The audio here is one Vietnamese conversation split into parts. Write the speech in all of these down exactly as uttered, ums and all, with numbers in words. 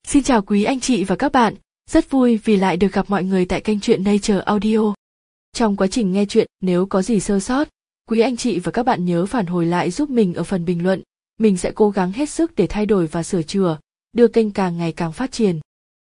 Xin chào quý anh chị và các bạn, rất vui vì lại được gặp mọi người tại kênh truyện Nature Audio. Trong quá trình nghe truyện, nếu có gì sơ sót, quý anh chị và các bạn nhớ phản hồi lại giúp mình ở phần bình luận, mình sẽ cố gắng hết sức để thay đổi và sửa chữa, đưa kênh càng ngày càng phát triển.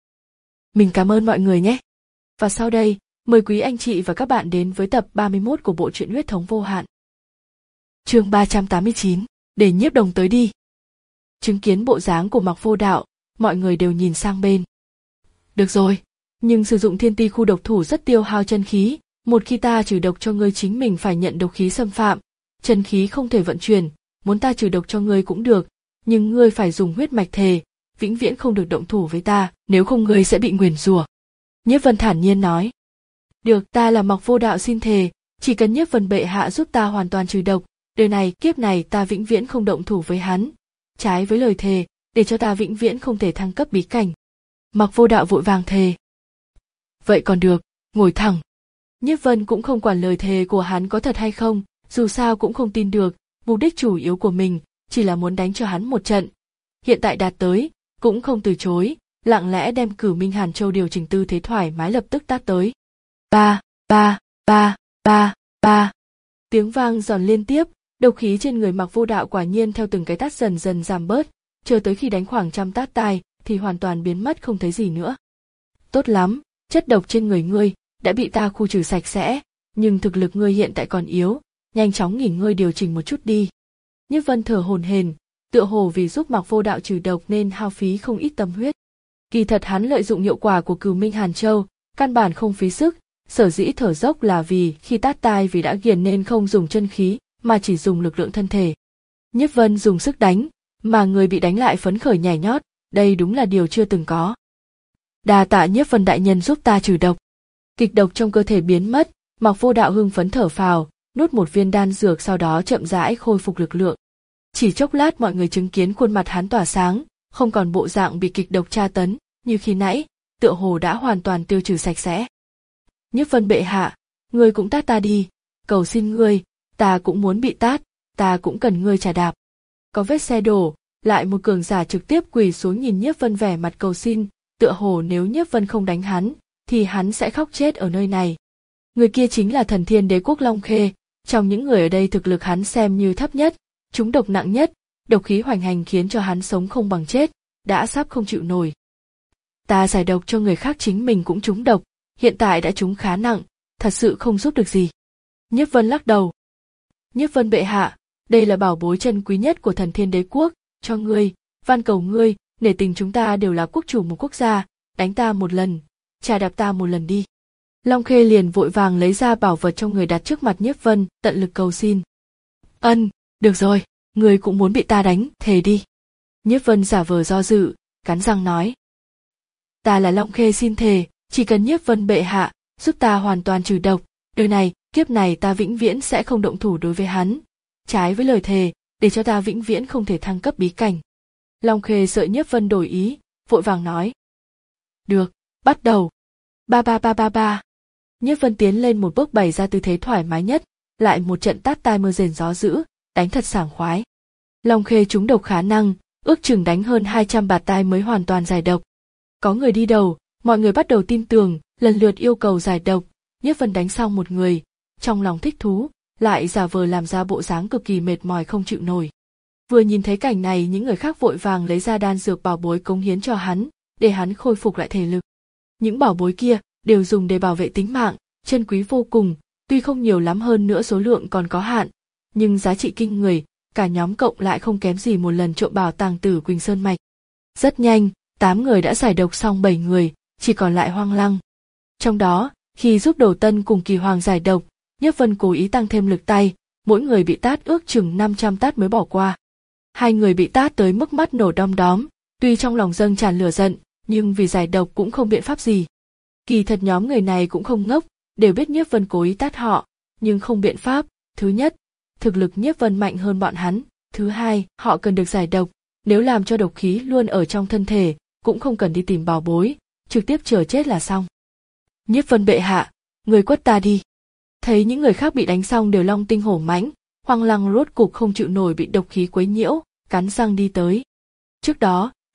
Mình cảm ơn mọi người nhé. Và sau đây, mời quý anh chị và các bạn đến với tập ba mươi mốt của bộ truyện Huyết thống vô hạn. Chương ba trăm tám mươi chín, để nhiếp đồng tới đi. Chứng kiến bộ dáng của Mạc Vô Đạo, mọi người đều nhìn sang bên. Được rồi, nhưng sử dụng thiên ti khu độc thủ rất tiêu hao chân khí, một khi ta trừ độc cho ngươi chính mình phải nhận độc khí xâm phạm, chân khí không thể vận chuyển, muốn ta trừ độc cho ngươi cũng được, nhưng ngươi phải dùng huyết mạch thề, vĩnh viễn không được động thủ với ta, nếu không ngươi sẽ bị nguyền rủa. Nhiếp Vân thản nhiên nói. Được, ta là Mạc Vô Đạo xin thề, chỉ cần Nhiếp Vân bệ hạ giúp ta hoàn toàn trừ độc, đời này kiếp này ta vĩnh viễn không động thủ với hắn, trái với lời thề, để cho ta vĩnh viễn không thể thăng cấp bí cảnh. Mạc Vô Đạo vội vàng thề. Vậy còn được, ngồi thẳng. Nhiếp Vân cũng không quản lời thề của hắn có thật hay không, dù sao cũng không tin được, mục đích chủ yếu của mình chỉ là muốn đánh cho hắn một trận. Hiện tại đạt tới, cũng không từ chối, lặng lẽ đem Cửu Minh Hàn Châu điều chỉnh tư thế thoải mái lập tức tát tới. Ba, ba, ba, ba, ba. Tiếng vang giòn liên tiếp, độc khí trên người Mạc Vô Đạo quả nhiên theo từng cái tát dần dần giảm bớt, chờ tới khi đánh khoảng trăm tát tai thì hoàn toàn biến mất không thấy gì nữa. Tốt lắm, chất độc trên người ngươi đã bị ta khu trừ sạch sẽ, nhưng thực lực ngươi hiện tại còn yếu, nhanh chóng nghỉ ngơi điều chỉnh một chút đi. Nhiếp Vân thở hổn hển, tựa hồ vì giúp Mạc Vô Đạo trừ độc nên hao phí không ít tâm huyết. Kỳ thật hắn lợi dụng hiệu quả của Cửu Minh Hàn Châu, căn bản không phí sức, sở dĩ thở dốc là vì khi tát tai vì đã ghiền nên không dùng chân khí, mà chỉ dùng lực lượng thân thể. Nhiếp Vân dùng sức đánh, mà người bị đánh lại phấn khởi nhảy nhót, đây đúng là điều chưa từng có. Đa tạ Nhiếp Vân đại nhân giúp ta trừ độc. Kịch độc trong cơ thể biến mất, Mạc Vô Đạo hưng phấn thở phào, nuốt một viên đan dược sau đó chậm rãi khôi phục lực lượng. Chỉ chốc lát mọi người chứng kiến khuôn mặt hắn tỏa sáng, không còn bộ dạng bị kịch độc tra tấn, như khi nãy, tựa hồ đã hoàn toàn tiêu trừ sạch sẽ. Nhiếp Vân bệ hạ, ngươi cũng tát ta đi, cầu xin ngươi, ta cũng muốn bị tát, ta cũng cần ngươi trả đạp. Có vết xe đổ, lại một cường giả trực tiếp quỳ xuống nhìn Nhiếp Vân vẻ mặt cầu xin, tựa hồ nếu Nhiếp Vân không đánh hắn, thì hắn sẽ khóc chết ở nơi này. Người kia chính là Thần Thiên Đế quốc Long Khê, trong những người ở đây thực lực hắn xem như thấp nhất, trúng độc nặng nhất, độc khí hoành hành khiến cho hắn sống không bằng chết, đã sắp không chịu nổi. Ta giải độc cho người khác chính mình cũng trúng độc, hiện tại đã trúng khá nặng, thật sự không giúp được gì. Nhiếp Vân lắc đầu. Nhiếp Vân bệ hạ, đây là bảo bối chân quý nhất của Thần Thiên Đế quốc, cho ngươi, van cầu ngươi, nể tình chúng ta đều là quốc chủ một quốc gia, đánh ta một lần, trả đạp ta một lần đi. Long Khê liền vội vàng lấy ra bảo vật trong người đặt trước mặt Nhiếp Vân, tận lực cầu xin. Ân, được rồi, ngươi cũng muốn bị ta đánh, thề đi. Nhiếp Vân giả vờ do dự, cắn răng nói. Ta là Long Khê xin thề, chỉ cần Nhiếp Vân bệ hạ giúp ta hoàn toàn trừ độc, đời này, kiếp này ta vĩnh viễn sẽ không động thủ đối với hắn, trái với lời thề, để cho ta vĩnh viễn không thể thăng cấp bí cảnh. Long Khê sợ Nhiếp Vân đổi ý, vội vàng nói. Được, bắt đầu. Ba ba ba ba ba. Nhiếp Vân tiến lên một bước bày ra tư thế thoải mái nhất, lại một trận tát tai mưa rền gió dữ, đánh thật sảng khoái. Long Khê trúng độc khả năng, ước chừng đánh hơn hai trăm bạt tai mới hoàn toàn giải độc. Có người đi đầu, mọi người bắt đầu tin tưởng, lần lượt yêu cầu giải độc. Nhiếp Vân đánh xong một người, trong lòng thích thú, lại giả vờ làm ra bộ dáng cực kỳ mệt mỏi không chịu nổi. Vừa nhìn thấy cảnh này, những người khác vội vàng lấy ra đan dược bảo bối cống hiến cho hắn, để hắn khôi phục lại thể lực. Những bảo bối kia đều dùng để bảo vệ tính mạng, chân quý vô cùng, tuy không nhiều lắm hơn nữa số lượng còn có hạn, nhưng giá trị kinh người, cả nhóm cộng lại không kém gì một lần trộm bảo tàng Tử Quỳnh Sơn mạch. Rất nhanh, tám người đã giải độc xong bảy người, chỉ còn lại Hoang Lăng. Trong đó, khi giúp Đồ Tân cùng Kỳ Hoàng giải độc, Nhiếp Vân cố ý tăng thêm lực tay, mỗi người bị tát ước chừng năm trăm tát mới bỏ qua. Hai người bị tát tới mức mắt nổ đom đóm, tuy trong lòng dâng tràn lửa giận, nhưng vì giải độc cũng không biện pháp gì. Kỳ thật nhóm người này cũng không ngốc, đều biết Nhiếp Vân cố ý tát họ, nhưng không biện pháp. Thứ nhất, thực lực Nhiếp Vân mạnh hơn bọn hắn. Thứ hai, họ cần được giải độc, nếu làm cho độc khí luôn ở trong thân thể, cũng không cần đi tìm bảo bối, trực tiếp chờ chết là xong. Nhiếp Vân bệ hạ, người quất ta đi. Thấy những người khác bị đánh xong đều long tinh hổ mãnh, Hoang Lăng rốt cục không chịu nổi bị độc khí quấy nhiễu, cắn răng đi tới. Trước đó,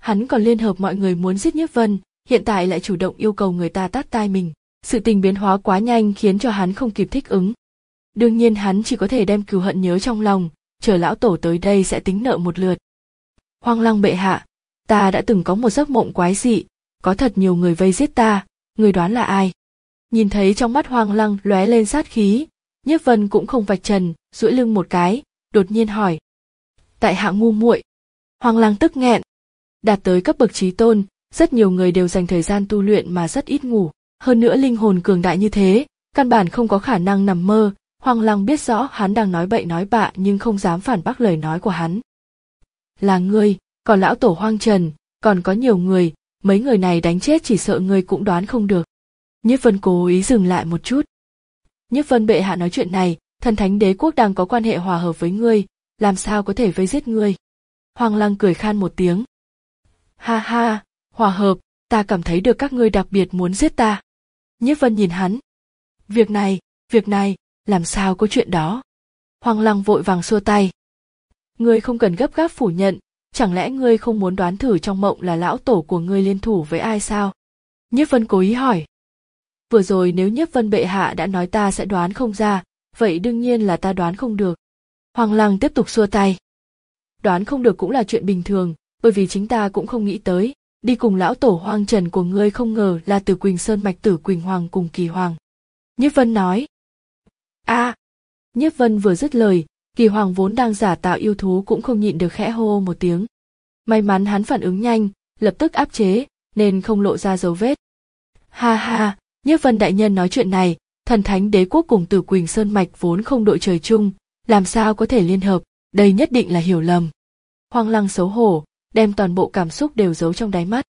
Hắn còn liên hợp mọi người muốn giết Nhiếp Vân, hiện tại lại chủ động yêu cầu người ta tát tai mình. Sự tình biến hóa quá nhanh khiến cho hắn không kịp thích ứng. Đương nhiên hắn chỉ có thể đem cừu hận nhớ trong lòng, chờ lão tổ tới đây sẽ tính nợ một lượt. Hoang Lăng bệ hạ, ta đã từng có một giấc mộng quái dị, có thật nhiều người vây giết ta, người đoán là ai? Nhìn thấy trong mắt Hoang Lăng lóe lên sát khí, Nhiếp Vân cũng không vạch trần, duỗi lưng một cái, đột nhiên hỏi. Tại hạ ngu muội. Hoang Lăng tức nghẹn. Đạt tới cấp bậc chí tôn, rất nhiều người đều dành thời gian tu luyện mà rất ít ngủ, hơn nữa linh hồn cường đại như thế, căn bản không có khả năng nằm mơ. Hoang Lăng biết rõ hắn đang nói bậy nói bạ nhưng không dám phản bác lời nói của hắn. Là ngươi, còn lão tổ Hoang Trần, còn có nhiều người, mấy người này đánh chết chỉ sợ ngươi cũng đoán không được. Nhiếp Vân cố ý dừng lại một chút. Nhiếp Vân bệ hạ nói chuyện này, thần thánh đế quốc đang có quan hệ hòa hợp với ngươi, làm sao có thể vây giết ngươi? Hoang Lăng cười khan một tiếng. Ha ha, hòa hợp, ta cảm thấy được các ngươi đặc biệt muốn giết ta. Nhiếp Vân nhìn hắn. Việc này, việc này, làm sao có chuyện đó? Hoang Lăng vội vàng xua tay. Ngươi không cần gấp gáp phủ nhận, chẳng lẽ ngươi không muốn đoán thử trong mộng là lão tổ của ngươi liên thủ với ai sao? Nhiếp Vân cố ý hỏi. Vừa rồi nếu Nhiếp Vân bệ hạ đã nói ta sẽ đoán không ra, vậy đương nhiên là ta đoán không được. Hoang Lăng tiếp tục xua tay. Đoán không được cũng là chuyện bình thường, bởi vì chính ta cũng không nghĩ tới, đi cùng lão tổ Hoang Trần của ngươi không ngờ là Tử Quỳnh Sơn mạch Tử Quỳnh Hoàng cùng Kỳ Hoàng. Nhiếp Vân nói. A. À, Nhiếp Vân vừa dứt lời, Kỳ Hoàng vốn đang giả tạo yêu thú cũng không nhịn được khẽ hô một tiếng. May mắn hắn phản ứng nhanh, lập tức áp chế, nên không lộ ra dấu vết. Ha ha, Nhiếp Vân đại nhân nói chuyện này, thần thánh đế quốc cùng Tử Quỳnh Sơn mạch vốn không đội trời chung, làm sao có thể liên hợp, đây nhất định là hiểu lầm. Hoang Lăng xấu hổ, đem toàn bộ cảm xúc đều giấu trong đáy mắt.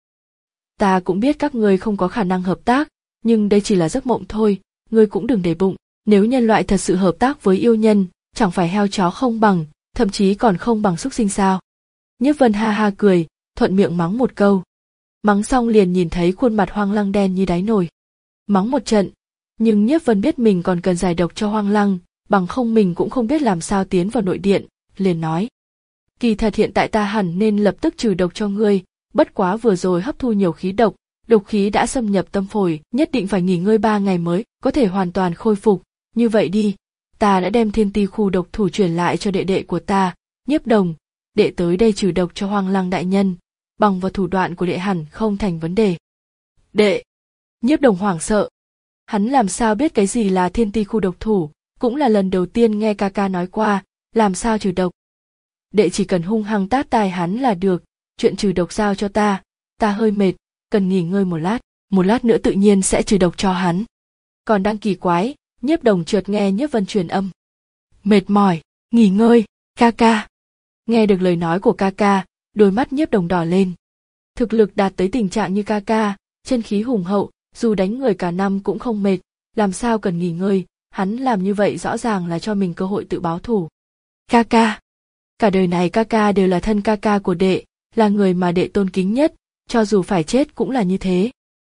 Ta cũng biết các ngươi không có khả năng hợp tác, nhưng đây chỉ là giấc mộng thôi, ngươi cũng đừng để bụng, nếu nhân loại thật sự hợp tác với yêu nhân, chẳng phải heo chó không bằng, thậm chí còn không bằng súc sinh sao. Nhiếp Vân ha ha cười, thuận miệng mắng một câu. Mắng xong liền nhìn thấy khuôn mặt Hoang Lăng đen như đáy nồi. Mắng một trận, nhưng Nhiếp Vân biết mình còn cần giải độc cho Hoang Lăng, bằng không mình cũng không biết làm sao tiến vào nội điện, liền nói. Kỳ thật hiện tại ta hẳn nên lập tức trừ độc cho ngươi, bất quá vừa rồi hấp thu nhiều khí độc, độc khí đã xâm nhập tâm phổi, nhất định phải nghỉ ngơi ba ngày mới có thể hoàn toàn khôi phục. Như vậy đi, ta đã đem thiên ti khu độc thủ truyền lại cho đệ đệ của ta, Nhiếp Đồng, đệ tới đây trừ độc cho Hoang Lăng đại nhân, bằng vào thủ đoạn của đệ hẳn không thành vấn đề. Đệ! Nhiếp Đồng hoảng sợ. Hắn làm sao biết cái gì là thiên ti khu độc thủ, cũng là lần đầu tiên nghe ca ca nói qua, làm sao trừ độc. Đệ chỉ cần hung hăng tát tai hắn là được, chuyện trừ độc giao cho ta, ta hơi mệt, cần nghỉ ngơi một lát, một lát nữa tự nhiên sẽ trừ độc cho hắn. Còn đang kỳ quái, Nhiếp Đồng chợt nghe Nhiếp Vân truyền âm. Mệt mỏi, nghỉ ngơi, ca ca. Nghe được lời nói của ca ca, đôi mắt Nhiếp Đồng đỏ lên. Thực lực đạt tới tình trạng như ca ca, chân khí hùng hậu, dù đánh người cả năm cũng không mệt, làm sao cần nghỉ ngơi, hắn làm như vậy rõ ràng là cho mình cơ hội tự báo thù. Ca ca. Cả đời này ca ca đều là thân ca ca của đệ, là người mà đệ tôn kính nhất, cho dù phải chết cũng là như thế.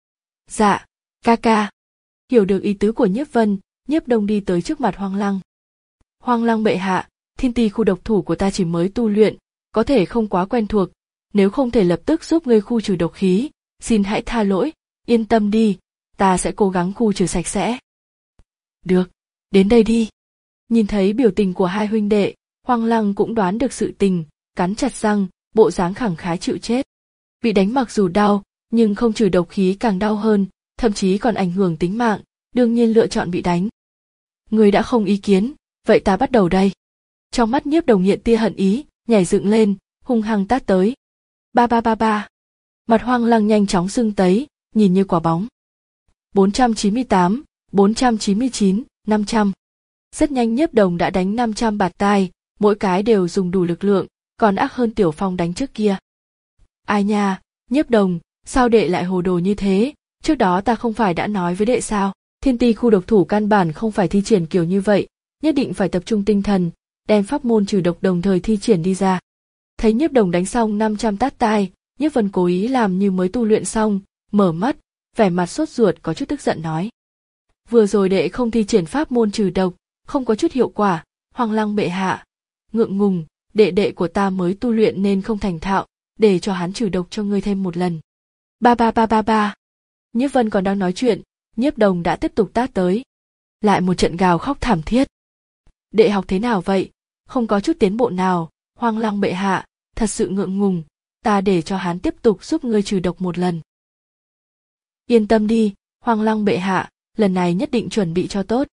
Dạ, ca ca. Hiểu được ý tứ của Nhiếp Vân, Nhiếp Đồng đi tới trước mặt Hoang Lăng. Hoang Lăng bệ hạ, thiên ti khu độc thủ của ta chỉ mới tu luyện, có thể không quá quen thuộc, nếu không thể lập tức giúp ngươi khu trừ độc khí, xin hãy tha lỗi, yên tâm đi, ta sẽ cố gắng khu trừ sạch sẽ. Được, đến đây đi. Nhìn thấy biểu tình của hai huynh đệ, Hoang Lăng cũng đoán được sự tình, cắn chặt răng, bộ dáng khẳng khái chịu chết. Bị đánh mặc dù đau, nhưng không trừ độc khí càng đau hơn, thậm chí còn ảnh hưởng tính mạng, đương nhiên lựa chọn bị đánh. Người đã không ý kiến, vậy ta bắt đầu đây. Trong mắt Nhiếp Đồng hiện tia hận ý, nhảy dựng lên, hung hăng tát tới. Ba ba ba ba. Mặt Hoang Lăng nhanh chóng sưng tấy, nhìn như quả bóng. bốn trăm chín mươi tám, bốn trăm chín mươi chín, năm trăm. Rất nhanh Nhiếp Đồng đã đánh năm trăm bạt tai, mỗi cái đều dùng đủ lực lượng, còn ác hơn Tiểu Phong đánh trước kia. Ai nha, Nhiếp Đồng, sao đệ lại hồ đồ như thế, trước đó ta không phải đã nói với đệ sao, thiên ti khu độc thủ căn bản không phải thi triển kiểu như vậy, nhất định phải tập trung tinh thần, đem pháp môn trừ độc đồng thời thi triển đi ra. Thấy Nhiếp Đồng đánh xong năm trăm tát tai, Nhiếp Vân cố ý làm như mới tu luyện xong, mở mắt, vẻ mặt sốt ruột có chút tức giận nói. Vừa rồi đệ không thi triển pháp môn trừ độc, không có chút hiệu quả, Hoang Lăng bệ hạ. Ngượng ngùng, đệ đệ của ta mới tu luyện nên không thành thạo, để cho hắn trừ độc cho ngươi thêm một lần. Ba ba ba ba ba. Nhiếp Vân còn đang nói chuyện, Nhiếp Đồng đã tiếp tục tát tới. Lại một trận gào khóc thảm thiết. Đệ học thế nào vậy? Không có chút tiến bộ nào, Hoang Lăng bệ hạ, thật sự ngượng ngùng, ta để cho hắn tiếp tục giúp ngươi trừ độc một lần. Yên tâm đi, Hoang Lăng bệ hạ, lần này nhất định chuẩn bị cho tốt.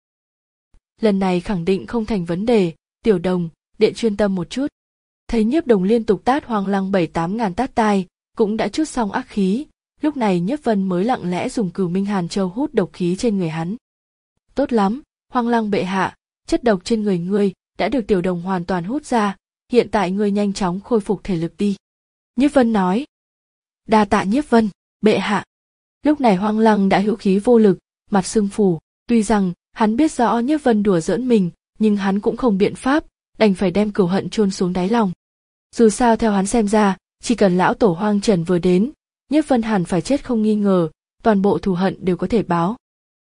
Lần này khẳng định không thành vấn đề, Tiểu Đồng, đệ chuyên tâm một chút. Thấy Nhiếp Đồng liên tục tát Hoang Lăng bảy tám ngàn tát tai, cũng đã trút xong ác khí, lúc này Nhiếp Vân mới lặng lẽ dùng Cửu Minh Hàn Châu hút độc khí trên người hắn. Tốt lắm, Hoang Lăng bệ hạ, chất độc trên người ngươi đã được Tiểu Đồng hoàn toàn hút ra, hiện tại ngươi nhanh chóng khôi phục thể lực đi. Nhiếp Vân nói. Đa tạ Nhiếp Vân, bệ hạ. Lúc này Hoang Lăng đã hữu khí vô lực, mặt sưng phù, tuy rằng hắn biết rõ Nhiếp Vân đùa giỡn mình, nhưng hắn cũng không biện pháp, đành phải đem cừu hận chôn xuống đáy lòng. Dù sao theo hắn xem ra, chỉ cần lão tổ Hoang Trần vừa đến, Nhiếp Vân hẳn phải chết không nghi ngờ, toàn bộ thù hận đều có thể báo.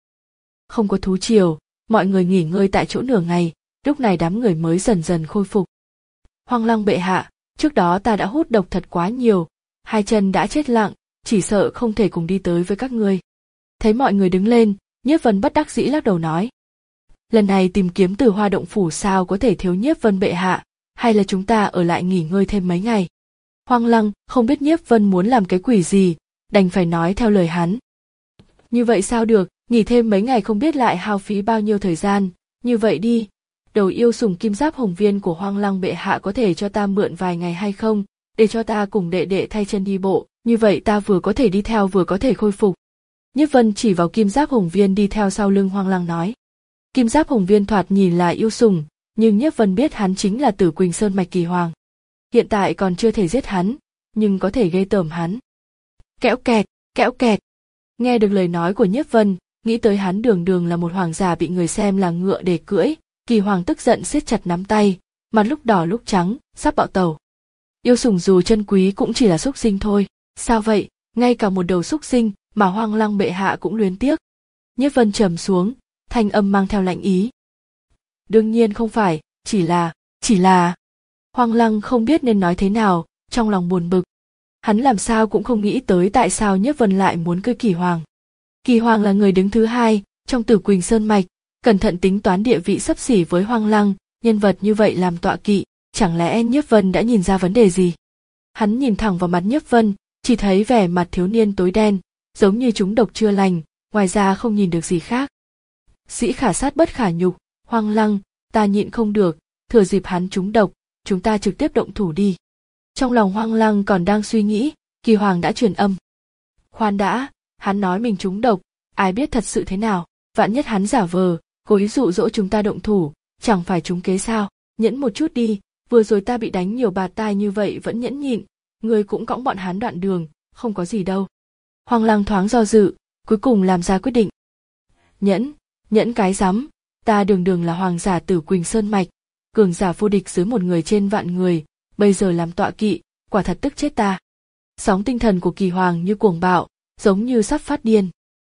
Không có thú triều, mọi người nghỉ ngơi tại chỗ nửa ngày, lúc này đám người mới dần dần khôi phục. Hoang Lăng bệ hạ, trước đó ta đã hút độc thật quá nhiều, hai chân đã chết lặng, chỉ sợ không thể cùng đi tới với các ngươi. Thấy mọi người đứng lên, Nhiếp Vân bất đắc dĩ lắc đầu nói. Lần này tìm kiếm Tử Hoa động phủ sao có thể thiếu Nhiếp Vân bệ hạ, hay là chúng ta ở lại nghỉ ngơi thêm mấy ngày. Hoang Lăng không biết Nhiếp Vân muốn làm cái quỷ gì, đành phải nói theo lời hắn. Như vậy sao được, nghỉ thêm mấy ngày không biết lại hao phí bao nhiêu thời gian, như vậy đi. Đầu yêu sủng kim giáp hồng viên của Hoang Lăng bệ hạ có thể cho ta mượn vài ngày hay không, để cho ta cùng đệ đệ thay chân đi bộ, như vậy ta vừa có thể đi theo vừa có thể khôi phục. Nhiếp Vân chỉ vào kim giáp hồng viên đi theo sau lưng Hoang Lăng nói. Kim giáp hồng viên thoạt nhìn là yêu sủng, nhưng Nhiếp Vân biết hắn chính là Tử Quỳnh Sơn mạch Kỳ Hoàng. Hiện tại còn chưa thể giết hắn, nhưng có thể ghê tởm hắn. Kẽo kẹt, kẽo kẹt. Nghe được lời nói của Nhiếp Vân, nghĩ tới hắn đường đường là một hoàng giả bị người xem là ngựa để cưỡi, Kỳ Hoàng tức giận siết chặt nắm tay, mặt lúc đỏ lúc trắng, sắp bạo tẩu. Yêu sủng dù chân quý cũng chỉ là súc sinh thôi, sao vậy, ngay cả một đầu súc sinh mà Hoang Lăng bệ hạ cũng luyến tiếc. Nhiếp Vân trầm xuống, thanh âm mang theo lạnh ý. Đương nhiên không phải, chỉ là, chỉ là... Hoang Lăng không biết nên nói thế nào, trong lòng buồn bực. Hắn làm sao cũng không nghĩ tới tại sao Nhiếp Vân lại muốn cưới Kỳ Hoàng. Kỳ Hoàng là người đứng thứ hai trong Tử Quỳnh Sơn mạch, cẩn thận tính toán địa vị xấp xỉ với Hoang Lăng, nhân vật như vậy làm tọa kỵ, chẳng lẽ Nhiếp Vân đã nhìn ra vấn đề gì? Hắn nhìn thẳng vào mặt Nhiếp Vân, chỉ thấy vẻ mặt thiếu niên tối đen, giống như trúng độc chưa lành, ngoài ra không nhìn được gì khác. Sĩ khả sát bất khả nhục, Hoang Lăng, ta nhịn không được, thừa dịp hắn trúng độc, chúng ta trực tiếp động thủ đi. Trong lòng Hoang Lăng còn đang suy nghĩ, Kỳ Hoàng đã truyền âm. Khoan đã, hắn nói mình trúng độc, ai biết thật sự thế nào, vạn nhất hắn giả vờ, cố ý dụ dỗ chúng ta động thủ, chẳng phải trúng kế sao, nhẫn một chút đi, vừa rồi ta bị đánh nhiều bạt tai như vậy vẫn nhẫn nhịn, ngươi cũng cõng bọn hắn đoạn đường, không có gì đâu. Hoang Lăng thoáng do dự, cuối cùng làm ra quyết định. Nhẫn, nhẫn cái rắm, ta đường đường là hoàng giả Tử Quỳnh Sơn mạch, cường giả vô địch dưới một người trên vạn người, bây giờ làm tọa kỵ, quả thật tức chết ta. Sóng tinh thần của Kỳ Hoàng như cuồng bạo, giống như sắp phát điên.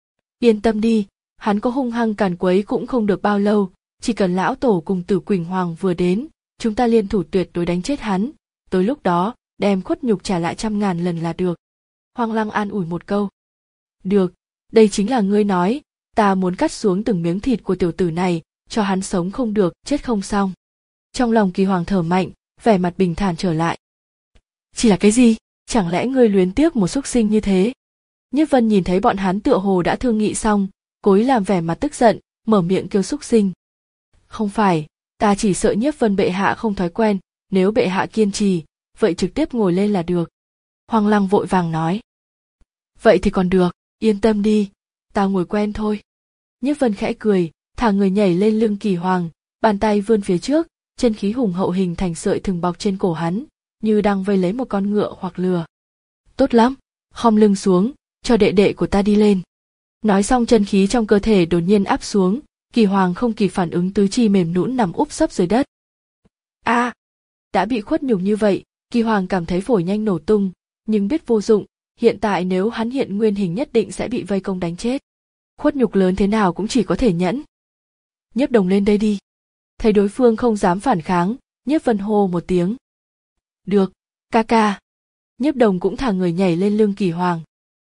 Yên tâm đi, hắn có hung hăng càn quấy cũng không được bao lâu, chỉ cần lão tổ cùng Tử Quỳnh Hoàng vừa đến, chúng ta liên thủ tuyệt đối đánh chết hắn, tới lúc đó, đem khuất nhục trả lại trăm ngàn lần là được. Hoang Lăng an ủi một câu. Được, đây chính là ngươi nói, ta muốn cắt xuống từng miếng thịt của tiểu tử này, cho hắn sống không được, chết không xong. Trong lòng Kỳ Hoàng thở mạnh, vẻ mặt bình thản trở lại. Chỉ là cái gì? Chẳng lẽ ngươi luyến tiếc một súc sinh như thế? Nhiếp Vân nhìn thấy bọn hắn tựa hồ đã thương nghị xong, cố ý làm vẻ mặt tức giận, mở miệng kêu súc sinh. Không phải, ta chỉ sợ Nhiếp Vân bệ hạ không thói quen, nếu bệ hạ kiên trì, vậy trực tiếp ngồi lên là được. Hoang Lăng vội vàng nói. Vậy thì còn được, yên tâm đi, ta ngồi quen thôi. Nhiếp Vân khẽ cười, thả người nhảy lên lưng Kỳ Hoàng, bàn tay vươn phía trước, chân khí hùng hậu hình thành sợi thừng bọc trên cổ hắn, như đang vây lấy một con ngựa hoặc lừa. Tốt lắm, khom lưng xuống, cho đệ đệ của ta đi lên. Nói xong chân khí trong cơ thể đột nhiên áp xuống, Kỳ Hoàng không kịp phản ứng tứ chi mềm nhũn nằm úp sấp dưới đất. A, à, đã bị khuất nhục như vậy, Kỳ Hoàng cảm thấy phổi nhanh nổ tung, nhưng biết vô dụng, hiện tại nếu hắn hiện nguyên hình nhất định sẽ bị vây công đánh chết. Khuất nhục lớn thế nào cũng chỉ có thể nhẫn. Nhiếp Đồng lên đây đi. Thấy đối phương không dám phản kháng, Nhiếp Vân hô một tiếng. Được, ca ca. Nhiếp Đồng cũng thả người nhảy lên lưng Kỳ Hoàng.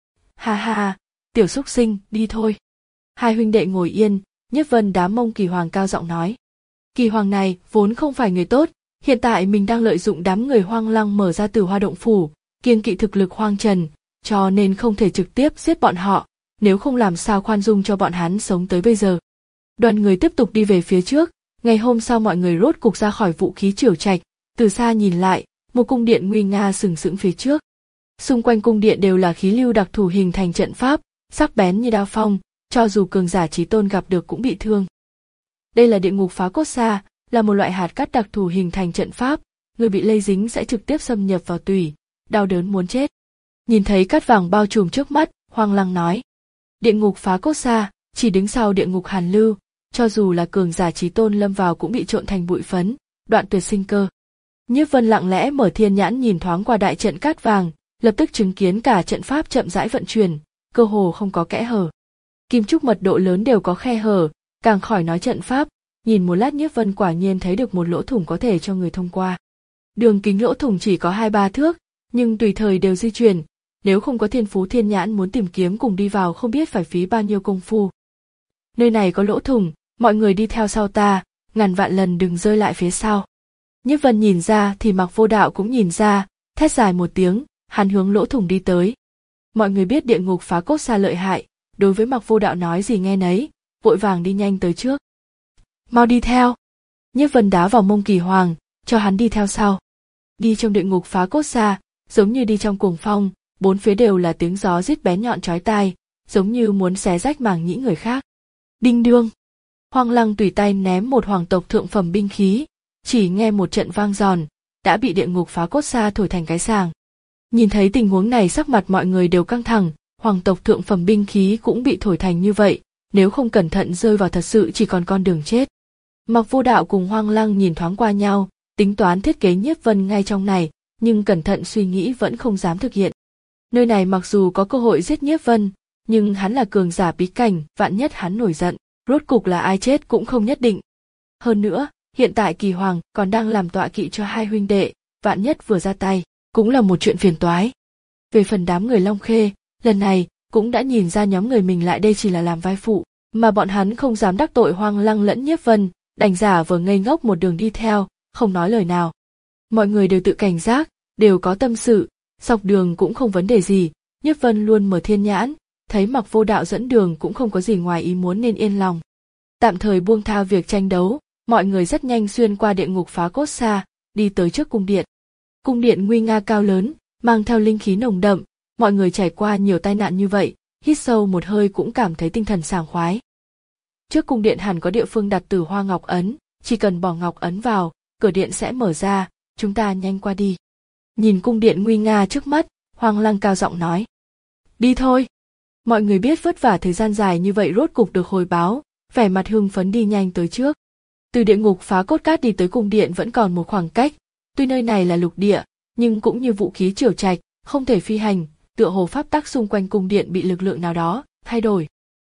Ha ha ha, tiểu xúc sinh, đi thôi. Hai huynh đệ ngồi yên, Nhiếp Vân đá mông Kỳ Hoàng cao giọng nói. Kỳ Hoàng này vốn không phải người tốt, hiện tại mình đang lợi dụng đám người Hoang Lăng mở ra Tử Hoa động phủ, kiêng kỵ thực lực Hoang Trần, cho nên không thể trực tiếp giết bọn họ, nếu không làm sao khoan dung cho bọn hắn sống tới bây giờ. Đoàn người tiếp tục đi về phía trước, ngày hôm sau mọi người rốt cục ra khỏi Vũ Khí Triều Trạch, từ xa nhìn lại, một cung điện nguy nga sừng sững phía trước. Xung quanh cung điện đều là khí lưu đặc thù hình thành trận pháp, sắc bén như đao phong, cho dù cường giả chí tôn gặp được cũng bị thương. Đây là địa ngục phá cốt xa, là một loại hạt cát đặc thù hình thành trận pháp, người bị lây dính sẽ trực tiếp xâm nhập vào tủy, đau đớn muốn chết. Nhìn thấy cát vàng bao trùm trước mắt, Hoang Lăng nói. Địa ngục phá cốt xa, chỉ đứng sau địa ngục hàn lưu, cho dù là cường giả chí tôn lâm vào cũng bị trộn thành bụi phấn, đoạn tuyệt sinh cơ. Nhiếp Vân lặng lẽ mở thiên nhãn nhìn thoáng qua đại trận cát vàng, lập tức chứng kiến cả trận pháp chậm rãi vận chuyển, cơ hồ không có kẽ hở. Kim trúc mật độ lớn đều có khe hở, càng khỏi nói trận pháp, nhìn một lát Nhiếp Vân quả nhiên thấy được một lỗ thủng có thể cho người thông qua. Đường kính lỗ thủng chỉ có hai ba thước, nhưng tùy thời đều di chuyển, nếu không có thiên phú thiên nhãn muốn tìm kiếm cùng đi vào không biết phải phí bao nhiêu công phu. Nơi này có lỗ thủng, mọi người đi theo sau ta, ngàn vạn lần đừng rơi lại phía sau. Nhiếp Vân nhìn ra thì Mạc Vô Đạo cũng nhìn ra, thét dài một tiếng, hắn hướng lỗ thủng đi tới. Mọi người biết địa ngục phá cốt xa lợi hại, đối với Mạc Vô Đạo nói gì nghe nấy, vội vàng đi nhanh tới trước. Mau đi theo. Nhiếp Vân đá vào mông Kỳ Hoàng, cho hắn đi theo sau. Đi trong địa ngục phá cốt xa, giống như đi trong cuồng phong, bốn phía đều là tiếng gió rít bén nhọn chói tai, giống như muốn xé rách màng nhĩ người khác. Đinh đương. Hoang Lăng tùy tay ném một hoàng tộc thượng phẩm binh khí, chỉ nghe một trận vang giòn, đã bị địa ngục phá cốt xa thổi thành cái sàng. Nhìn thấy tình huống này sắc mặt mọi người đều căng thẳng, hoàng tộc thượng phẩm binh khí cũng bị thổi thành như vậy, nếu không cẩn thận rơi vào thật sự chỉ còn con đường chết. Mạc Vô Đạo cùng Hoang Lăng nhìn thoáng qua nhau, tính toán thiết kế Nhiếp Vân ngay trong này, nhưng cẩn thận suy nghĩ vẫn không dám thực hiện. Nơi này mặc dù có cơ hội giết Nhiếp Vân, nhưng hắn là cường giả bí cảnh, vạn nhất hắn nổi giận, rốt cục là ai chết cũng không nhất định. Hơn nữa, hiện tại Kỳ Hoàng còn đang làm tọa kỵ cho hai huynh đệ, vạn nhất vừa ra tay, cũng là một chuyện phiền toái. Về phần đám người Long Khê, lần này cũng đã nhìn ra nhóm người mình lại đây chỉ là làm vai phụ, mà bọn hắn không dám đắc tội Hoang Lăng lẫn Nhiếp Vân, đành giả vờ ngây ngốc một đường đi theo, không nói lời nào. Mọi người đều tự cảnh giác, đều có tâm sự, dọc đường cũng không vấn đề gì, Nhiếp Vân luôn mở thiên nhãn, thấy Mạc Vô Đạo dẫn đường cũng không có gì ngoài ý muốn nên yên lòng. Tạm thời buông tha việc tranh đấu, mọi người rất nhanh xuyên qua địa ngục phá cốt xa, đi tới trước cung điện. Cung điện nguy nga cao lớn, mang theo linh khí nồng đậm, mọi người trải qua nhiều tai nạn như vậy, hít sâu một hơi cũng cảm thấy tinh thần sảng khoái. Trước cung điện hẳn có địa phương đặt Tử Hoa ngọc ấn, chỉ cần bỏ ngọc ấn vào, cửa điện sẽ mở ra, chúng ta nhanh qua đi. Nhìn cung điện nguy nga trước mắt, Hoang Lăng cao giọng nói. Đi thôi. Mọi người biết vất vả thời gian dài như vậy rốt cục được hồi báo, vẻ mặt hưng phấn đi nhanh tới trước. Từ địa ngục phá cốt cát đi tới cung điện vẫn còn một khoảng cách, tuy nơi này là lục địa, nhưng cũng như Vũ Khí Triều Trạch, không thể phi hành, tựa hồ pháp tắc xung quanh cung điện bị lực lượng nào đó thay đổi.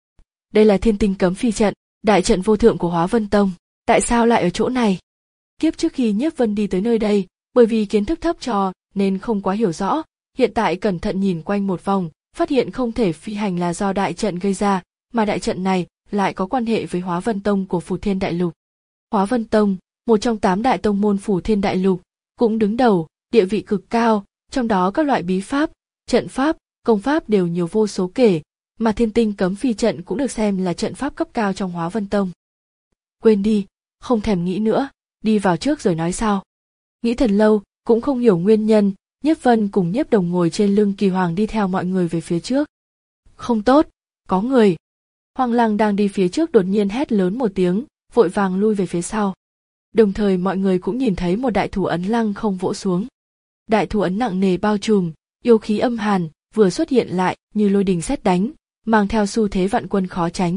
Đây là Thiên Tinh Cấm Phi trận, đại trận vô thượng của Hóa Vân Tông, tại sao lại ở chỗ này? Kiếp trước khi Nhiếp Vân đi tới nơi đây, bởi vì kiến thức thấp cho nên không quá hiểu rõ, hiện tại cẩn thận nhìn quanh một vòng, phát hiện không thể phi hành là do đại trận gây ra, mà đại trận này lại có quan hệ với Hóa Vân Tông của Phù Thiên Đại Lục. Hóa Vân Tông, một trong tám đại tông môn Phù Thiên Đại Lục, cũng đứng đầu, địa vị cực cao, trong đó các loại bí pháp, trận pháp, công pháp đều nhiều vô số kể, mà Thiên Tinh Cấm Phi trận cũng được xem là trận pháp cấp cao trong Hóa Vân Tông. Quên đi, không thèm nghĩ nữa, đi vào trước rồi nói sau. Nghĩ thật lâu, cũng không hiểu nguyên nhân, Nhiếp Vân cùng Nhiếp Đồng ngồi trên lưng Kỳ Hoàng đi theo mọi người về phía trước. Không tốt, có người. Hoang Lăng đang đi phía trước đột nhiên hét lớn một tiếng, vội vàng lui về phía sau. Đồng thời mọi người cũng nhìn thấy một đại thủ ấn lăng không vỗ xuống. Đại thủ ấn nặng nề bao trùm, yêu khí âm hàn, vừa xuất hiện lại như lôi đình sét đánh, mang theo xu thế vạn quân khó tránh.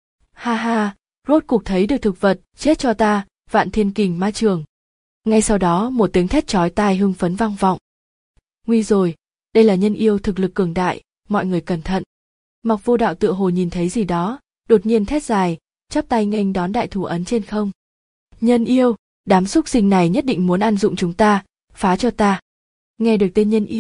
Ha ha, rốt cục thấy được thực vật, chết cho ta, Vạn Thiên Kình Ma Trường. Ngay sau đó một tiếng thét chói tai hưng phấn vang vọng. Nguy rồi, đây là nhân yêu thực lực cường đại, mọi người cẩn thận. Mạc Vô Đạo tựa hồ nhìn thấy gì đó, đột nhiên thét dài, chắp tay nghênh đón đại thủ ấn trên không. Nhân yêu, đám súc sinh này nhất định muốn ăn dụng chúng ta, phá cho ta. Nghe được tên nhân yêu,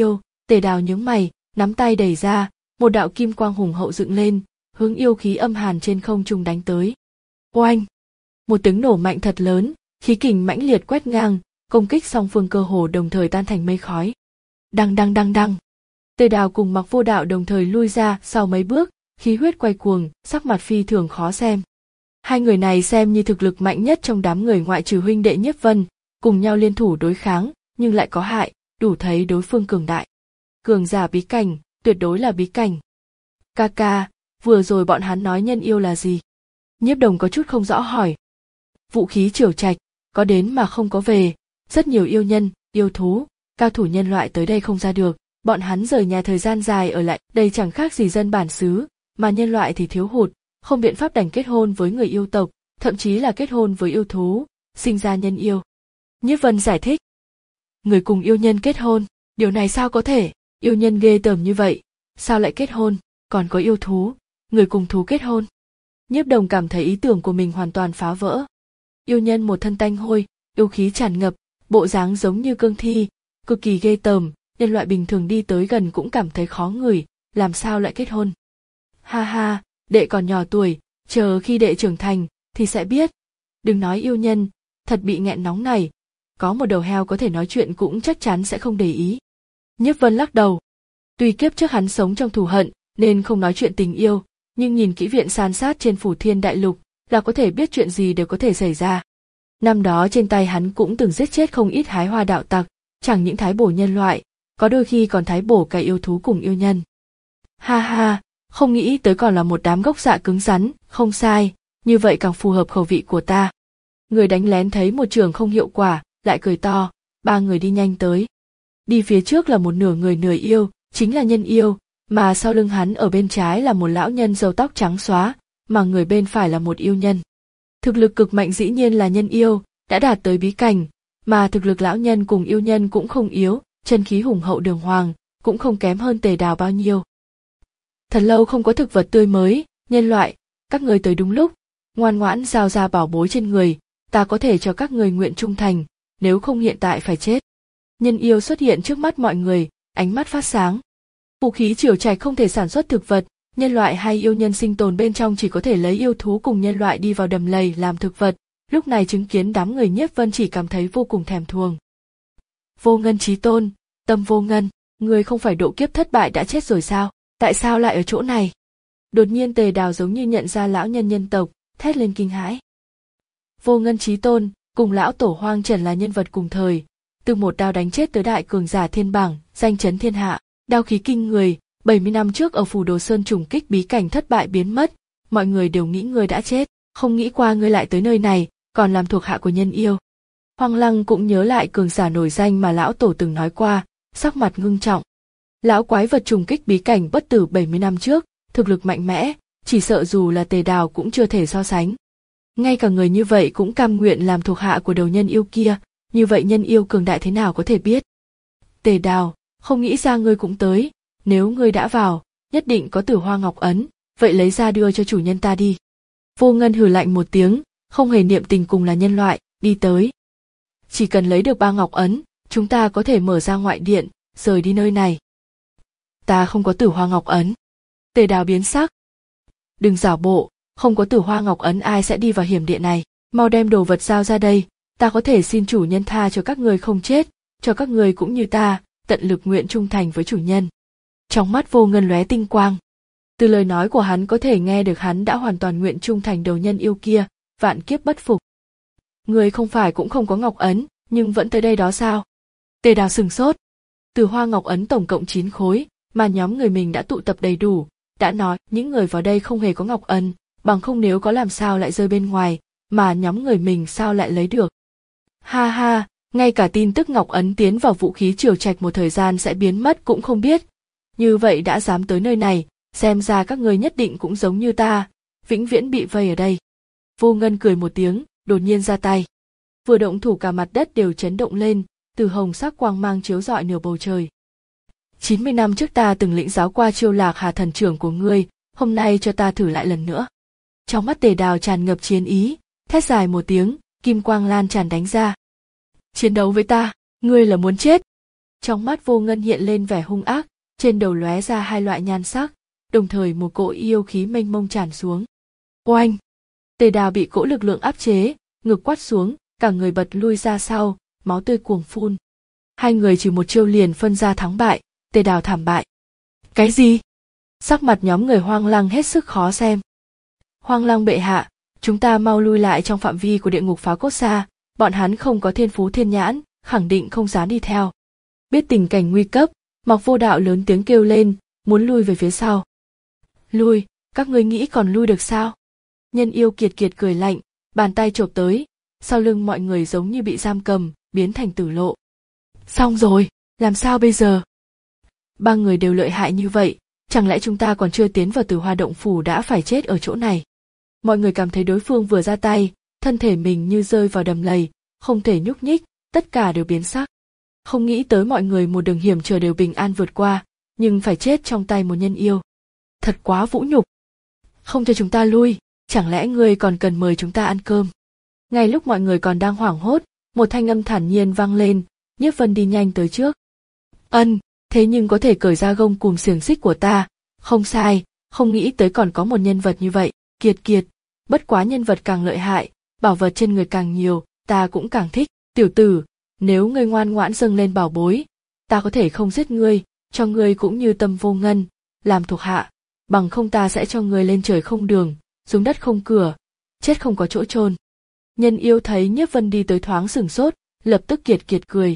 Tề Đào nhướng mày, nắm tay đẩy ra, một đạo kim quang hùng hậu dựng lên, hướng yêu khí âm hàn trên không trung đánh tới. Oanh! Một tiếng nổ mạnh thật lớn, khí kình mãnh liệt quét ngang, công kích song phương cơ hồ đồng thời tan thành mây khói. Đăng đăng đăng đăng. Tề Đào cùng Mặc Vô Đạo đồng thời lui ra sau mấy bước, khí huyết quay cuồng, sắc mặt phi thường khó xem. Hai người này xem như thực lực mạnh nhất trong đám người ngoại trừ huynh đệ Nhiếp Vân, cùng nhau liên thủ đối kháng, nhưng lại có hại, đủ thấy đối phương cường đại. Cường giả bí cảnh, tuyệt đối là bí cảnh. Ca ca, vừa rồi bọn hắn nói nhân yêu là gì? Nhiếp Đồng có chút không rõ hỏi. Vũ khí Triều Trạch, có đến mà không có về, rất nhiều yêu nhân, yêu thú, cao thủ nhân loại tới đây không ra được, bọn hắn rời nhà thời gian dài ở lại đây chẳng khác gì dân bản xứ, mà nhân loại thì thiếu hụt, không biện pháp đành kết hôn với người yêu tộc, thậm chí là kết hôn với yêu thú, sinh ra nhân yêu. Nhiếp Vân giải thích. Người cùng yêu nhân kết hôn, điều này sao có thể, yêu nhân ghê tởm như vậy, sao lại kết hôn, còn có yêu thú, người cùng thú kết hôn. Nhiếp Đồng cảm thấy ý tưởng của mình hoàn toàn phá vỡ. Yêu nhân một thân tanh hôi, yêu khí tràn ngập, bộ dáng giống như cương thi, cực kỳ ghê tởm, nhân loại bình thường đi tới gần cũng cảm thấy khó ngửi, làm sao lại kết hôn. Ha ha, đệ còn nhỏ tuổi, chờ khi đệ trưởng thành thì sẽ biết. Đừng nói yêu nhân, thật bị nghẹn nóng này, có một đầu heo có thể nói chuyện cũng chắc chắn sẽ không để ý. Nhiếp Vân lắc đầu. Tuy kiếp trước hắn sống trong thù hận nên không nói chuyện tình yêu, nhưng nhìn kỹ viện san sát trên Phủ Thiên Đại Lục là có thể biết chuyện gì đều có thể xảy ra. Năm đó trên tay hắn cũng từng giết chết không ít hái hoa đạo tặc, chẳng những thái bổ nhân loại, có đôi khi còn thái bổ cả yêu thú cùng yêu nhân. Ha ha, không nghĩ tới còn là một đám gốc dạ cứng rắn, không sai, như vậy càng phù hợp khẩu vị của ta. Người đánh lén thấy một trường không hiệu quả, lại cười to, ba người đi nhanh tới. Đi phía trước là một nửa người nửa yêu, chính là nhân yêu, mà sau lưng hắn ở bên trái là một lão nhân râu tóc trắng xóa, mà người bên phải là một yêu nhân. Thực lực cực mạnh dĩ nhiên là nhân yêu, đã đạt tới bí cảnh, mà thực lực lão nhân cùng yêu nhân cũng không yếu, chân khí hùng hậu đường hoàng, cũng không kém hơn Tề Đào bao nhiêu. Thật lâu không có thực vật tươi mới, nhân loại, các người tới đúng lúc, ngoan ngoãn giao ra bảo bối trên người, ta có thể cho các người nguyện trung thành, nếu không hiện tại phải chết. Nhân yêu xuất hiện trước mắt mọi người, ánh mắt phát sáng. Vũ khí Triều Trạch không thể sản xuất thực vật, nhân loại hay yêu nhân sinh tồn bên trong chỉ có thể lấy yêu thú cùng nhân loại đi vào đầm lầy làm thực vật, lúc này chứng kiến đám người Nhiếp Vân chỉ cảm thấy vô cùng thèm thuồng. Vô Ngân Chí Tôn, Tâm Vô Ngân, người không phải độ kiếp thất bại đã chết rồi sao, tại sao lại ở chỗ này? Đột nhiên Tề Đào giống như nhận ra lão nhân nhân tộc, thét lên kinh hãi. Vô Ngân Chí Tôn, cùng lão tổ Hoang Trần là nhân vật cùng thời, từ một đao đánh chết tới đại cường giả thiên bảng, danh chấn thiên hạ, đao khí kinh người, bảy mươi năm trước ở Phù Đồ Sơn trùng kích bí cảnh thất bại biến mất, mọi người đều nghĩ ngươi đã chết, không nghĩ qua ngươi lại tới nơi này, còn làm thuộc hạ của nhân yêu. Hoang Lăng cũng nhớ lại cường giả nổi danh mà lão tổ từng nói qua, sắc mặt ngưng trọng. Lão quái vật trùng kích bí cảnh bất tử bảy mươi năm trước, thực lực mạnh mẽ, chỉ sợ dù là Tề Đào cũng chưa thể so sánh. Ngay cả người như vậy cũng cam nguyện làm thuộc hạ của đầu nhân yêu kia, như vậy nhân yêu cường đại thế nào có thể biết. Tề Đào, không nghĩ ra ngươi cũng tới, nếu ngươi đã vào, nhất định có Tử Hoa Ngọc Ấn, vậy lấy ra đưa cho chủ nhân ta đi. Vô Ngân hừ lạnh một tiếng, không hề niệm tình cùng là nhân loại, đi tới. Chỉ cần lấy được ba Ngọc Ấn, chúng ta có thể mở ra ngoại điện, rời đi nơi này. Ta không có Tử Hoa Ngọc Ấn. Tề Đào biến sắc. Đừng giả bộ, không có Tử Hoa Ngọc Ấn ai sẽ đi vào hiểm địa này, mau đem đồ vật giao ra đây, ta có thể xin chủ nhân tha cho các người không chết, cho các người cũng như ta, tận lực nguyện trung thành với chủ nhân. Trong mắt Vô Ngân lóe tinh quang. Từ lời nói của hắn có thể nghe được hắn đã hoàn toàn nguyện trung thành đầu nhân yêu kia, vạn kiếp bất phục. Người không phải cũng không có Ngọc Ấn, nhưng vẫn tới đây đó sao? Tề Đào sừng sốt. Tử Hoa Ngọc Ấn tổng cộng chín khối, mà nhóm người mình đã tụ tập đầy đủ, đã nói những người vào đây không hề có Ngọc Ấn, bằng không nếu có làm sao lại rơi bên ngoài, mà nhóm người mình sao lại lấy được. Ha ha, ngay cả tin tức Ngọc Ấn tiến vào vũ khí Triều Trạch một thời gian sẽ biến mất cũng không biết. Như vậy đã dám tới nơi này, xem ra các người nhất định cũng giống như ta, vĩnh viễn bị vây ở đây. Vô Ngân cười một tiếng, đột nhiên ra tay. Vừa động thủ cả mặt đất đều chấn động lên, từ hồng sắc quang mang chiếu rọi nửa bầu trời. chín mươi năm trước ta từng lĩnh giáo qua chiêu Lạc Hà thần trưởng của ngươi, hôm nay cho ta thử lại lần nữa. Trong mắt Tề Đào tràn ngập chiến ý, thét dài một tiếng, kim quang lan tràn đánh ra. Chiến đấu với ta, ngươi là muốn chết. Trong mắt Vô Ngân hiện lên vẻ hung ác, trên đầu lóe ra hai loại nhan sắc, đồng thời một cỗ yêu khí mênh mông tràn xuống. Oanh! Tề Đào bị cỗ lực lượng áp chế, ngực quắt xuống, cả người bật lui ra sau, máu tươi cuồng phun. Hai người chỉ một chiêu liền phân ra thắng bại, Tề Đào thảm bại. Cái gì? Sắc mặt nhóm người Hoang Lăng hết sức khó xem. Hoang Lăng bệ hạ, chúng ta mau lui lại trong phạm vi của địa ngục Phá Cốt Sa, bọn hắn không có thiên phú thiên nhãn, khẳng định không dám đi theo. Biết tình cảnh nguy cấp, Mặc Vô Đạo lớn tiếng kêu lên, muốn lui về phía sau. Lui, các ngươi nghĩ còn lui được sao? Nhân yêu kiệt kiệt cười lạnh, bàn tay chộp tới, sau lưng mọi người giống như bị giam cầm, biến thành tử lộ. Xong rồi, làm sao bây giờ? Ba người đều lợi hại như vậy, chẳng lẽ chúng ta còn chưa tiến vào Tử Hoa động phủ đã phải chết ở chỗ này? Mọi người cảm thấy đối phương vừa ra tay, thân thể mình như rơi vào đầm lầy, không thể nhúc nhích, tất cả đều biến sắc. Không nghĩ tới mọi người một đường hiểm trở đều bình an vượt qua, nhưng phải chết trong tay một nhân yêu. Thật quá vũ nhục. Không cho chúng ta lui, chẳng lẽ ngươi còn cần mời chúng ta ăn cơm? Ngay lúc mọi người còn đang hoảng hốt, một thanh âm thản nhiên vang lên, Nhiếp Vân đi nhanh tới trước. Ân, thế nhưng có thể cởi ra gông cùm xiềng xích của ta, không sai, không nghĩ tới còn có một nhân vật như vậy, Kiệt Kiệt, bất quá nhân vật càng lợi hại, bảo vật trên người càng nhiều, ta cũng càng thích, tiểu tử, nếu ngươi ngoan ngoãn dâng lên bảo bối, ta có thể không giết ngươi, cho ngươi cũng như Tâm Vô Ngân, làm thuộc hạ, bằng không ta sẽ cho ngươi lên trời không đường, xuống đất không cửa, chết không có chỗ chôn. Nhân yêu thấy Nhiếp Vân đi tới thoáng sửng sốt, lập tức Kiệt Kiệt cười.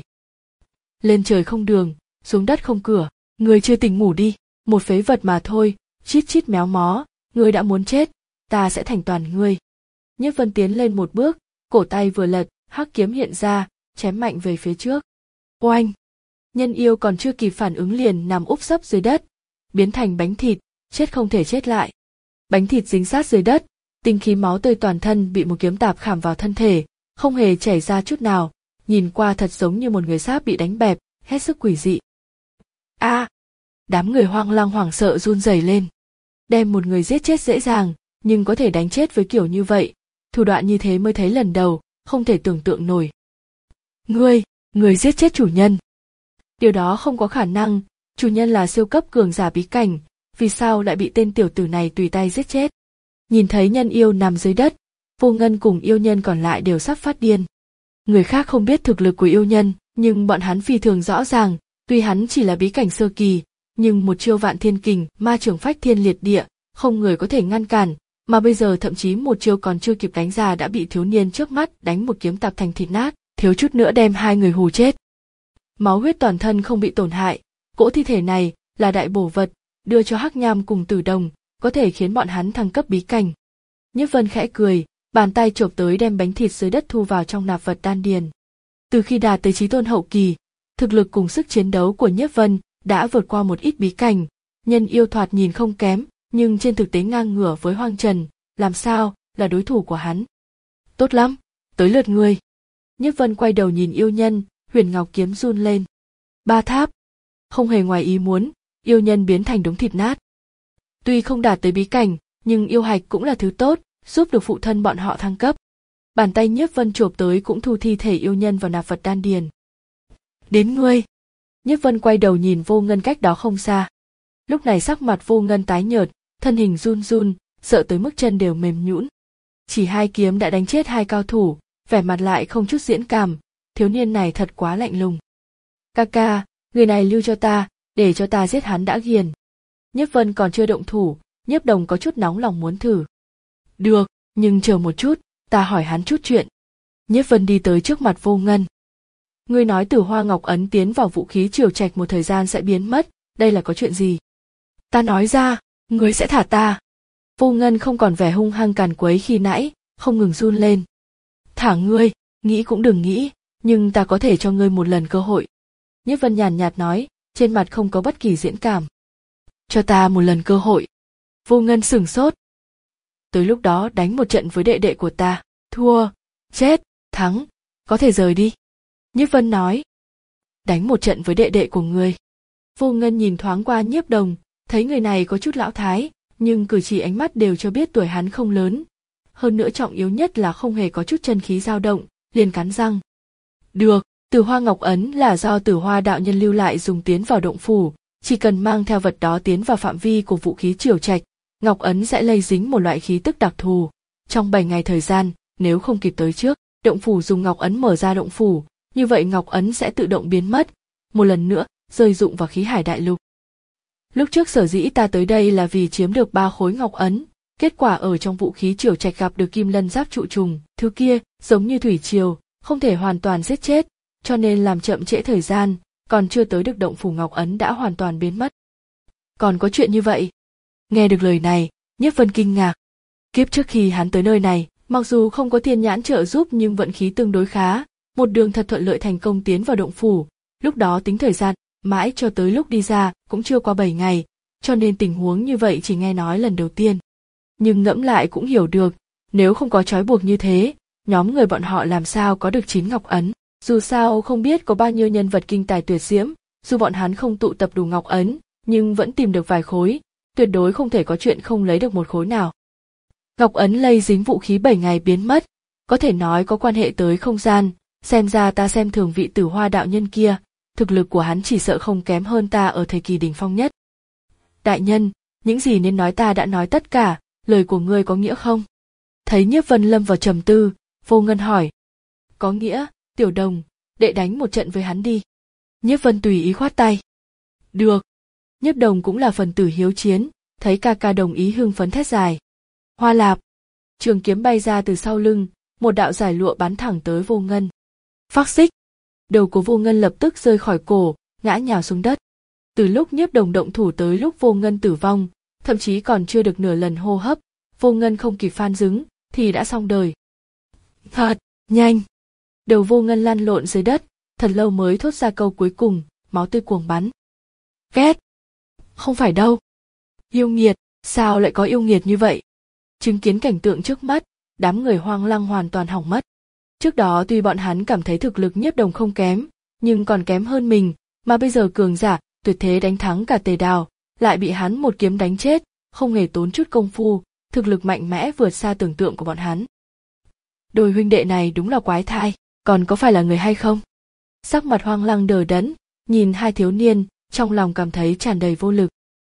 Lên trời không đường, xuống đất không cửa, ngươi chưa tỉnh ngủ đi, một phế vật mà thôi, chít chít méo mó, ngươi đã muốn chết, ta sẽ thành toàn ngươi. Nhiếp Vân tiến lên một bước, cổ tay vừa lật, hắc kiếm hiện ra, chém mạnh về phía trước. Oanh! Nhân yêu còn chưa kịp phản ứng liền nằm úp sấp dưới đất, biến thành bánh thịt, chết không thể chết lại. Bánh thịt dính sát dưới đất, tinh khí máu tươi toàn thân bị một kiếm tạp khảm vào thân thể, không hề chảy ra chút nào, nhìn qua thật giống như một người sáp bị đánh bẹp, hết sức quỷ dị. A! À, đám người Hoang Lăng hoảng sợ run rẩy lên. Đem một người giết chết dễ dàng, nhưng có thể đánh chết với kiểu như vậy, thủ đoạn như thế mới thấy lần đầu, không thể tưởng tượng nổi. Ngươi, ngươi giết chết chủ nhân. Điều đó không có khả năng, chủ nhân là siêu cấp cường giả bí cảnh, vì sao lại bị tên tiểu tử này tùy tay giết chết? Nhìn thấy nhân yêu nằm dưới đất, Vô Ngân cùng yêu nhân còn lại đều sắp phát điên. Người khác không biết thực lực của yêu nhân, nhưng bọn hắn phi thường rõ ràng, tuy hắn chỉ là bí cảnh sơ kỳ, nhưng một chiêu Vạn Thiên Kình, ma trường phách thiên liệt địa, không người có thể ngăn cản, mà bây giờ thậm chí một chiêu còn chưa kịp đánh ra đã bị thiếu niên trước mắt đánh một kiếm tạp thành thịt nát, thiếu chút nữa đem hai người hù chết. Máu huyết toàn thân không bị tổn hại, cỗ thi thể này là đại bổ vật, đưa cho Hắc Nham cùng Tử Đồng, có thể khiến bọn hắn thăng cấp bí cảnh. Nhiếp Vân khẽ cười, bàn tay chộp tới đem bánh thịt dưới đất thu vào trong nạp vật đan điền. Từ khi đạt tới chí tôn hậu kỳ, thực lực cùng sức chiến đấu của Nhiếp Vân đã vượt qua một ít bí cảnh, nhân yêu thoạt nhìn không kém, nhưng trên thực tế ngang ngửa với Hoang Trần, làm sao là đối thủ của hắn. Tốt lắm, tới lượt ngươi. Nhiếp Vân quay đầu nhìn yêu nhân, huyền ngọc kiếm run lên. Ba tháp. Không hề ngoài ý muốn, yêu nhân biến thành đống thịt nát. Tuy không đạt tới bí cảnh, nhưng yêu hạch cũng là thứ tốt, giúp được phụ thân bọn họ thăng cấp. Bàn tay Nhiếp Vân chộp tới cũng thu thi thể yêu nhân vào nạp vật đan điền. Đến ngươi. Nhiếp Vân quay đầu nhìn Vô Ngân cách đó không xa. Lúc này sắc mặt Vô Ngân tái nhợt, thân hình run run, sợ tới mức chân đều mềm nhũn. Chỉ hai kiếm đã đánh chết hai cao thủ, vẻ mặt lại không chút diễn cảm, thiếu niên này thật quá lạnh lùng. Ca ca, người này lưu cho ta, để cho ta giết hắn đã ghiền. Nhiếp Vân còn chưa động thủ, Nhiếp Đồng có chút nóng lòng muốn thử. Được, nhưng chờ một chút, ta hỏi hắn chút chuyện. Nhiếp Vân đi tới trước mặt Vô Ngân. Ngươi nói Tử Hoa Ngọc Ấn tiến vào vũ khí triều trạch một thời gian sẽ biến mất, đây là có chuyện gì? Ta nói ra, ngươi sẽ thả ta. Vô Ngân không còn vẻ hung hăng càn quấy khi nãy, không ngừng run lên. Thả ngươi, nghĩ cũng đừng nghĩ, nhưng ta có thể cho ngươi một lần cơ hội. Nhiếp Vân nhàn nhạt nói, trên mặt không có bất kỳ diễn cảm. Cho ta một lần cơ hội. Vô Ngân sửng sốt. Tới lúc đó đánh một trận với đệ đệ của ta, thua, chết, thắng, có thể rời đi. Nhiếp Vân nói. Đánh một trận với đệ đệ của ngươi. Vô Ngân nhìn thoáng qua Nhiếp Đồng, thấy người này có chút lão thái, nhưng cử chỉ ánh mắt đều cho biết tuổi hắn không lớn. Hơn nữa trọng yếu nhất là không hề có chút chân khí dao động, liền cắn răng. Được, Tử Hoa Ngọc Ấn là do Tử Hoa đạo nhân lưu lại dùng tiến vào động phủ, chỉ cần mang theo vật đó tiến vào phạm vi của vũ khí triều trạch, Ngọc Ấn sẽ lây dính một loại khí tức đặc thù. Trong bảy ngày thời gian, nếu không kịp tới trước, động phủ dùng Ngọc Ấn mở ra động phủ, như vậy Ngọc Ấn sẽ tự động biến mất, một lần nữa rơi dụng vào khí hải đại lục. Lúc trước sở dĩ ta tới đây là vì chiếm được ba khối Ngọc Ấn, kết quả ở trong vũ khí triều trạch gặp được kim lân giáp trụ trùng, thứ kia giống như thủy triều, không thể hoàn toàn giết chết, cho nên làm chậm trễ thời gian, còn chưa tới được động phủ Ngọc Ấn đã hoàn toàn biến mất. Còn có chuyện như vậy? Nghe được lời này, Nhiếp Vân kinh ngạc. Kiếp trước khi hắn tới nơi này, mặc dù không có thiên nhãn trợ giúp nhưng vận khí tương đối khá, một đường thật thuận lợi thành công tiến vào động phủ, lúc đó tính thời gian, mãi cho tới lúc đi ra cũng chưa qua bảy ngày, cho nên tình huống như vậy chỉ nghe nói lần đầu tiên. Nhưng ngẫm lại cũng hiểu được, nếu không có trói buộc như thế, nhóm người bọn họ làm sao có được chín Ngọc Ấn. Dù sao không biết có bao nhiêu nhân vật kinh tài tuyệt diễm, dù bọn hắn không tụ tập đủ Ngọc Ấn, nhưng vẫn tìm được vài khối, tuyệt đối không thể có chuyện không lấy được một khối nào. Ngọc Ấn lây dính vũ khí bảy ngày biến mất, có thể nói có quan hệ tới không gian, xem ra ta xem thường vị Tử Hoa đạo nhân kia, thực lực của hắn chỉ sợ không kém hơn ta ở thời kỳ đỉnh phong nhất. Đại nhân, những gì nên nói ta đã nói tất cả, lời của ngươi có nghĩa không? Thấy Nhiếp Vân lâm vào trầm tư, Vô Ngân hỏi. Có nghĩa, Tiểu Đồng, đệ đánh một trận với hắn đi. Nhiếp Vân tùy ý khoát tay. Được. Nhiếp Đồng cũng là phần tử hiếu chiến, thấy ca ca đồng ý hưng phấn thét dài. Hoa lạp. Trường kiếm bay ra từ sau lưng, một đạo giải lụa bắn thẳng tới Vô Ngân. Phác xích. Đầu của Vô Ngân lập tức rơi khỏi cổ, ngã nhào xuống đất. Từ lúc Nhiếp Đồng động thủ tới lúc Vô Ngân tử vong, thậm chí còn chưa được nửa lần hô hấp, Vô Ngân không kịp phan dứng, thì đã xong đời. Thật, nhanh. Đầu Vô Ngân lăn lộn dưới đất, thật lâu mới thốt ra câu cuối cùng, máu tươi cuồng bắn. Ghét. Không phải đâu. Yêu nghiệt, sao lại có yêu nghiệt như vậy? Chứng kiến cảnh tượng trước mắt, đám người Hoang Lăng hoàn toàn hỏng mất. Trước đó tuy bọn hắn cảm thấy thực lực Nhiếp Đồng không kém, nhưng còn kém hơn mình, mà bây giờ cường giả, tuyệt thế đánh thắng cả Tề Đào, lại bị hắn một kiếm đánh chết, không hề tốn chút công phu, thực lực mạnh mẽ vượt xa tưởng tượng của bọn hắn. Đôi huynh đệ này đúng là quái thai, còn có phải là người hay không? Sắc mặt Hoang Lăng đờ đẫn, nhìn hai thiếu niên, trong lòng cảm thấy tràn đầy vô lực.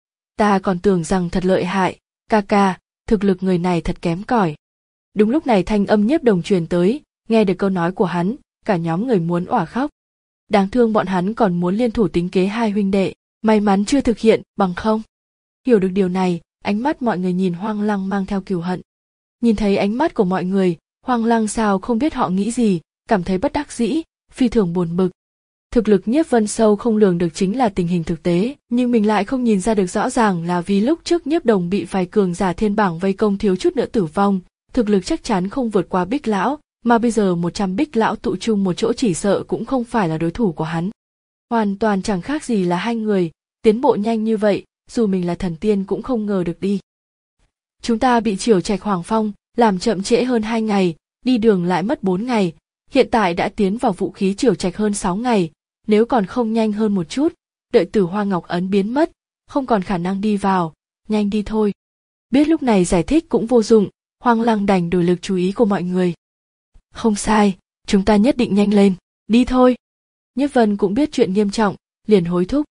Ta còn tưởng rằng thật lợi hại, ca ca, thực lực người này thật kém cỏi. Đúng lúc này thanh âm Nhiếp Đồng truyền tới, nghe được câu nói của hắn, cả nhóm người muốn òa khóc. Đáng thương bọn hắn còn muốn liên thủ tính kế hai huynh đệ, may mắn chưa thực hiện, bằng không. Hiểu được điều này, ánh mắt mọi người nhìn Hoang Lăng mang theo cừu hận. Nhìn thấy ánh mắt của mọi người, Hoang Lăng sao không biết họ nghĩ gì, cảm thấy bất đắc dĩ, phi thường buồn bực. Thực lực Nhiếp Vân sâu không lường được chính là tình hình thực tế, nhưng mình lại không nhìn ra được rõ ràng là vì lúc trước Nhiếp Đồng bị vài cường giả thiên bảng vây công thiếu chút nữa tử vong, thực lực chắc chắn không vượt qua Bích Lão, mà bây giờ một trăm Bích Lão tụ chung một chỗ chỉ sợ cũng không phải là đối thủ của hắn. Hoàn toàn chẳng khác gì là hai người, tiến bộ nhanh như vậy, dù mình là thần tiên cũng không ngờ được đi. Chúng ta bị Triều Trạch Hoàng Phong làm chậm trễ hơn hai ngày, đi đường lại mất bốn ngày, hiện tại đã tiến vào vũ khí Triều Trạch hơn sáu ngày, nếu còn không nhanh hơn một chút, đợi Tử Hoa Ngọc Ấn biến mất, không còn khả năng đi vào, nhanh đi thôi. Biết lúc này giải thích cũng vô dụng, Hoang Lăng đành đổi lực chú ý của mọi người. Không sai, chúng ta nhất định nhanh lên, đi thôi. Nhiếp Vân cũng biết chuyện nghiêm trọng, liền hối thúc.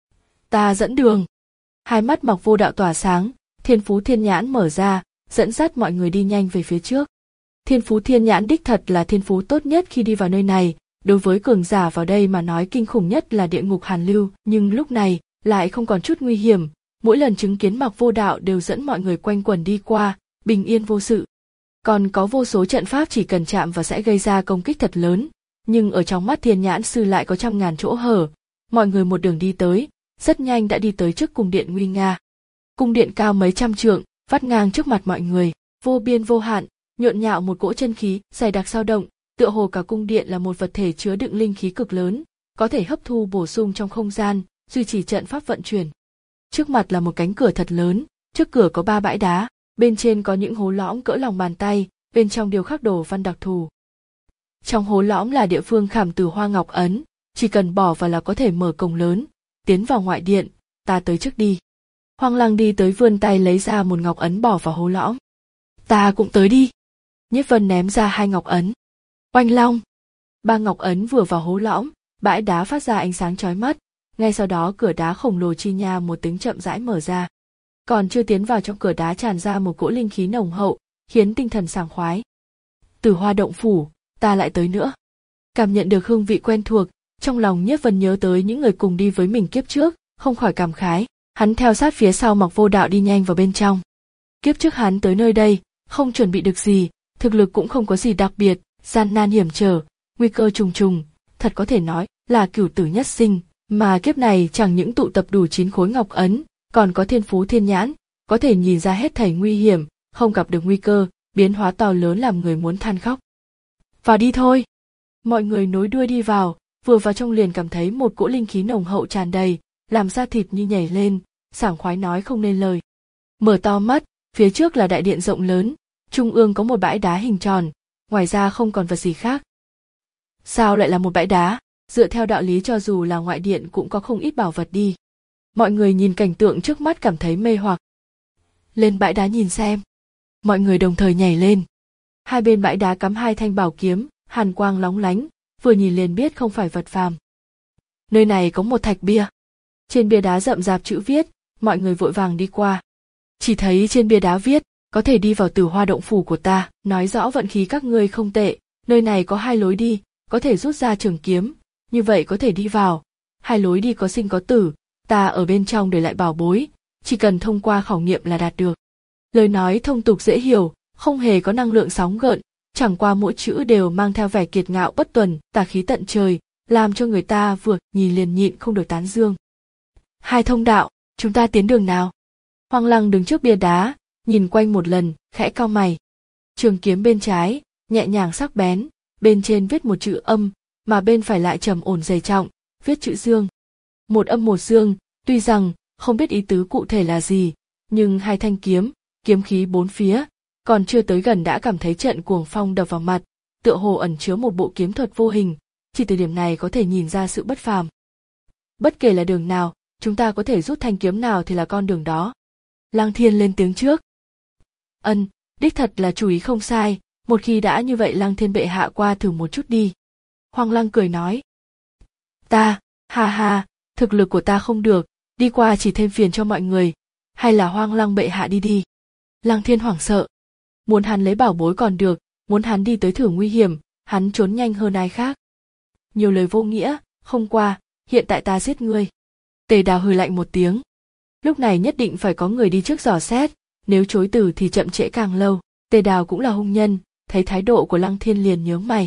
Ta dẫn đường. Hai mắt Mặc Vô Đạo tỏa sáng, Thiên Phú Thiên Nhãn mở ra, dẫn dắt mọi người đi nhanh về phía trước. Thiên Phú Thiên Nhãn đích thật là thiên phú tốt nhất khi đi vào nơi này, đối với cường giả vào đây mà nói kinh khủng nhất là địa ngục hàn lưu, nhưng lúc này lại không còn chút nguy hiểm, mỗi lần chứng kiến Mặc Vô Đạo đều dẫn mọi người quanh quẩn đi qua, bình yên vô sự. Còn có vô số trận pháp chỉ cần chạm vào sẽ gây ra công kích thật lớn, nhưng ở trong mắt Thiên Nhãn sư lại có trăm ngàn chỗ hở. Mọi người một đường đi tới, rất nhanh đã đi tới trước cung điện nguy nga. Cung điện cao mấy trăm trượng, vắt ngang trước mặt mọi người, vô biên vô hạn, nhộn nhạo một cỗ chân khí dày đặc dao động, tựa hồ cả cung điện là một vật thể chứa đựng linh khí cực lớn, có thể hấp thu bổ sung trong không gian, duy trì trận pháp vận chuyển. Trước mặt là một cánh cửa thật lớn, trước cửa có ba bãi đá, bên trên có những hố lõm cỡ lòng bàn tay, bên trong điêu khắc đồ văn đặc thù. Trong hố lõm là địa phương khảm Tử Hoa Ngọc Ấn, chỉ cần bỏ vào là có thể mở cổng lớn, tiến vào ngoại điện, ta tới trước đi. Hoang Lăng đi tới vươn tay lấy ra một ngọc ấn bỏ vào hố lõm. Ta cũng tới đi. Nhiếp Vân ném ra hai ngọc ấn. Oanh long. Ba ngọc ấn vừa vào hố lõm, bãi đá phát ra ánh sáng chói mắt, ngay sau đó cửa đá khổng lồ chi nha một tiếng chậm rãi mở ra. Còn chưa tiến vào trong cửa đá tràn ra một cỗ linh khí nồng hậu, khiến tinh thần sảng khoái. Tử Hoa động phủ, ta lại tới nữa. Cảm nhận được hương vị quen thuộc, trong lòng Nhiếp Vân nhớ tới những người cùng đi với mình kiếp trước, không khỏi cảm khái. Hắn theo sát phía sau Mặc Vô Đạo đi nhanh vào bên trong. Kiếp trước hắn tới nơi đây, không chuẩn bị được gì, thực lực cũng không có gì đặc biệt, gian nan hiểm trở, nguy cơ trùng trùng, thật có thể nói là cửu tử nhất sinh, mà kiếp này chẳng những tụ tập đủ chín khối ngọc ấn, còn có thiên phú thiên nhãn, có thể nhìn ra hết thảy nguy hiểm, không gặp được nguy cơ, biến hóa to lớn làm người muốn than khóc. Vào đi thôi. Mọi người nối đuôi đi vào, vừa vào trong liền cảm thấy một cỗ linh khí nồng hậu tràn đầy, làm da thịt như nhảy lên, sảng khoái nói không nên lời. Mở to mắt, phía trước là đại điện rộng lớn, trung ương có một bãi đá hình tròn, ngoài ra không còn vật gì khác. Sao lại là một bãi đá? Dựa theo đạo lý cho dù là ngoại điện cũng có không ít bảo vật đi. Mọi người nhìn cảnh tượng trước mắt cảm thấy mê hoặc. Lên bãi đá nhìn xem. Mọi người đồng thời nhảy lên. Hai bên bãi đá cắm hai thanh bảo kiếm, hàn quang lóng lánh, vừa nhìn liền biết không phải vật phàm. Nơi này có một thạch bia. Trên bia đá rậm rạp chữ viết, mọi người vội vàng đi qua. Chỉ thấy trên bia đá viết, có thể đi vào Tử Hoa động phủ của ta, nói rõ vận khí các ngươi không tệ, nơi này có hai lối đi, có thể rút ra trường kiếm, như vậy có thể đi vào. Hai lối đi có sinh có tử, ta ở bên trong để lại bảo bối, chỉ cần thông qua khảo nghiệm là đạt được. Lời nói thông tục dễ hiểu, không hề có năng lượng sóng gợn, chẳng qua mỗi chữ đều mang theo vẻ kiệt ngạo bất tuần, tà khí tận trời, làm cho người ta vừa nhìn liền nhịn không được tán dương. Hai thông đạo, chúng ta tiến đường nào? Hoang Lăng đứng trước bia đá, nhìn quanh một lần, khẽ cau mày. Trường kiếm bên trái, nhẹ nhàng sắc bén, bên trên viết một chữ âm, mà bên phải lại trầm ổn dày trọng, viết chữ dương. Một âm một dương, tuy rằng không biết ý tứ cụ thể là gì, nhưng hai thanh kiếm, kiếm khí bốn phía, còn chưa tới gần đã cảm thấy trận cuồng phong đập vào mặt, tựa hồ ẩn chứa một bộ kiếm thuật vô hình, chỉ từ điểm này có thể nhìn ra sự bất phàm. Bất kể là đường nào, chúng ta có thể rút thanh kiếm nào thì là con đường đó. Lăng Thiên lên tiếng trước. Ân, đích thật là chủ ý không sai, một khi đã như vậy Lăng Thiên bệ hạ qua thử một chút đi. Hoang Lăng cười nói. Ta, ha ha, thực lực của ta không được, đi qua chỉ thêm phiền cho mọi người, hay là Hoang Lăng bệ hạ đi đi. Lăng Thiên hoảng sợ. Muốn hắn lấy bảo bối còn được, muốn hắn đi tới thử nguy hiểm, hắn trốn nhanh hơn ai khác. Nhiều lời vô nghĩa, không qua, hiện tại ta giết ngươi. Tề Đào hừ lạnh một tiếng. Lúc này nhất định phải có người đi trước dò xét, nếu chối từ thì chậm trễ càng lâu. Tề Đào cũng là hung nhân, thấy thái độ của Lăng Thiên liền nhướng mày.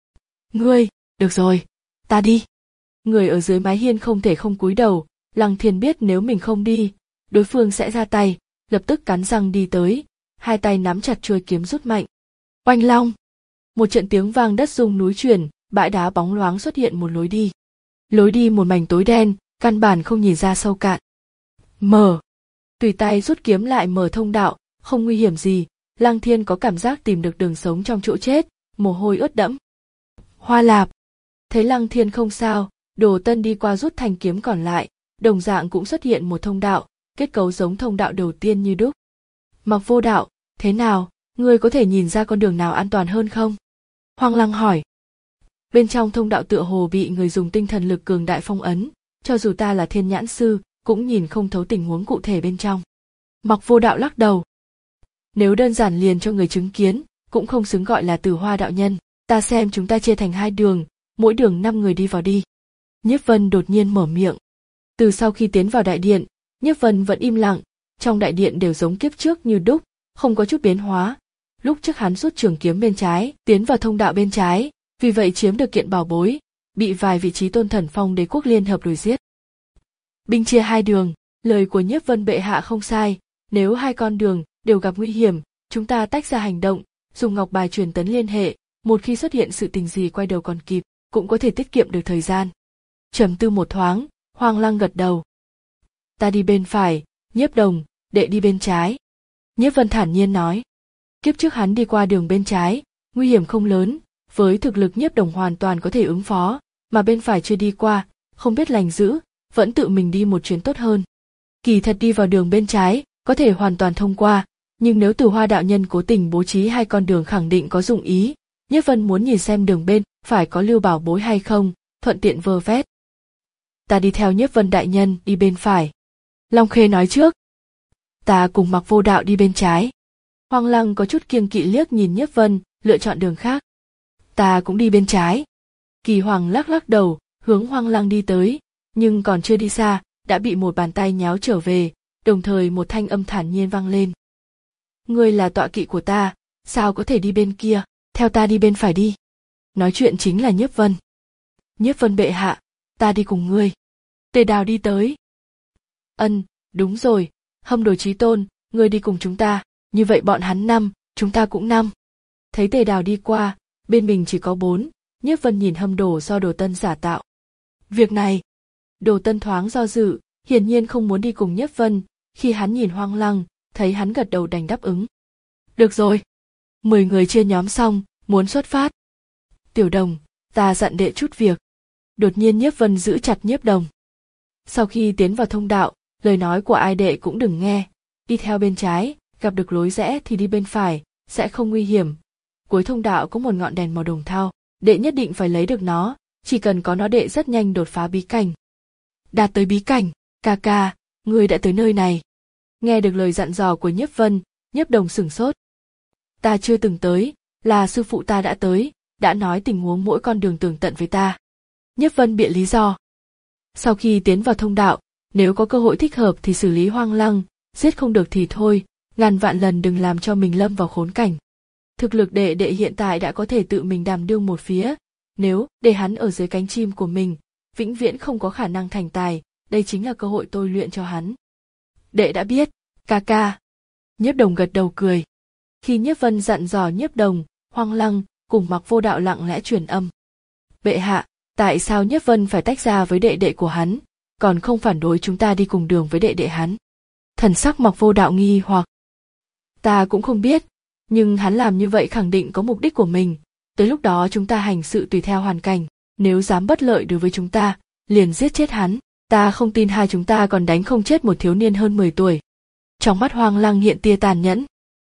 Ngươi, được rồi, ta đi. Người ở dưới mái hiên không thể không cúi đầu, Lăng Thiên biết nếu mình không đi, đối phương sẽ ra tay, lập tức cắn răng đi tới, hai tay nắm chặt chuôi kiếm rút mạnh. Oanh long! Một trận tiếng vang đất rung núi chuyển, bãi đá bóng loáng xuất hiện một lối đi. Lối đi một mảnh tối đen, căn bản không nhìn ra sâu cạn. Mở! Tùy tay rút kiếm lại mở thông đạo, không nguy hiểm gì, Lăng Thiên có cảm giác tìm được đường sống trong chỗ chết, mồ hôi ướt đẫm. Hoa Lạp! Thấy Lăng Thiên không sao, Đồ Tân đi qua rút thanh kiếm còn lại, đồng dạng cũng xuất hiện một thông đạo, kết cấu giống thông đạo đầu tiên như đúc. Mặc Vô Đạo, thế nào, ngươi có thể nhìn ra con đường nào an toàn hơn không? Hoang Lăng hỏi. Bên trong thông đạo tựa hồ bị người dùng tinh thần lực cường đại phong ấn, cho dù ta là thiên nhãn sư, cũng nhìn không thấu tình huống cụ thể bên trong. Mặc Vô Đạo lắc đầu. Nếu đơn giản liền cho người chứng kiến, cũng không xứng gọi là Tử Hoa đạo nhân, ta xem chúng ta chia thành hai đường, mỗi đường năm người đi vào đi. Nhiếp Vân đột nhiên mở miệng. Từ sau khi tiến vào đại điện, Nhiếp Vân vẫn im lặng, trong đại điện đều giống kiếp trước như đúc, không có chút biến hóa. Lúc trước hắn rút trường kiếm bên trái, tiến vào thông đạo bên trái, vì vậy chiếm được kiện bảo bối, bị vài vị trí tôn thần phong đế quốc liên hợp đuổi giết. Binh chia hai đường, lời của Nhiếp Vân bệ hạ không sai, nếu hai con đường đều gặp nguy hiểm, chúng ta tách ra hành động, dùng ngọc bài truyền tấn liên hệ, một khi xuất hiện sự tình gì quay đầu còn kịp, cũng có thể tiết kiệm được thời gian. Trầm tư một thoáng, Hoang Lăng gật đầu. Ta đi bên phải, Nhiếp Đồng, đệ đi bên trái. Nhiếp Vân thản nhiên nói. Kiếp trước hắn đi qua đường bên trái, nguy hiểm không lớn, với thực lực Nhiếp Đồng hoàn toàn có thể ứng phó, mà bên phải chưa đi qua, không biết lành dữ, vẫn tự mình đi một chuyến tốt hơn. Kỳ thật đi vào đường bên trái, có thể hoàn toàn thông qua, nhưng nếu Tử Hoa đạo nhân cố tình bố trí hai con đường khẳng định có dụng ý, Nhiếp Vân muốn nhìn xem đường bên phải có lưu bảo bối hay không, thuận tiện vơ vét. Ta đi theo Nhiếp Vân đại nhân đi bên phải. Long Khê nói trước. Ta cùng Mặc Vô Đạo đi bên trái. Hoang Lăng có chút kiêng kỵ liếc nhìn Nhiếp Vân, lựa chọn đường khác. Ta cũng đi bên trái. Kỳ Hoàng lắc lắc đầu, hướng Hoang Lăng đi tới, nhưng còn chưa đi xa, đã bị một bàn tay nhéo trở về, đồng thời một thanh âm thản nhiên vang lên. Ngươi là tọa kỵ của ta, sao có thể đi bên kia, theo ta đi bên phải đi. Nói chuyện chính là Nhiếp Vân. Nhiếp Vân bệ hạ, ta đi cùng ngươi. Tề Đào đi tới. Ân, đúng rồi, Hâm Đồ Chí Tôn, ngươi đi cùng chúng ta, như vậy bọn hắn năm, chúng ta cũng năm. Thấy Tề Đào đi qua, bên mình chỉ có bốn, Nhiếp Vân nhìn Hâm Đồ do Đồ Tân giả tạo. Việc này, Đồ Tân thoáng do dự, hiển nhiên không muốn đi cùng Nhiếp Vân, khi hắn nhìn Hoang Lăng, thấy hắn gật đầu đành đáp ứng. Được rồi. Mười người chia nhóm xong, muốn xuất phát. Tiểu Đồng, ta dặn đệ chút việc. Đột nhiên Nhiếp Vân giữ chặt Nhiếp Đồng. Sau khi tiến vào thông đạo, lời nói của ai đệ cũng đừng nghe, đi theo bên trái, gặp được lối rẽ thì đi bên phải, sẽ không nguy hiểm. Cuối thông đạo có một ngọn đèn màu đồng thau, đệ nhất định phải lấy được nó, chỉ cần có nó đệ rất nhanh đột phá bí cảnh. Đạt tới bí cảnh, ca ca, ngươi đã tới nơi này. Nghe được lời dặn dò của Nhiếp Vân, Nhiếp Đồng sửng sốt. Ta chưa từng tới, là sư phụ ta đã tới, đã nói tình huống mỗi con đường tường tận với ta. Nhiếp Vân biện lý do. Sau khi tiến vào thông đạo, nếu có cơ hội thích hợp thì xử lý Hoang Lăng, giết không được thì thôi, ngàn vạn lần đừng làm cho mình lâm vào khốn cảnh. Thực lực đệ đệ hiện tại đã có thể tự mình đảm đương một phía, nếu để hắn ở dưới cánh chim của mình, vĩnh viễn không có khả năng thành tài, đây chính là cơ hội tôi luyện cho hắn. Đệ đã biết, ca ca. Nhiếp Đồng gật đầu cười. Khi Nhiếp Vân dặn dò Nhiếp Đồng, Hoang Lăng cùng Mặc Vô Đạo lặng lẽ truyền âm. Bệ hạ, tại sao Nhiếp Vân phải tách ra với đệ đệ của hắn, còn không phản đối chúng ta đi cùng đường với đệ đệ hắn? Thần sắc Mặc Vô Đạo nghi hoặc. Ta cũng không biết, nhưng hắn làm như vậy khẳng định có mục đích của mình, tới lúc đó chúng ta hành sự tùy theo hoàn cảnh, nếu dám bất lợi đối với chúng ta, liền giết chết hắn, ta không tin hai chúng ta còn đánh không chết một thiếu niên hơn mười tuổi. Trong mắt Hoang Lăng hiện tia tàn nhẫn.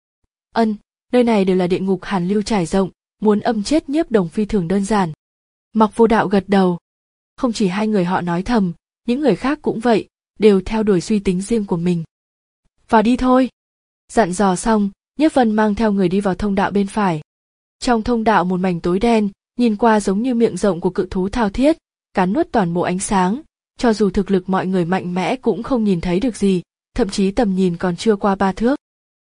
Ân, nơi này đều là địa ngục hàn lưu trải rộng, muốn âm chết Nhiếp Đồng phi thường đơn giản. Mặc Vô Đạo gật đầu. Không chỉ hai người họ nói thầm, những người khác cũng vậy, đều theo đuổi suy tính riêng của mình. Vào đi thôi. Dặn dò xong, Nhiếp Vân mang theo người đi vào thông đạo bên phải. Trong thông đạo một mảnh tối đen, nhìn qua giống như miệng rộng của cự thú thao thiết, cắn nuốt toàn bộ ánh sáng, cho dù thực lực mọi người mạnh mẽ cũng không nhìn thấy được gì, thậm chí tầm nhìn còn chưa qua ba thước.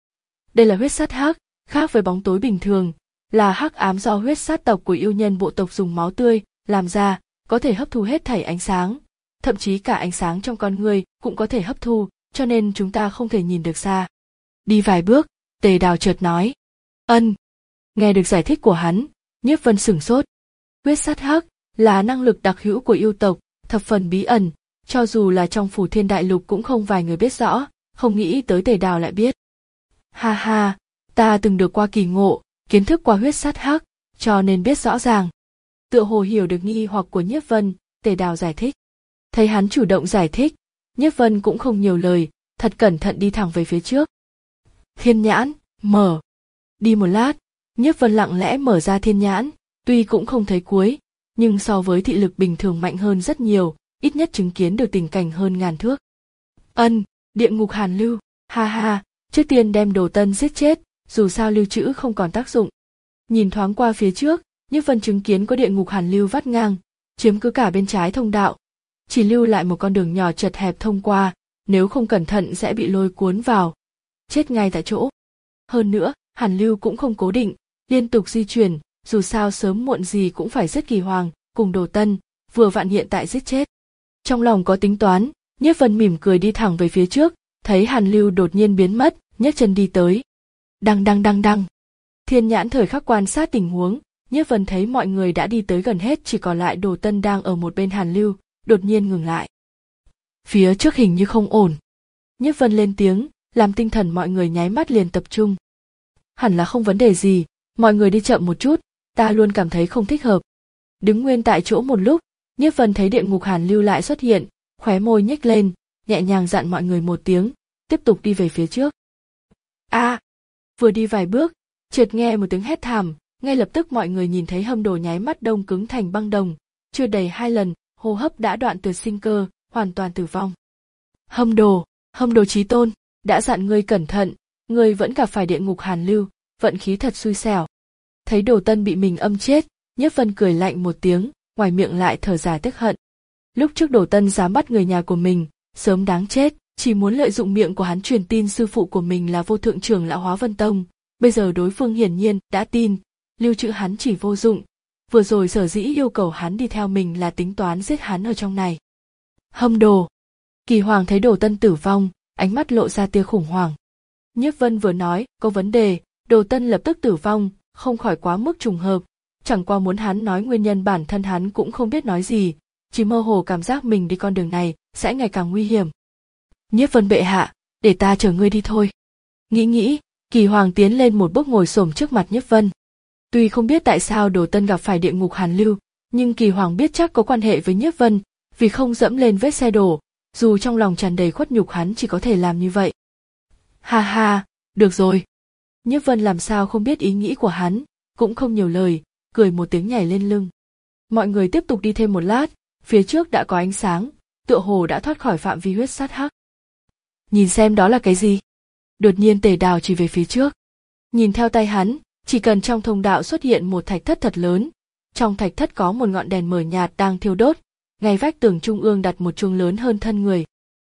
Đây là huyết sát hắc, khác với bóng tối bình thường, là hắc ám do huyết sát tộc của yêu nhân bộ tộc dùng máu tươi làm ra, có thể hấp thu hết thảy ánh sáng, thậm chí cả ánh sáng trong con người cũng có thể hấp thu, cho nên chúng ta không thể nhìn được xa. Đi vài bước, Tề Đào chợt nói. Ân. Nghe được giải thích của hắn, Nhiếp Vân sửng sốt. Huyết sát hắc là năng lực đặc hữu của yêu tộc, thập phần bí ẩn, cho dù là trong Phủ Thiên Đại Lục cũng không vài người biết rõ, không nghĩ tới Tề Đào lại biết. Ha ha, ta từng được qua kỳ ngộ, kiến thức qua huyết sát hắc, cho nên biết rõ ràng. Tựa hồ hiểu được nghi hoặc của Nhiếp Vân, Tề Đào giải thích. Thấy hắn chủ động giải thích, Nhiếp Vân cũng không nhiều lời, thật cẩn thận đi thẳng về phía trước. Thiên nhãn, mở. Đi một lát, Nhiếp Vân lặng lẽ mở ra thiên nhãn, tuy cũng không thấy cuối, nhưng so với thị lực bình thường mạnh hơn rất nhiều, ít nhất chứng kiến được tình cảnh hơn ngàn thước. Ân, địa ngục hàn lưu, ha ha, trước tiên đem Đồ Tân giết chết, dù sao lưu trữ không còn tác dụng. Nhìn thoáng qua phía trước, Nhiếp Vân chứng kiến có địa ngục hàn lưu vắt ngang, chiếm cứ cả bên trái thông đạo. Chỉ lưu lại một con đường nhỏ chật hẹp thông qua, nếu không cẩn thận sẽ bị lôi cuốn vào, chết ngay tại chỗ. Hơn nữa, hàn lưu cũng không cố định, liên tục di chuyển, dù sao sớm muộn gì cũng phải giết Kỳ Hoàng, cùng Đồ Tân, vừa vặn hiện tại giết chết. Trong lòng có tính toán, Nhiếp Vân mỉm cười đi thẳng về phía trước, thấy hàn lưu đột nhiên biến mất, nhấc chân đi tới. Đăng đăng đăng đăng. Thiên nhãn thời khắc quan sát tình huống, Nhiếp Vân thấy mọi người đã đi tới gần hết, chỉ còn lại Đồ Tân đang ở một bên hàn lưu, đột nhiên ngừng lại. Phía trước hình như không ổn. Nhiếp Vân lên tiếng, làm tinh thần mọi người nháy mắt liền tập trung. Hẳn là không vấn đề gì, mọi người đi chậm một chút, ta luôn cảm thấy không thích hợp. Đứng nguyên tại chỗ một lúc, Nhiếp Vân thấy địa ngục hàn lưu lại xuất hiện, khóe môi nhếch lên, nhẹ nhàng dặn mọi người một tiếng, tiếp tục đi về phía trước. A! À, vừa đi vài bước, chợt nghe một tiếng hét thảm, Ngay lập tức mọi người nhìn thấy Hâm Đồ nháy mắt đông cứng thành băng đồng, chưa đầy hai lần, hô hấp đã đoạn tuyệt sinh cơ, hoàn toàn tử vong. Hâm Đồ, Hâm Đồ chí tôn, đã dặn ngươi cẩn thận, ngươi vẫn gặp phải địa ngục hàn lưu, vận khí thật xui xẻo. Thấy Đồ Tân bị mình âm chết, Nhiếp Vân cười lạnh một tiếng, ngoài miệng lại thở dài tức hận. Lúc trước Đồ Tân dám bắt người nhà của mình, sớm đáng chết, chỉ muốn lợi dụng miệng của hắn truyền tin sư phụ của mình là vô thượng trưởng lão Hóa Vân Tông. Bây giờ đối phương hiển nhiên đã tin, lưu trữ hắn chỉ vô dụng. Vừa rồi sở dĩ yêu cầu hắn đi theo mình là tính toán giết hắn ở trong này. Hâm Đồ. Kỳ Hoàng thấy Đồ Tân tử vong, ánh mắt lộ ra tia khủng hoảng. Nhiếp Vân vừa nói có vấn đề, Đồ Tân lập tức tử vong, không khỏi quá mức trùng hợp. Chẳng qua muốn hắn nói nguyên nhân, bản thân hắn cũng không biết nói gì, chỉ mơ hồ cảm giác mình đi con đường này sẽ ngày càng nguy hiểm. Nhiếp Vân bệ hạ, để ta chở ngươi đi thôi. Nghĩ nghĩ, Kỳ Hoàng tiến lên một bước ngồi xổm trước mặt Nhiếp Vân. Tuy không biết tại sao Đồ Tân gặp phải địa ngục hàn lưu, nhưng Kỳ Hoàng biết chắc có quan hệ với Nhiếp Vân, vì không dẫm lên vết xe đổ, dù trong lòng tràn đầy khuất nhục hắn chỉ có thể làm như vậy. Ha ha, được rồi. Nhiếp Vân làm sao không biết ý nghĩ của hắn, cũng không nhiều lời, cười một tiếng nhảy lên lưng. Mọi người tiếp tục đi thêm một lát, phía trước đã có ánh sáng, tựa hồ đã thoát khỏi phạm vi huyết sát hắc. Nhìn xem đó là cái gì? Đột nhiên Tề Đào chỉ về phía trước. Nhìn theo tay hắn, chỉ cần trong thông đạo xuất hiện một thạch thất thật lớn, trong thạch thất có một ngọn đèn mờ nhạt đang thiêu đốt, ngay vách tường trung ương đặt một chuông lớn hơn thân người.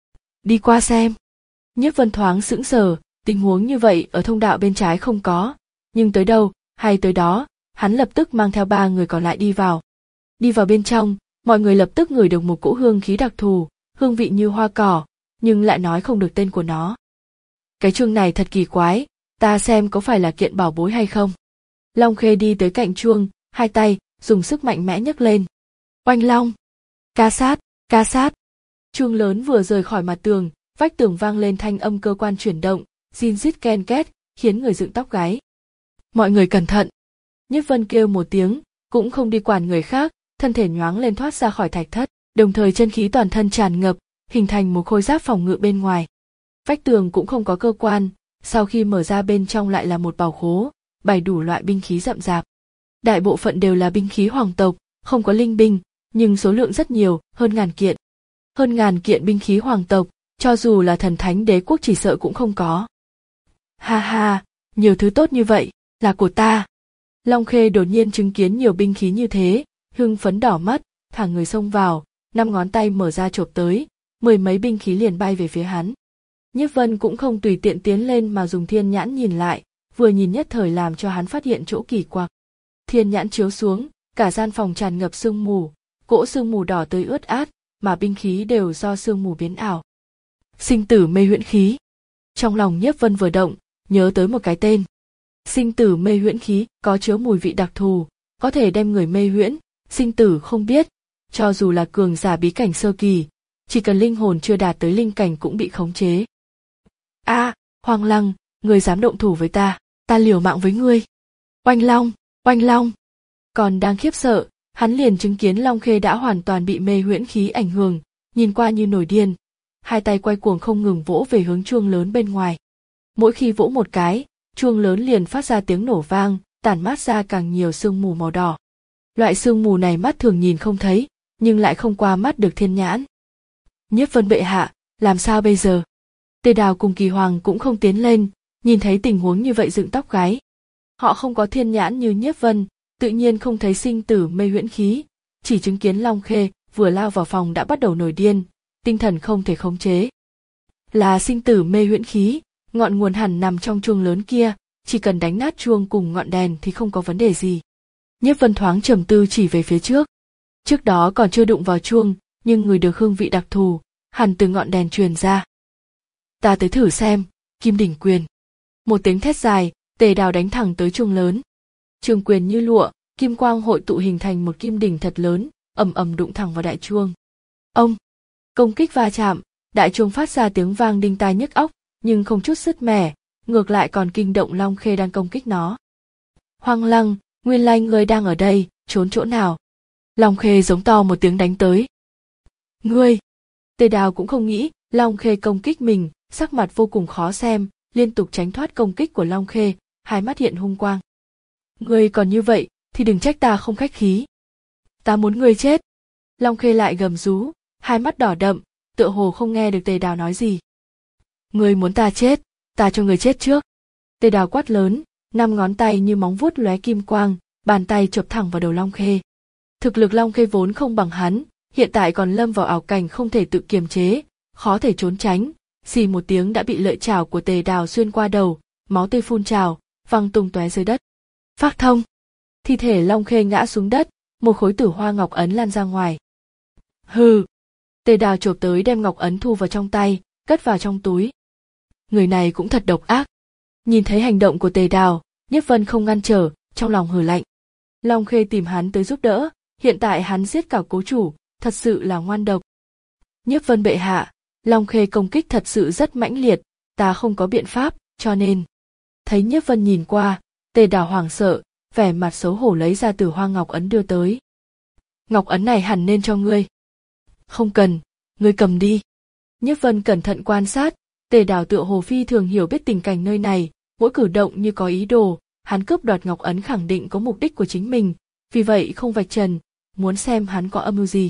Đi qua xem. Nhiếp Vân thoáng sững sờ, tình huống như vậy ở thông đạo bên trái không có, nhưng tới đâu, hay tới đó, hắn lập tức mang theo ba người còn lại đi vào. Đi vào bên trong, mọi người lập tức ngửi được một cỗ hương khí đặc thù, hương vị như hoa cỏ, nhưng lại nói không được tên của nó. Cái chuông này thật kỳ quái, ta xem có phải là kiện bảo bối hay không. Long Khê đi tới cạnh chuông, hai tay, dùng sức mạnh mẽ nhấc lên. Oanh long! Ca sát, ca sát! Chuông lớn vừa rời khỏi mặt tường, vách tường vang lên thanh âm cơ quan chuyển động, zin rít ken két, khiến người dựng tóc gáy. Mọi người cẩn thận! Nhiếp Vân kêu một tiếng, cũng không đi quản người khác, thân thể nhoáng lên thoát ra khỏi thạch thất, đồng thời chân khí toàn thân tràn ngập, hình thành một khôi giáp phòng ngự bên ngoài. Vách tường cũng không có cơ quan, sau khi mở ra bên trong lại là một bảo khố, bày đủ loại binh khí rậm rạp. Đại bộ phận đều là binh khí hoàng tộc, không có linh binh, nhưng số lượng rất nhiều, hơn ngàn kiện. Hơn ngàn kiện binh khí hoàng tộc, cho dù là thần thánh đế quốc chỉ sợ cũng không có. Ha ha, nhiều thứ tốt như vậy, là của ta. Long Khê đột nhiên chứng kiến nhiều binh khí như thế, hưng phấn đỏ mắt, thẳng người xông vào, năm ngón tay mở ra chộp tới, mười mấy binh khí liền bay về phía hắn. Nhiếp Vân cũng không tùy tiện tiến lên mà dùng thiên nhãn nhìn lại, vừa nhìn nhất thời làm cho hắn phát hiện chỗ kỳ quặc. Thiên nhãn chiếu xuống, cả gian phòng tràn ngập sương mù, cỗ sương mù đỏ tươi ướt át, mà binh khí đều do sương mù biến ảo. Sinh tử mê huyễn khí. Trong lòng Nhiếp Vân vừa động, nhớ tới một cái tên. Sinh tử mê huyễn khí có chứa mùi vị đặc thù, có thể đem người mê huyễn, sinh tử không biết, cho dù là cường giả bí cảnh sơ kỳ, chỉ cần linh hồn chưa đạt tới linh cảnh cũng bị khống chế. A, à, Hoàng Lăng, ngươi dám động thủ với ta, ta liều mạng với ngươi. Oanh long, oanh long. Còn đang khiếp sợ, hắn liền chứng kiến Long Khê đã hoàn toàn bị mê huyễn khí ảnh hưởng, nhìn qua như nổi điên, hai tay quay cuồng không ngừng vỗ về hướng chuông lớn bên ngoài. Mỗi khi vỗ một cái, chuông lớn liền phát ra tiếng nổ vang, tản mát ra càng nhiều sương mù màu đỏ. Loại sương mù này mắt thường nhìn không thấy, nhưng lại không qua mắt được thiên nhãn. Nhiếp Vân bệ hạ, làm sao bây giờ? Tề Đào cùng Kỳ Hoàng cũng không tiến lên, nhìn thấy tình huống như vậy dựng tóc gáy. Họ không có thiên nhãn như Nhiếp Vân, tự nhiên không thấy sinh tử mê huyễn khí, chỉ chứng kiến Long Khê vừa lao vào phòng đã bắt đầu nổi điên, tinh thần không thể khống chế. Là sinh tử mê huyễn khí, ngọn nguồn hẳn nằm trong chuông lớn kia, chỉ cần đánh nát chuông cùng ngọn đèn thì không có vấn đề gì. Nhiếp Vân thoáng trầm tư chỉ về phía trước. Trước đó còn chưa đụng vào chuông, nhưng người được hương vị đặc thù, hẳn từ ngọn đèn truyền ra. Ta tới thử xem, Kim Đỉnh Quyền. Một tiếng thét dài, Tề Đào đánh thẳng tới chuông lớn. Trường quyền như lụa, kim quang hội tụ hình thành một kim đỉnh thật lớn, ầm ầm đụng thẳng vào đại chuông. Ông, công kích va chạm, đại chuông phát ra tiếng vang đinh tai nhức óc, nhưng không chút sứt mẻ, ngược lại còn kinh động Long Khê đang công kích nó. Hoang Lăng, nguyên lai ngươi đang ở đây, trốn chỗ nào? Long Khê giống to một tiếng đánh tới. Ngươi! Tề Đào cũng không nghĩ Long Khê công kích mình, sắc mặt vô cùng khó xem, liên tục tránh thoát công kích của Long Khê, hai mắt hiện hung quang. Ngươi còn như vậy thì đừng trách ta không khách khí. Ta muốn ngươi chết. Long Khê lại gầm rú, hai mắt đỏ đậm, tựa hồ không nghe được Tề Đào nói gì. Ngươi muốn ta chết, ta cho ngươi chết trước. Tề Đào quát lớn, năm ngón tay như móng vuốt lóe kim quang, bàn tay chộp thẳng vào đầu Long Khê. Thực lực Long Khê vốn không bằng hắn, hiện tại còn lâm vào ảo cảnh không thể tự kiềm chế, khó thể trốn tránh. Xì một tiếng đã bị lợi chảo của Tề Đào xuyên qua đầu, máu tươi phun trào, văng tung tóe dưới đất. Phác thông. Thi thể Long Khê ngã xuống đất, một khối tử hoa ngọc ấn lan ra ngoài. Hừ. Tề Đào chộp tới đem ngọc ấn thu vào trong tay, cất vào trong túi. Người này cũng thật độc ác. Nhìn thấy hành động của Tề Đào, Nhiếp Vân không ngăn trở, trong lòng hừ lạnh. Long Khê tìm hắn tới giúp đỡ, hiện tại hắn giết cả cố chủ, thật sự là ngoan độc. Nhiếp Vân bệ hạ, Long Khê công kích thật sự rất mãnh liệt, ta không có biện pháp, cho nên. Thấy Nhiếp Vân nhìn qua, Tề Đào hoảng sợ, vẻ mặt xấu hổ lấy ra Tử Hoa ngọc ấn đưa tới. Ngọc ấn này hẳn nên cho ngươi. Không cần, ngươi cầm đi. Nhiếp Vân cẩn thận quan sát, Tề Đào tựa hồ phi thường hiểu biết tình cảnh nơi này, mỗi cử động như có ý đồ, hắn cướp đoạt ngọc ấn khẳng định có mục đích của chính mình, vì vậy không vạch trần, muốn xem hắn có âm mưu gì.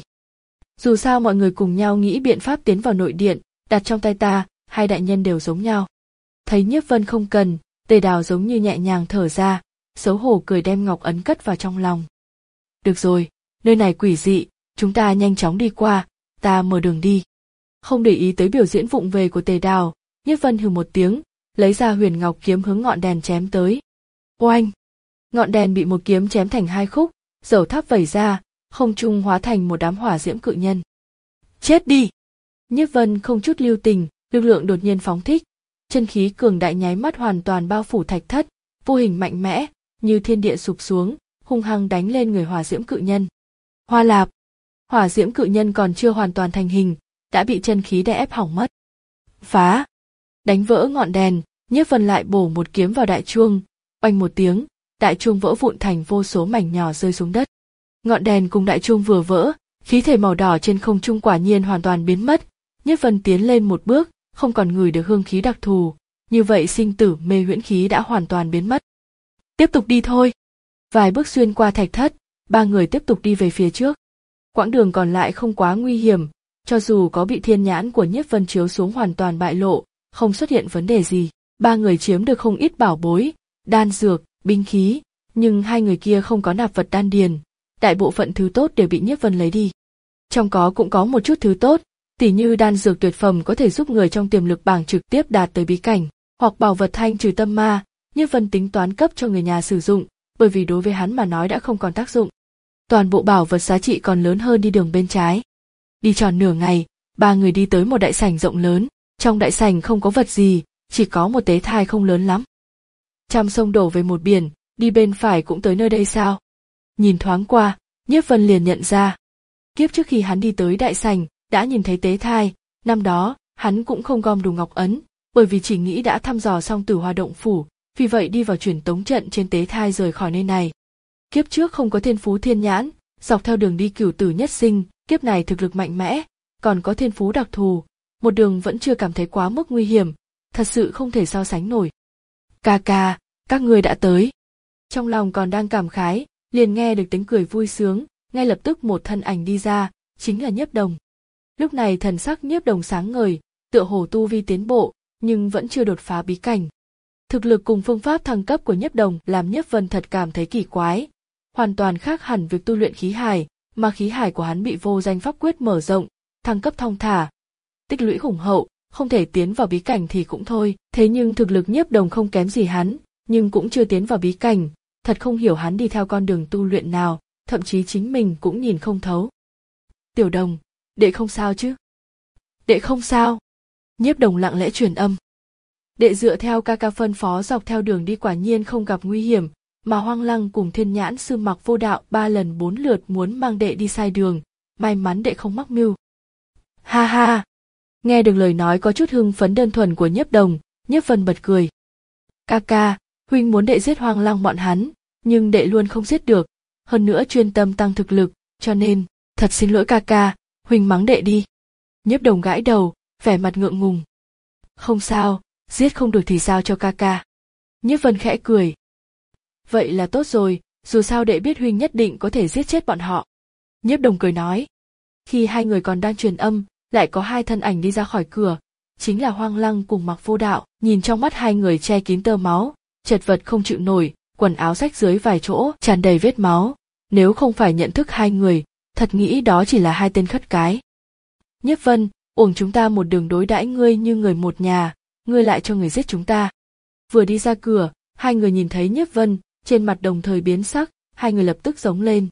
Dù sao mọi người cùng nhau nghĩ biện pháp tiến vào nội điện, đặt trong tay ta, hai đại nhân đều giống nhau. Thấy Nhiếp Vân không cần, Tề Đào giống như nhẹ nhàng thở ra, xấu hổ cười đem ngọc ấn cất vào trong lòng. Được rồi, nơi này quỷ dị, chúng ta nhanh chóng đi qua, ta mở đường đi. Không để ý tới biểu diễn vụng về của Tề Đào, Nhiếp Vân hừ một tiếng, lấy ra huyền ngọc kiếm hướng ngọn đèn chém tới. Oanh! Ngọn đèn bị một kiếm chém thành hai khúc, dầu tháp vẩy ra, không trung hóa thành một đám hỏa diễm cự nhân. Chết đi! Nhiếp Vân không chút lưu tình, lực lượng đột nhiên phóng thích, chân khí cường đại nháy mắt hoàn toàn bao phủ thạch thất, vô hình mạnh mẽ, như thiên địa sụp xuống, hung hăng đánh lên người hỏa diễm cự nhân. Hoa lạp! Hỏa diễm cự nhân còn chưa hoàn toàn thành hình, đã bị chân khí đè ép hỏng mất. Phá! Đánh vỡ ngọn đèn, Nhiếp Vân lại bổ một kiếm vào đại chuông, oanh một tiếng, đại chuông vỡ vụn thành vô số mảnh nhỏ rơi xuống đất. Ngọn đèn cùng đại chuông vừa vỡ, khí thể màu đỏ trên không trung quả nhiên hoàn toàn biến mất. Nhiếp Vân tiến lên một bước, không còn ngửi được hương khí đặc thù, như vậy sinh tử mê huyễn khí đã hoàn toàn biến mất. Tiếp tục đi thôi. Vài bước xuyên qua thạch thất, ba người tiếp tục đi về phía trước. Quãng đường còn lại không quá nguy hiểm, cho dù có bị thiên nhãn của Nhiếp Vân chiếu xuống hoàn toàn bại lộ, không xuất hiện vấn đề gì. Ba người chiếm được không ít bảo bối, đan dược, binh khí, nhưng hai người kia không có nạp vật đan điền, đại bộ phận thứ tốt đều bị Nhiếp Vân lấy đi. Trong có cũng có một chút thứ tốt, tỉ như đan dược tuyệt phẩm có thể giúp người trong tiềm lực bảng trực tiếp đạt tới bí cảnh, hoặc bảo vật thanh trừ tâm ma, Nhiếp Vân tính toán cấp cho người nhà sử dụng, bởi vì đối với hắn mà nói đã không còn tác dụng. Toàn bộ bảo vật giá trị còn lớn hơn đi đường bên trái. Đi tròn nửa ngày, ba người đi tới một đại sảnh rộng lớn, trong đại sảnh không có vật gì, chỉ có một tế thai không lớn lắm. Trăm sông đổ về một biển, đi bên phải cũng tới nơi đây sao? Nhìn thoáng qua, Nhiếp Vân liền nhận ra. Kiếp trước khi hắn đi tới đại sảnh, đã nhìn thấy tế thai, năm đó, hắn cũng không gom đủ ngọc ấn, bởi vì chỉ nghĩ đã thăm dò xong Tử Hoa động phủ, vì vậy đi vào truyền tống trận trên tế thai rời khỏi nơi này. Kiếp trước không có thiên phú thiên nhãn, dọc theo đường đi cửu tử nhất sinh, kiếp này thực lực mạnh mẽ, còn có thiên phú đặc thù, một đường vẫn chưa cảm thấy quá mức nguy hiểm, thật sự không thể so sánh nổi. Ca ca, các ngươi đã tới. Trong lòng còn đang cảm khái, liền nghe được tiếng cười vui sướng, ngay lập tức một thân ảnh đi ra, chính là Nhiếp Đồng. Lúc này thần sắc Nhiếp Đồng sáng ngời, tựa hồ tu vi tiến bộ, nhưng vẫn chưa đột phá bí cảnh. Thực lực cùng phương pháp thăng cấp của Nhiếp Đồng làm Nhiếp Vân thật cảm thấy kỳ quái, hoàn toàn khác hẳn việc tu luyện khí hải, mà khí hải của hắn bị vô danh pháp quyết mở rộng, thăng cấp thong thả, tích lũy hùng hậu, không thể tiến vào bí cảnh thì cũng thôi, thế nhưng thực lực Nhiếp Đồng không kém gì hắn, nhưng cũng chưa tiến vào bí cảnh, thật không hiểu hắn đi theo con đường tu luyện nào, thậm chí chính mình cũng nhìn không thấu. Tiểu Đồng, đệ không sao chứ? Đệ không sao. Nhiếp Đồng lặng lẽ truyền âm. Đệ dựa theo ca ca phân phó dọc theo đường đi quả nhiên không gặp nguy hiểm, mà Hoang Lăng cùng Thiên Nhãn Sư Mặc Vô Đạo ba lần bốn lượt muốn mang đệ đi sai đường, may mắn đệ không mắc mưu. Ha ha! Nghe được lời nói có chút hưng phấn đơn thuần của Nhiếp Đồng, Nhiếp Vân bật cười. Ca ca, huynh muốn đệ giết Hoang Lăng bọn hắn, nhưng đệ luôn không giết được, hơn nữa chuyên tâm tăng thực lực, cho nên, thật xin lỗi ca ca, huynh mắng đệ đi. Nhiếp Đồng gãi đầu, vẻ mặt ngượng ngùng. Không sao, giết không được thì sao cho ca ca. Nhiếp Vân khẽ cười. Vậy là tốt rồi, dù sao đệ biết huynh nhất định có thể giết chết bọn họ. Nhiếp Đồng cười nói. Khi hai người còn đang truyền âm, lại có hai thân ảnh đi ra khỏi cửa, chính là Hoang Lăng cùng Mặc Vô Đạo. Nhìn trong mắt hai người che kín tơ máu, chật vật không chịu nổi, quần áo rách dưới vài chỗ tràn đầy vết máu. Nếu không phải nhận thức hai người, thật nghĩ đó chỉ là hai tên khất cái. Nhiếp Vân, uổng chúng ta một đường đối đãi ngươi như người một nhà, ngươi lại cho người giết chúng ta. Vừa đi ra cửa, hai người nhìn thấy Nhiếp Vân, trên mặt đồng thời biến sắc, hai người lập tức giống lên.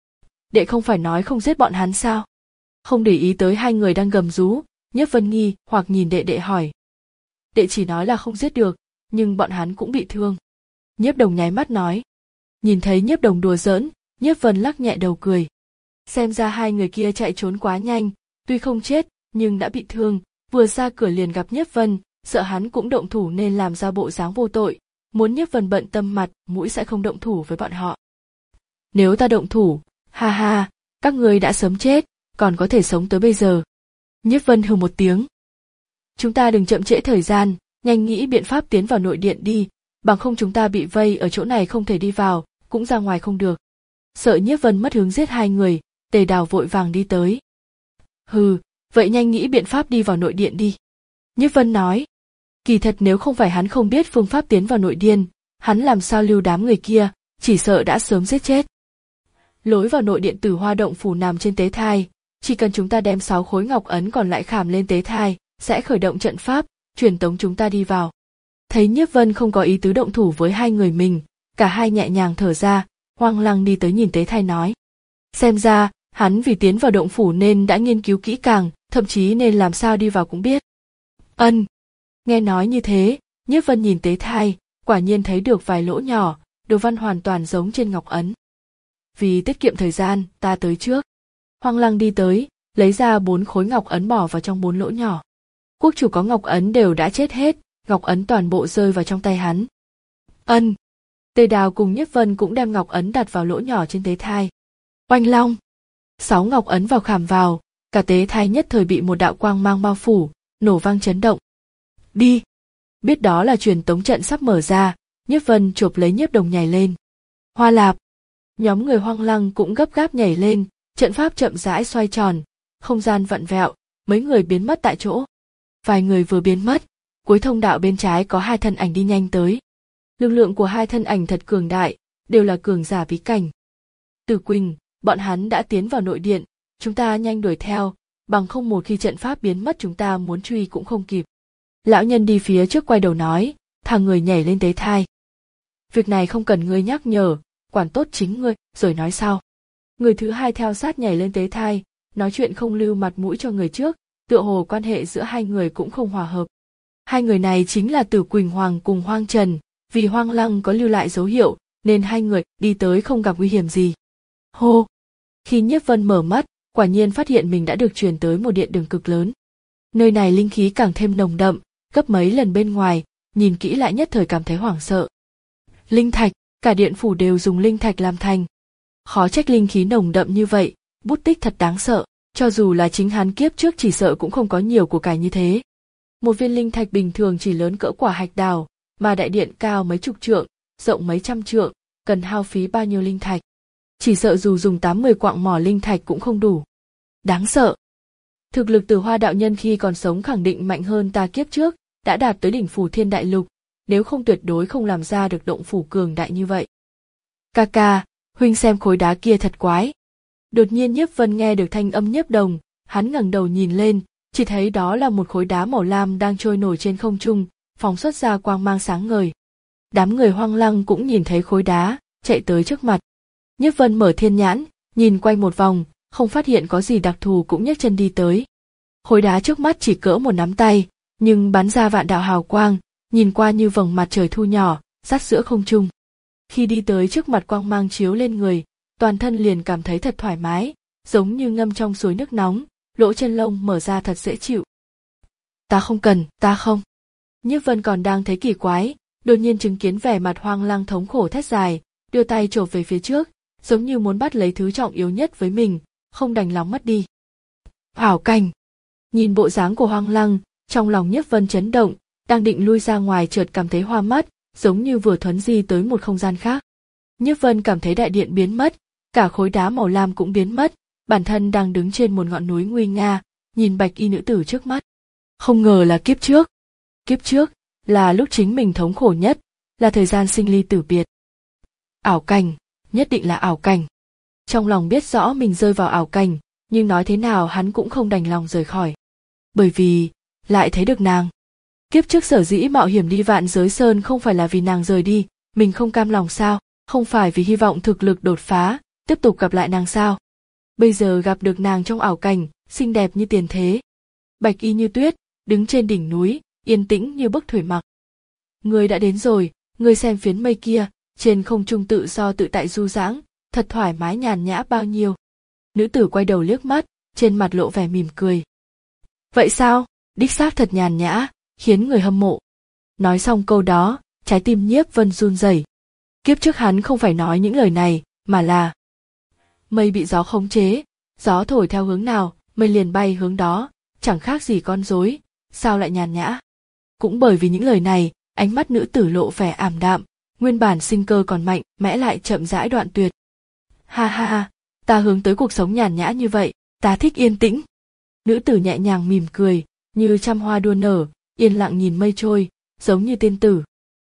Đệ không phải nói không giết bọn hắn sao? Không để ý tới hai người đang gầm rú, Nhiếp Vân nghi hoặc nhìn đệ đệ hỏi. Đệ chỉ nói là không giết được, nhưng bọn hắn cũng bị thương. Nhiếp Đồng nháy mắt nói. Nhìn thấy Nhiếp Đồng đùa giỡn, Nhiếp Vân lắc nhẹ đầu cười. Xem ra hai người kia chạy trốn quá nhanh, tuy không chết, nhưng đã bị thương, vừa ra cửa liền gặp Nhiếp Vân, sợ hắn cũng động thủ nên làm ra bộ dáng vô tội, muốn Nhiếp Vân bận tâm mặt, mũi sẽ không động thủ với bọn họ. Nếu ta động thủ, ha ha, các ngươi đã sớm chết, còn có thể sống tới bây giờ. Nhiếp Vân hừ một tiếng. Chúng ta đừng chậm trễ thời gian, nhanh nghĩ biện pháp tiến vào nội điện đi, bằng không chúng ta bị vây ở chỗ này không thể đi vào, cũng ra ngoài không được. Sợ Nhiếp Vân mất hướng giết hai người, Tề Đào vội vàng đi tới. Hừ, vậy nhanh nghĩ biện pháp đi vào nội điện đi. Nhiếp Vân nói. Kỳ thật nếu không phải hắn không biết phương pháp tiến vào nội điện, hắn làm sao lưu đám người kia, chỉ sợ đã sớm giết chết. Lối vào nội điện Tử Hoa động phủ nằm trên tế thai, chỉ cần chúng ta đem sáu khối ngọc ấn còn lại khảm lên tế thai, sẽ khởi động trận pháp, truyền tống chúng ta đi vào. Thấy Nhiếp Vân không có ý tứ động thủ với hai người mình, cả hai nhẹ nhàng thở ra, Hoang Lăng đi tới nhìn tế thai nói. Xem ra, hắn vì tiến vào động phủ nên đã nghiên cứu kỹ càng, thậm chí nên làm sao đi vào cũng biết. Ân. Nghe nói như thế, Nhiếp Vân nhìn tế thai, quả nhiên thấy được vài lỗ nhỏ, đồ văn hoàn toàn giống trên ngọc ấn. Vì tiết kiệm thời gian, ta tới trước. Hoang Lăng đi tới, lấy ra bốn khối ngọc ấn bỏ vào trong bốn lỗ nhỏ. Quốc chủ có ngọc ấn đều đã chết hết, ngọc ấn toàn bộ rơi vào trong tay hắn. Ân. Tề Đào cùng Nhiếp Vân cũng đem ngọc ấn đặt vào lỗ nhỏ trên tế thai. Oanh long. Sáu ngọc ấn vào khảm vào, cả tế thai nhất thời bị một đạo quang mang bao phủ, nổ vang chấn động. Đi. Biết đó là truyền tống trận sắp mở ra, Nhiếp Vân chộp lấy Nhiếp Đồng nhảy lên. Hoa lạp. Nhóm người Hoang Lăng cũng gấp gáp nhảy lên, trận pháp chậm rãi xoay tròn, không gian vặn vẹo, mấy người biến mất tại chỗ. Vài người vừa biến mất, cuối thông đạo bên trái có hai thân ảnh đi nhanh tới. Lực lượng của hai thân ảnh thật cường đại, đều là cường giả bí cảnh. Tử Quỳnh, bọn hắn đã tiến vào nội điện, chúng ta nhanh đuổi theo, bằng không một khi trận pháp biến mất chúng ta muốn truy cũng không kịp. Lão nhân đi phía trước quay đầu nói, thằng người nhảy lên tế thai. Việc này không cần ngươi nhắc nhở, quản tốt chính ngươi, rồi nói sau. Người thứ hai theo sát nhảy lên tế thai, nói chuyện không lưu mặt mũi cho người trước, tựa hồ quan hệ giữa hai người cũng không hòa hợp. Hai người này chính là Tử Quỳnh Hoàng cùng Hoang Trần, vì Hoang Lăng có lưu lại dấu hiệu, nên hai người đi tới không gặp nguy hiểm gì. Hô! Khi Nhiếp Vân mở mắt, quả nhiên phát hiện mình đã được truyền tới một điện đường cực lớn. Nơi này linh khí càng thêm nồng đậm, gấp mấy lần bên ngoài, nhìn kỹ lại nhất thời cảm thấy hoảng sợ. Linh thạch, cả điện phủ đều dùng linh thạch làm thành. Khó trách linh khí nồng đậm như vậy, bút tích thật đáng sợ, cho dù là chính hắn kiếp trước chỉ sợ cũng không có nhiều của cải như thế. Một viên linh thạch bình thường chỉ lớn cỡ quả hạch đào, mà đại điện cao mấy chục trượng, rộng mấy trăm trượng, cần hao phí bao nhiêu linh thạch. Chỉ sợ dù dùng tám mươi quặng mỏ linh thạch cũng không đủ. Đáng sợ. Thực lực Tử Hoa đạo nhân khi còn sống khẳng định mạnh hơn ta kiếp trước, đã đạt tới đỉnh phủ thiên đại lục, nếu không tuyệt đối không làm ra được động phủ cường đại như vậy. Ca ca, huynh xem khối đá kia thật quái. Đột nhiên Nhiếp Vân nghe được thanh âm Nhiếp Đồng, hắn ngẩng đầu nhìn lên, chỉ thấy đó là một khối đá màu lam đang trôi nổi trên không trung, phóng xuất ra quang mang sáng ngời. Đám người Hoang Lăng cũng nhìn thấy khối đá, chạy tới trước mặt. Nhiếp Vân mở thiên nhãn, nhìn quanh một vòng, không phát hiện có gì đặc thù cũng nhấc chân đi tới. Khối đá trước mắt chỉ cỡ một nắm tay, nhưng bắn ra vạn đạo hào quang, nhìn qua như vầng mặt trời thu nhỏ, dắt giữa không trung. Khi đi tới trước mặt quang mang chiếu lên người, toàn thân liền cảm thấy thật thoải mái, giống như ngâm trong suối nước nóng, lỗ chân lông mở ra thật dễ chịu. Ta không cần, ta không. Nhiếp Vân còn đang thấy kỳ quái, đột nhiên chứng kiến vẻ mặt Hoang Lăng thống khổ thét dài, đưa tay chộp về phía trước, giống như muốn bắt lấy thứ trọng yếu nhất với mình, không đành lòng mất đi. Hảo cảnh. Nhìn bộ dáng của Hoang Lăng, trong lòng Nhiếp Vân chấn động, đang định lui ra ngoài chợt cảm thấy hoa mắt, giống như vừa thuấn di tới một không gian khác. Nhiếp Vân cảm thấy đại điện biến mất, cả khối đá màu lam cũng biến mất, bản thân đang đứng trên một ngọn núi nguy nga, nhìn bạch y nữ tử trước mắt. Không ngờ là kiếp trước. Kiếp trước là lúc chính mình thống khổ nhất, là thời gian sinh ly tử biệt. Ảo cảnh, nhất định là ảo cảnh. Trong lòng biết rõ mình rơi vào ảo cảnh, nhưng nói thế nào hắn cũng không đành lòng rời khỏi. Bởi vì, lại thấy được nàng. Kiếp trước sở dĩ mạo hiểm đi Vạn Giới Sơn không phải là vì nàng rời đi, mình không cam lòng sao, không phải vì hy vọng thực lực đột phá, tiếp tục gặp lại nàng sao. Bây giờ gặp được nàng trong ảo cảnh, xinh đẹp như tiền thế. Bạch y như tuyết, đứng trên đỉnh núi, yên tĩnh như bức thủy mặc. Ngươi đã đến rồi, ngươi xem phiến mây kia, trên không trung tự do tự tại du dãng, thật thoải mái nhàn nhã bao nhiêu. Nữ tử quay đầu liếc mắt, trên mặt lộ vẻ mỉm cười. Vậy sao, đích xác thật nhàn nhã, khiến người hâm mộ. Nói xong câu đó, trái tim Nhiếp Vân run rẩy. Kiếp trước hắn không phải nói những lời này, mà là mây bị gió khống chế, gió thổi theo hướng nào, mây liền bay hướng đó, chẳng khác gì con rối, sao lại nhàn nhã. Cũng bởi vì những lời này, ánh mắt nữ tử lộ vẻ ảm đạm, nguyên bản sinh cơ còn mạnh, mẽ lại chậm rãi đoạn tuyệt. Ha ha ha, ta hướng tới cuộc sống nhàn nhã như vậy, ta thích yên tĩnh. Nữ tử nhẹ nhàng mỉm cười, như trăm hoa đua nở, yên lặng nhìn mây trôi, giống như tiên tử.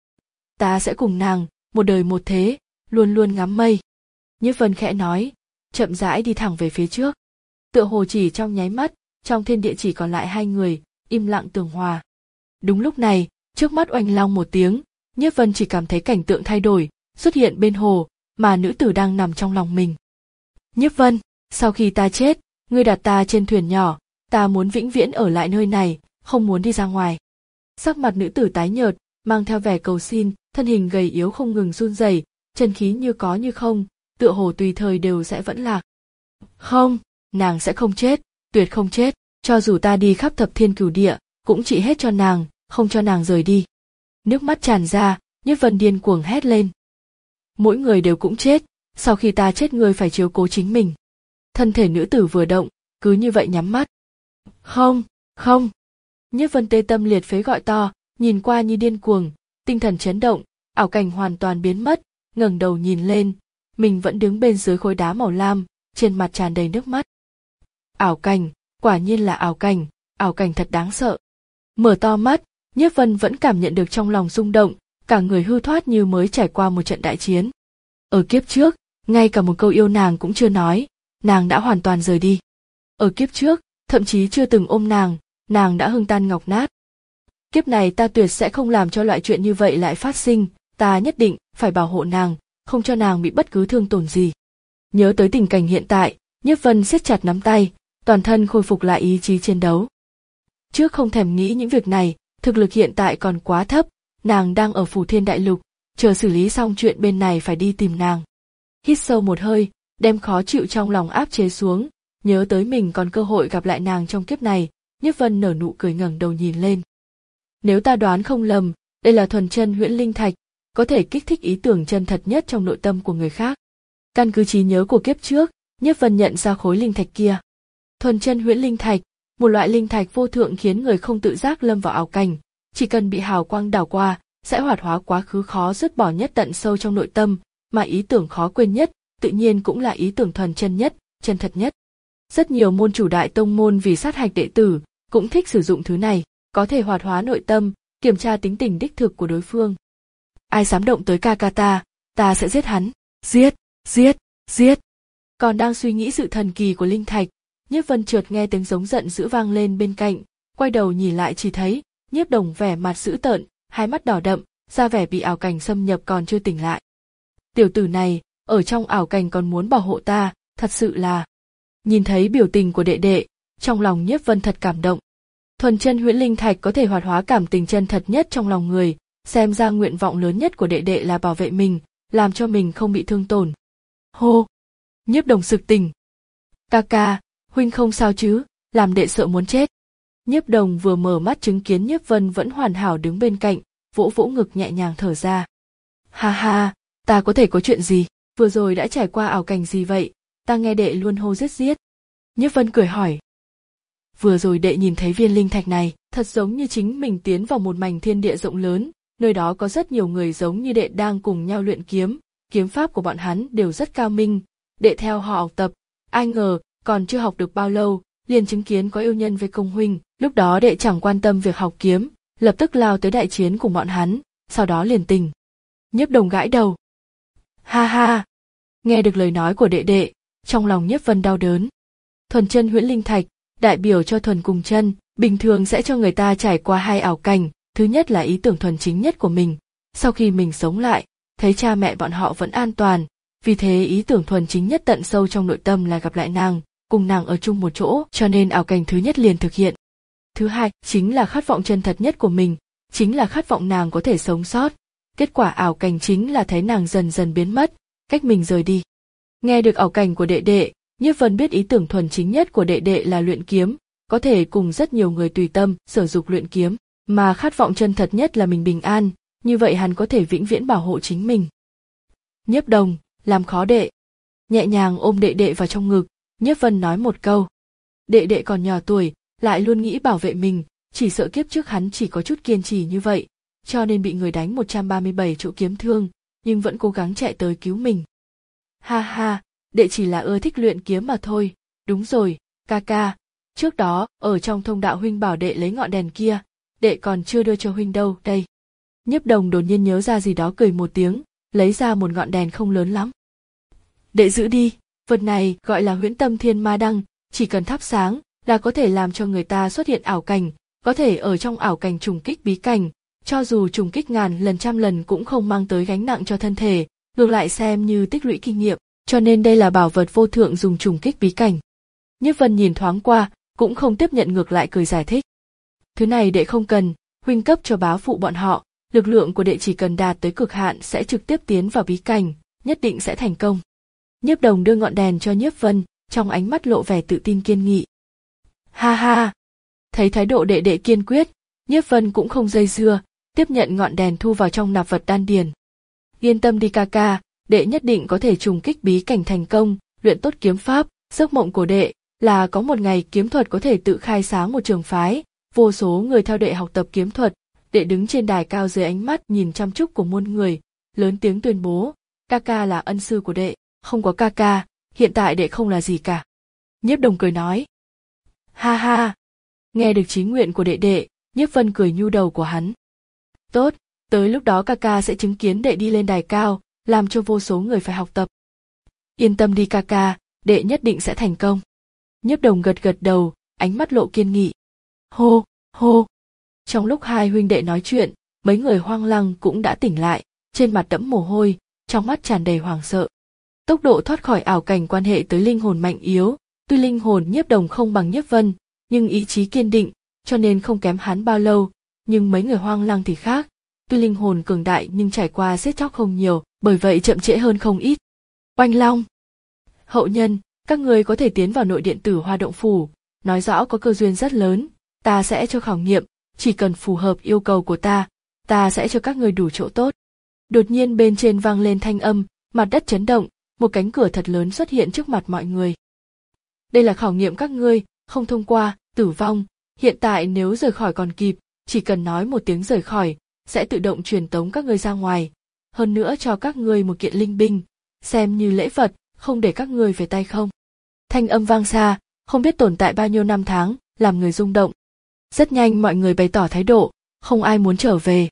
Ta sẽ cùng nàng, một đời một thế, luôn luôn ngắm mây. Nhiếp Vân khẽ nói, chậm rãi đi thẳng về phía trước. Tựa hồ chỉ trong nháy mắt, trong thiên địa chỉ còn lại hai người, im lặng tường hòa. Đúng lúc này, trước mắt oanh long một tiếng, Nhiếp Vân chỉ cảm thấy cảnh tượng thay đổi, xuất hiện bên hồ, mà nữ tử đang nằm trong lòng mình. Nhiếp Vân, sau khi ta chết, ngươi đặt ta trên thuyền nhỏ, ta muốn vĩnh viễn ở lại nơi này, không muốn đi ra ngoài. Sắc mặt nữ tử tái nhợt, mang theo vẻ cầu xin, thân hình gầy yếu không ngừng run rẩy, chân khí như có như không, tựa hồ tùy thời đều sẽ vẫn lạc. Không, nàng sẽ không chết, tuyệt không chết, cho dù ta đi khắp thập thiên cửu địa, cũng trị hết cho nàng, không cho nàng rời đi. Nước mắt tràn ra, Nhiếp Vân điên cuồng hét lên. Mỗi người đều cũng chết, sau khi ta chết ngươi phải chiếu cố chính mình. Thân thể nữ tử vừa động, cứ như vậy nhắm mắt. Không, không. Nhiếp Vân tê tâm liệt phế gọi to, nhìn qua như điên cuồng, tinh thần chấn động, ảo cảnh hoàn toàn biến mất, ngẩng đầu nhìn lên, mình vẫn đứng bên dưới khối đá màu lam, trên mặt tràn đầy nước mắt. Ảo cảnh, quả nhiên là ảo cảnh, ảo cảnh thật đáng sợ. Mở to mắt, Nhiếp Vân vẫn cảm nhận được trong lòng rung động, cả người hư thoát như mới trải qua một trận đại chiến. Ở kiếp trước, ngay cả một câu yêu nàng cũng chưa nói, nàng đã hoàn toàn rời đi. Ở kiếp trước, thậm chí chưa từng ôm nàng, nàng đã hưng tan ngọc nát. Kiếp này ta tuyệt sẽ không làm cho loại chuyện như vậy lại phát sinh, ta nhất định phải bảo hộ nàng, không cho nàng bị bất cứ thương tổn gì. Nhớ tới tình cảnh hiện tại, Nhiếp Vân siết chặt nắm tay, toàn thân khôi phục lại ý chí chiến đấu. Trước không thèm nghĩ những việc này, thực lực hiện tại còn quá thấp, nàng đang ở Phù Thiên Đại Lục, chờ xử lý xong chuyện bên này phải đi tìm nàng. Hít sâu một hơi, đem khó chịu trong lòng áp chế xuống, nhớ tới mình còn cơ hội gặp lại nàng trong kiếp này, Nhiếp Vân nở nụ cười ngẩng đầu nhìn lên. Nếu ta đoán không lầm, đây là thuần chân huyễn linh thạch, có thể kích thích ý tưởng chân thật nhất trong nội tâm của người khác. Căn cứ trí nhớ của kiếp trước, Nhiếp Vân nhận ra khối linh thạch kia. Thuần chân huyễn linh thạch, một loại linh thạch vô thượng khiến người không tự giác lâm vào ảo cảnh, chỉ cần bị hào quang đảo qua, sẽ hoạt hóa quá khứ khó dứt bỏ nhất tận sâu trong nội tâm, mà ý tưởng khó quên nhất, tự nhiên cũng là ý tưởng thuần chân nhất, chân thật nhất. Rất nhiều môn chủ đại tông môn vì sát hạch đệ tử, cũng thích sử dụng thứ này, có thể hoạt hóa nội tâm, kiểm tra tính tình đích thực của đối phương. Ai dám động tới ca ca ta, ta sẽ giết hắn, giết, giết, giết. Còn đang suy nghĩ sự thần kỳ của linh thạch, Nhiếp Vân chợt nghe tiếng giống giận dữ vang lên bên cạnh, quay đầu nhìn lại chỉ thấy, Nhiếp Đồng vẻ mặt dữ tợn, hai mắt đỏ đậm, ra vẻ bị ảo cảnh xâm nhập còn chưa tỉnh lại. Tiểu tử này, ở trong ảo cảnh còn muốn bảo hộ ta, thật sự là. Nhìn thấy biểu tình của đệ đệ, trong lòng Nhiếp Vân thật cảm động. Thuần chân huyễn linh thạch có thể hoạt hóa cảm tình chân thật nhất trong lòng người, xem ra nguyện vọng lớn nhất của đệ đệ là bảo vệ mình, làm cho mình không bị thương tổn. Hô! Nhiếp Đồng sực tỉnh. Ca ca, huynh không sao chứ, làm đệ sợ muốn chết. Nhiếp Đồng vừa mở mắt chứng kiến Nhiếp Vân vẫn hoàn hảo đứng bên cạnh, vỗ vỗ ngực nhẹ nhàng thở ra. Ha ha, ta có thể có chuyện gì, vừa rồi đã trải qua ảo cảnh gì vậy, ta nghe đệ luôn hô giết giết. Nhiếp Vân cười hỏi. Vừa rồi đệ nhìn thấy viên linh thạch này, thật giống như chính mình tiến vào một mảnh thiên địa rộng lớn, nơi đó có rất nhiều người giống như đệ đang cùng nhau luyện kiếm, kiếm pháp của bọn hắn đều rất cao minh, đệ theo họ học tập, ai ngờ còn chưa học được bao lâu, liền chứng kiến có yêu nhân với công huynh, lúc đó đệ chẳng quan tâm việc học kiếm, lập tức lao tới đại chiến cùng bọn hắn, sau đó liền tình. Nhiếp Đồng gãi đầu. Ha ha, nghe được lời nói của đệ đệ, trong lòng Nhiếp Vân đau đớn. Thuần chân huyễn linh thạch, đại biểu cho thuần cùng chân, bình thường sẽ cho người ta trải qua hai ảo cảnh, thứ nhất là ý tưởng thuần chính nhất của mình, sau khi mình sống lại, thấy cha mẹ bọn họ vẫn an toàn, vì thế ý tưởng thuần chính nhất tận sâu trong nội tâm là gặp lại nàng, cùng nàng ở chung một chỗ, cho nên ảo cảnh thứ nhất liền thực hiện. Thứ hai, chính là khát vọng chân thật nhất của mình, chính là khát vọng nàng có thể sống sót. Kết quả ảo cảnh chính là thấy nàng dần dần biến mất, cách mình rời đi. Nghe được ảo cảnh của đệ đệ, Nhiếp Vân biết ý tưởng thuần chính nhất của đệ đệ là luyện kiếm, có thể cùng rất nhiều người tùy tâm sử dụng luyện kiếm, mà khát vọng chân thật nhất là mình bình an, như vậy hắn có thể vĩnh viễn bảo hộ chính mình. Nhiếp Đồng, làm khó đệ. Nhẹ nhàng ôm đệ đệ vào trong ngực, Nhiếp Vân nói một câu. Đệ đệ còn nhỏ tuổi, lại luôn nghĩ bảo vệ mình, chỉ sợ kiếp trước hắn chỉ có chút kiên trì như vậy, cho nên bị người đánh một trăm ba mươi bảy chỗ kiếm thương, nhưng vẫn cố gắng chạy tới cứu mình. Ha ha, đệ chỉ là ưa thích luyện kiếm mà thôi, đúng rồi, ca ca, trước đó, ở trong thông đạo huynh bảo đệ lấy ngọn đèn kia, đệ còn chưa đưa cho huynh đâu, đây. Nhiếp Đồng đột nhiên nhớ ra gì đó cười một tiếng, lấy ra một ngọn đèn không lớn lắm. Đệ giữ đi, vật này gọi là huyễn tâm thiên ma đăng, chỉ cần thắp sáng là có thể làm cho người ta xuất hiện ảo cảnh, có thể ở trong ảo cảnh trùng kích bí cảnh, cho dù trùng kích ngàn lần trăm lần cũng không mang tới gánh nặng cho thân thể, ngược lại xem như tích lũy kinh nghiệm, cho nên đây là bảo vật vô thượng dùng trùng kích bí cảnh. Nhiếp Vân nhìn thoáng qua, cũng không tiếp nhận, ngược lại cười giải thích. Thứ này đệ không cần, huynh cấp cho bá phụ bọn họ, lực lượng của đệ chỉ cần đạt tới cực hạn sẽ trực tiếp tiến vào bí cảnh, nhất định sẽ thành công. Nhiếp Đồng đưa ngọn đèn cho Nhiếp Vân, trong ánh mắt lộ vẻ tự tin kiên nghị. Ha ha! Thấy thái độ đệ đệ kiên quyết, Nhiếp Vân cũng không dây dưa, tiếp nhận ngọn đèn thu vào trong nạp vật đan điền. Yên tâm đi ca ca, đệ nhất định có thể trùng kích bí cảnh thành công, luyện tốt kiếm pháp, giấc mộng của đệ là có một ngày kiếm thuật có thể tự khai sáng một trường phái, vô số người theo đệ học tập kiếm thuật, đệ đứng trên đài cao dưới ánh mắt nhìn chăm chúc của muôn người, lớn tiếng tuyên bố, ca ca là ân sư của đệ, không có ca ca, hiện tại đệ không là gì cả. Nhiếp Đồng cười nói. Ha ha! Nghe được chí nguyện của đệ đệ, Nhiếp Vân cười nhu đầu của hắn. Tốt, tới lúc đó ca ca sẽ chứng kiến đệ đi lên đài cao, làm cho vô số người phải học tập. Yên tâm đi ca ca, đệ nhất định sẽ thành công. Nhiếp Đồng gật gật đầu, ánh mắt lộ kiên nghị. Hô, hô! Trong lúc hai huynh đệ nói chuyện, mấy người hoang lăng cũng đã tỉnh lại, trên mặt đẫm mồ hôi, trong mắt tràn đầy hoảng sợ. Tốc độ thoát khỏi ảo cảnh quan hệ tới linh hồn mạnh yếu, tuy linh hồn Nhiếp Đồng không bằng Nhiếp Vân, nhưng ý chí kiên định, cho nên không kém hắn bao lâu, nhưng mấy người hoang lăng thì khác, tuy linh hồn cường đại nhưng trải qua giết chóc không nhiều, bởi vậy chậm trễ hơn không ít. Oanh Long! Hậu nhân, các người có thể tiến vào nội điện tử Hoa Động Phủ, nói rõ có cơ duyên rất lớn, ta sẽ cho khảo nghiệm, chỉ cần phù hợp yêu cầu của ta, ta sẽ cho các người đủ chỗ tốt. Đột nhiên bên trên vang lên thanh âm, mặt đất chấn động, một cánh cửa thật lớn xuất hiện trước mặt mọi người. Đây là khảo nghiệm các ngươi, không thông qua, tử vong, hiện tại nếu rời khỏi còn kịp, chỉ cần nói một tiếng rời khỏi, sẽ tự động truyền tống các ngươi ra ngoài, hơn nữa cho các ngươi một kiện linh binh, xem như lễ vật, không để các ngươi về tay không. Thanh âm vang xa, không biết tồn tại bao nhiêu năm tháng, làm người rung động. Rất nhanh mọi người bày tỏ thái độ, không ai muốn trở về.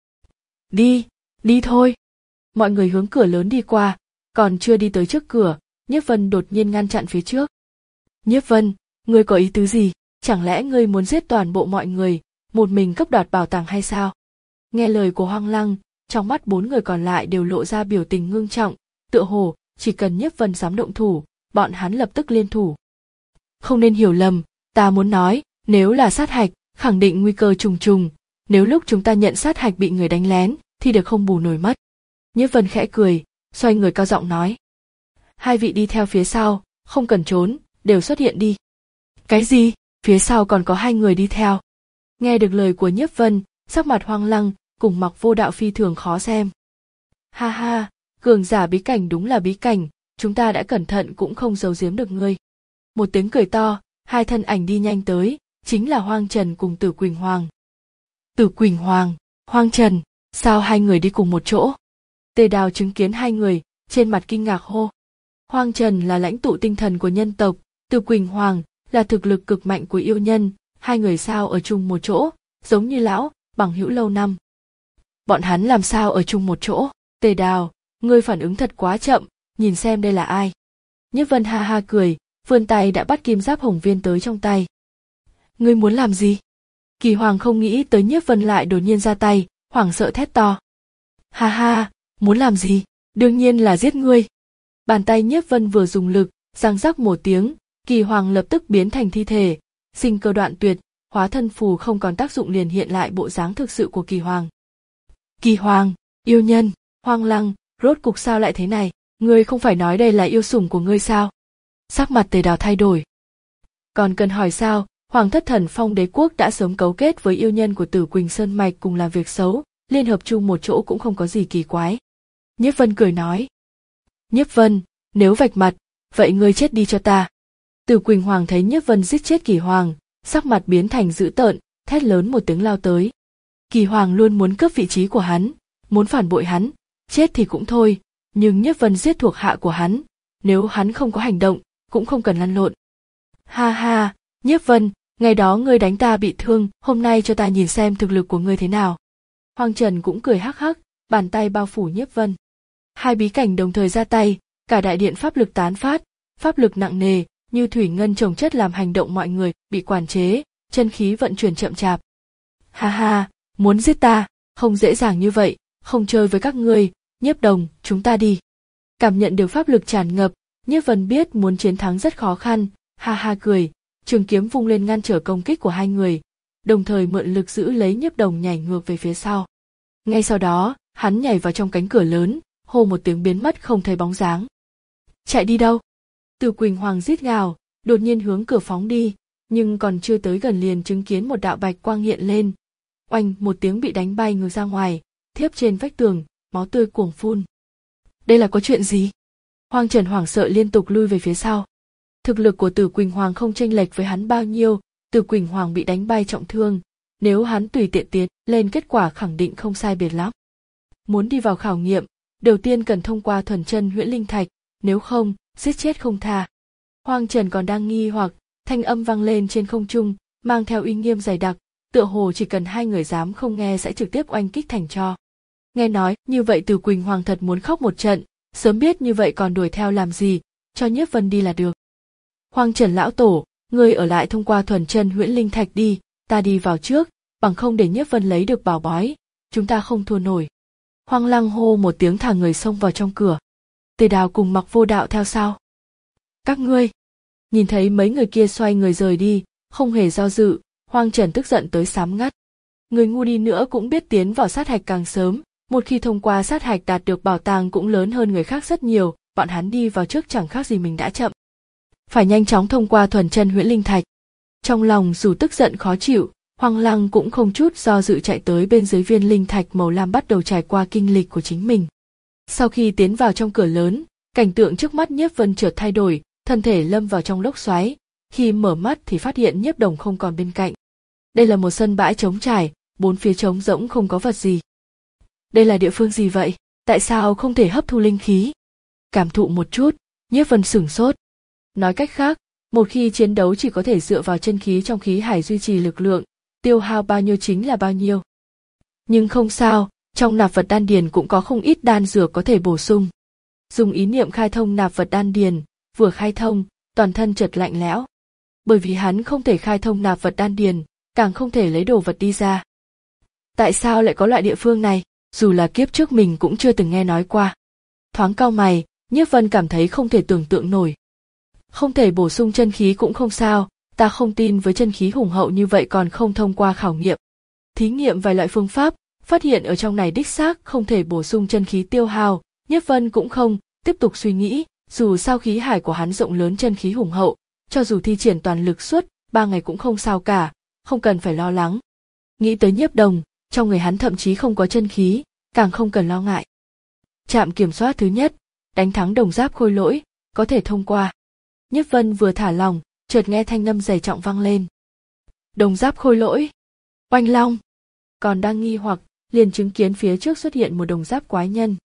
Đi, đi thôi. Mọi người hướng cửa lớn đi qua, còn chưa đi tới trước cửa, Nhiếp Vân đột nhiên ngăn chặn phía trước. Nhiếp Vân, ngươi có ý tứ gì? Chẳng lẽ ngươi muốn giết toàn bộ mọi người, một mình cấp đoạt bảo tàng hay sao? Nghe lời của Hoang Lăng, trong mắt bốn người còn lại đều lộ ra biểu tình ngưng trọng, tựa hồ chỉ cần Nhiếp Vân dám động thủ, bọn hắn lập tức liên thủ. Không nên hiểu lầm, ta muốn nói, nếu là sát hạch, khẳng định nguy cơ trùng trùng, nếu lúc chúng ta nhận sát hạch bị người đánh lén, thì được không bù nổi mất. Nhiếp Vân khẽ cười, xoay người cao giọng nói. Hai vị đi theo phía sau, không cần trốn, đều xuất hiện đi. Cái gì? Phía sau còn có hai người đi theo. Nghe được lời của Nhiếp Vân, sắc mặt Hoang Lăng, cùng Mặc Vô Đạo phi thường khó xem. Ha ha, cường giả bí cảnh đúng là bí cảnh, chúng ta đã cẩn thận cũng không giấu giếm được ngươi. Một tiếng cười to, hai thân ảnh đi nhanh tới, chính là Hoang Trần cùng Tử Quỳnh Hoàng. Tử Quỳnh Hoàng, Hoang Trần, sao hai người đi cùng một chỗ? Tề Đào chứng kiến hai người, trên mặt kinh ngạc hô. Hoang Trần là lãnh tụ tinh thần của nhân tộc, Từ Quỳnh Hoàng là thực lực cực mạnh của yêu nhân, hai người sao ở chung một chỗ, giống như lão bằng hữu lâu năm. Bọn hắn làm sao ở chung một chỗ? Tề Đào, ngươi phản ứng thật quá chậm, nhìn xem đây là ai. Nhiếp Vân ha ha cười, vươn tay đã bắt kim giáp hồng viên tới trong tay. Ngươi muốn làm gì? Kỳ Hoàng không nghĩ tới Nhiếp Vân lại đột nhiên ra tay, hoảng sợ thét to. Ha ha, muốn làm gì? Đương nhiên là giết ngươi. Bàn tay Nhiếp Vân vừa dùng lực, răng rắc một tiếng, Kỳ Hoàng lập tức biến thành thi thể, sinh cơ đoạn tuyệt, hóa thân phù không còn tác dụng liền hiện lại bộ dáng thực sự của Kỳ Hoàng. Kỳ Hoàng, yêu nhân, Hoang Lăng, rốt cục sao lại thế này, ngươi không phải nói đây là yêu sủng của ngươi sao? Sắc mặt Tề Đào thay đổi. Còn cần hỏi sao, Hoàng thất Thần Phong đế quốc đã sớm cấu kết với yêu nhân của Tử Quỳnh Sơn Mạch cùng làm việc xấu, liên hợp chung một chỗ cũng không có gì kỳ quái. Nhiếp Vân cười nói. Nhiếp Vân, nếu vạch mặt, vậy ngươi chết đi cho ta. Tử Quỳnh Hoàng thấy Nhiếp Vân giết chết Kỳ Hoàng, sắc mặt biến thành dữ tợn, thét lớn một tiếng lao tới. Kỳ Hoàng luôn muốn cướp vị trí của hắn, muốn phản bội hắn, chết thì cũng thôi, nhưng Nhiếp Vân giết thuộc hạ của hắn, nếu hắn không có hành động, cũng không cần lăn lộn. Ha ha, Nhiếp Vân, ngày đó ngươi đánh ta bị thương, hôm nay cho ta nhìn xem thực lực của ngươi thế nào. Hoang Trần cũng cười hắc hắc, bàn tay bao phủ Nhiếp Vân. Hai bí cảnh đồng thời ra tay, cả đại điện pháp lực tán phát, pháp lực nặng nề, như thủy ngân chồng chất làm hành động mọi người bị quản chế, chân khí vận chuyển chậm chạp. Ha ha, muốn giết ta, không dễ dàng như vậy, không chơi với các ngươi, Nhiếp Đồng, chúng ta đi. Cảm nhận được pháp lực tràn ngập, Nhiếp Vân biết muốn chiến thắng rất khó khăn, ha ha cười, trường kiếm vung lên ngăn trở công kích của hai người, đồng thời mượn lực giữ lấy Nhiếp Đồng nhảy ngược về phía sau. Ngay sau đó, hắn nhảy vào trong cánh cửa lớn, hô một tiếng biến mất không thấy bóng dáng. Chạy đi đâu? Từ Quỳnh Hoàng rít gào, đột nhiên hướng cửa phóng đi, nhưng còn chưa tới gần liền chứng kiến một đạo bạch quang hiện lên. Oanh một tiếng bị đánh bay ngược ra ngoài, thiếp trên vách tường, máu tươi cuồng phun. Đây là có chuyện gì? Hoang Trần hoảng sợ liên tục lui về phía sau. Thực lực của Tử Quỳnh Hoàng không chênh lệch với hắn bao nhiêu, Tử Quỳnh Hoàng bị đánh bay trọng thương, nếu hắn tùy tiện tiến lên kết quả khẳng định không sai biệt lắm. Muốn đi vào khảo nghiệm, đầu tiên cần thông qua thuần chân huyễn linh thạch, nếu không, giết chết không tha. Hoang Trần còn đang nghi hoặc, thanh âm vang lên trên không trung, mang theo uy nghiêm dày đặc, tựa hồ chỉ cần hai người dám không nghe sẽ trực tiếp oanh kích thành tro. Nghe nói, như vậy Tử Quỳnh Hoàng thật muốn khóc một trận, sớm biết như vậy còn đuổi theo làm gì, cho Nhiếp Vân đi là được. Hoang Trần lão tổ, ngươi ở lại thông qua thuần chân huyễn linh thạch đi, ta đi vào trước, bằng không để Nhiếp Vân lấy được bảo bối, chúng ta không thua nổi. Hoang Lăng hô một tiếng thả người xông vào trong cửa. Tề Đào cùng Mặc Vô Đạo theo sau. Các ngươi, nhìn thấy mấy người kia xoay người rời đi, không hề do dự, Hoang Trần tức giận tới sám ngắt. Người ngu đi nữa cũng biết tiến vào sát hạch càng sớm, một khi thông qua sát hạch đạt được bảo tàng cũng lớn hơn người khác rất nhiều, bọn hắn đi vào trước chẳng khác gì mình đã chậm. Phải nhanh chóng thông qua thuần chân huyễn linh thạch. Trong lòng dù tức giận khó chịu, Hoang Lăng cũng không chút do dự chạy tới bên dưới viên linh thạch màu lam bắt đầu trải qua kinh lịch của chính mình. Sau khi tiến vào trong cửa lớn, cảnh tượng trước mắt Nhiếp Vân chợt thay đổi, thân thể lâm vào trong lốc xoáy, khi mở mắt thì phát hiện Nhiếp Đồng không còn bên cạnh. Đây là một sân bãi trống trải, bốn phía trống rỗng không có vật gì. Đây là địa phương gì vậy? Tại sao không thể hấp thu linh khí? Cảm thụ một chút, Nhiếp Vân sửng sốt. Nói cách khác, một khi chiến đấu chỉ có thể dựa vào chân khí trong khí hải duy trì lực lượng, tiêu hao bao nhiêu chính là bao nhiêu. Nhưng không sao, trong nạp vật đan điền cũng có không ít đan dược có thể bổ sung. Dùng ý niệm khai thông nạp vật đan điền, vừa khai thông, toàn thân chợt lạnh lẽo. Bởi vì hắn không thể khai thông nạp vật đan điền, càng không thể lấy đồ vật đi ra. Tại sao lại có loại địa phương này, dù là kiếp trước mình cũng chưa từng nghe nói qua. Thoáng cau mày, Nhiếp Vân cảm thấy không thể tưởng tượng nổi. Không thể bổ sung chân khí cũng không sao, ta không tin với chân khí hùng hậu như vậy còn không thông qua khảo nghiệm. Thí nghiệm vài loại phương pháp, phát hiện ở trong này đích xác không thể bổ sung chân khí tiêu hao, Nhiếp Vân cũng không, tiếp tục suy nghĩ, dù sao khí hải của hắn rộng lớn chân khí hùng hậu, cho dù thi triển toàn lực suốt ba ngày cũng không sao cả, không cần phải lo lắng. Nghĩ tới Nhiếp Đồng, trong người hắn thậm chí không có chân khí, càng không cần lo ngại. Trạm kiểm soát thứ nhất, đánh thắng đồng giáp khôi lỗi, có thể thông qua. Nhiếp Vân vừa thả lòng, chợt nghe thanh âm dày trọng vang lên. Đồng giáp khôi lỗi, oanh long. Còn đang nghi hoặc, liền chứng kiến phía trước xuất hiện một đồng giáp quái nhân.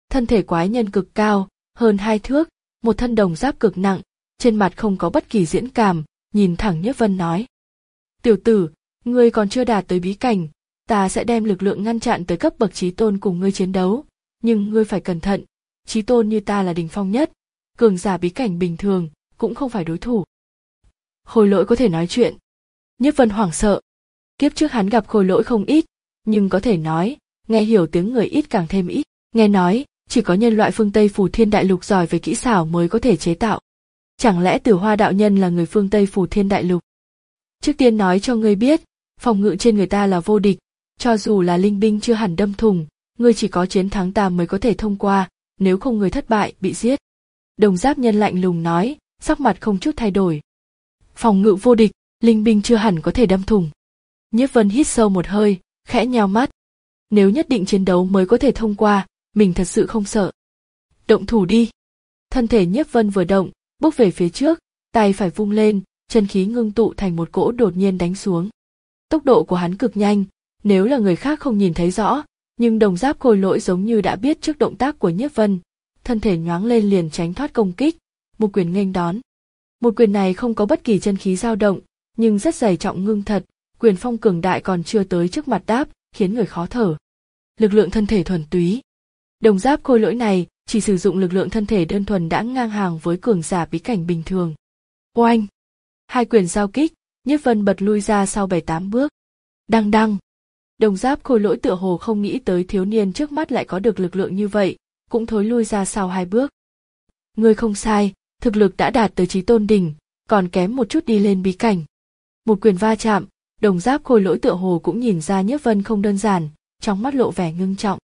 Thân thể quái nhân cực cao, hơn hai thước, một thân đồng giáp cực nặng, trên mặt không có bất kỳ diễn cảm, nhìn thẳng Nhiếp Vân nói. Tiểu tử, ngươi còn chưa đạt tới bí cảnh, ta sẽ đem lực lượng ngăn chặn tới cấp bậc chí tôn cùng ngươi chiến đấu, nhưng ngươi phải cẩn thận, chí tôn như ta là đỉnh phong nhất, cường giả bí cảnh bình thường cũng không phải đối thủ. Khôi Lỗi có thể nói chuyện. Nhiếp Vân hoảng sợ. Kiếp trước hắn gặp khôi lỗi không ít, nhưng có thể nói, nghe hiểu tiếng người ít càng thêm ít. Nghe nói, chỉ có nhân loại phương Tây Phù Thiên Đại Lục giỏi về kỹ xảo mới có thể chế tạo. Chẳng lẽ Tử Hoa đạo nhân là người phương Tây Phù Thiên Đại Lục? Trước tiên nói cho ngươi biết, phòng ngự trên người ta là vô địch, cho dù là linh binh chưa hẳn đâm thủng, ngươi chỉ có chiến thắng ta mới có thể thông qua, nếu không ngươi thất bại, bị giết. Đồng giáp nhân lạnh lùng nói, sắc mặt không chút thay đổi. Phòng ngự vô địch, linh binh chưa hẳn có thể đâm thủng. Nhiếp Vân hít sâu một hơi, khẽ nheo mắt. Nếu nhất định chiến đấu mới có thể thông qua, mình thật sự không sợ. Động thủ đi. Thân thể Nhiếp Vân vừa động, bước về phía trước, tay phải vung lên, chân khí ngưng tụ thành một cỗ đột nhiên đánh xuống. Tốc độ của hắn cực nhanh, nếu là người khác không nhìn thấy rõ, nhưng đồng giáp khôi lỗi giống như đã biết trước động tác của Nhiếp Vân, thân thể nhoáng lên liền tránh thoát công kích, một quyền nghênh đón. Một quyền này không có bất kỳ chân khí dao động, nhưng rất dày trọng ngưng thật, quyền phong cường đại còn chưa tới trước mặt đáp, khiến người khó thở. Lực lượng thân thể thuần túy. Đồng giáp khôi lỗi này chỉ sử dụng lực lượng thân thể đơn thuần đã ngang hàng với cường giả bí cảnh bình thường. Oanh! Hai quyền giao kích, Nhiếp Vân bật lui ra sau bảy tám bước. Đăng đăng! Đồng giáp khôi lỗi tựa hồ không nghĩ tới thiếu niên trước mắt lại có được lực lượng như vậy, cũng thối lui ra sau hai bước. Ngươi không sai, thực lực đã đạt tới chí tôn đỉnh, còn kém một chút đi lên bí cảnh. Một quyền va chạm, đồng giáp khôi lỗi tựa hồ cũng nhìn ra Nhiếp Vân không đơn giản, trong mắt lộ vẻ ngưng trọng.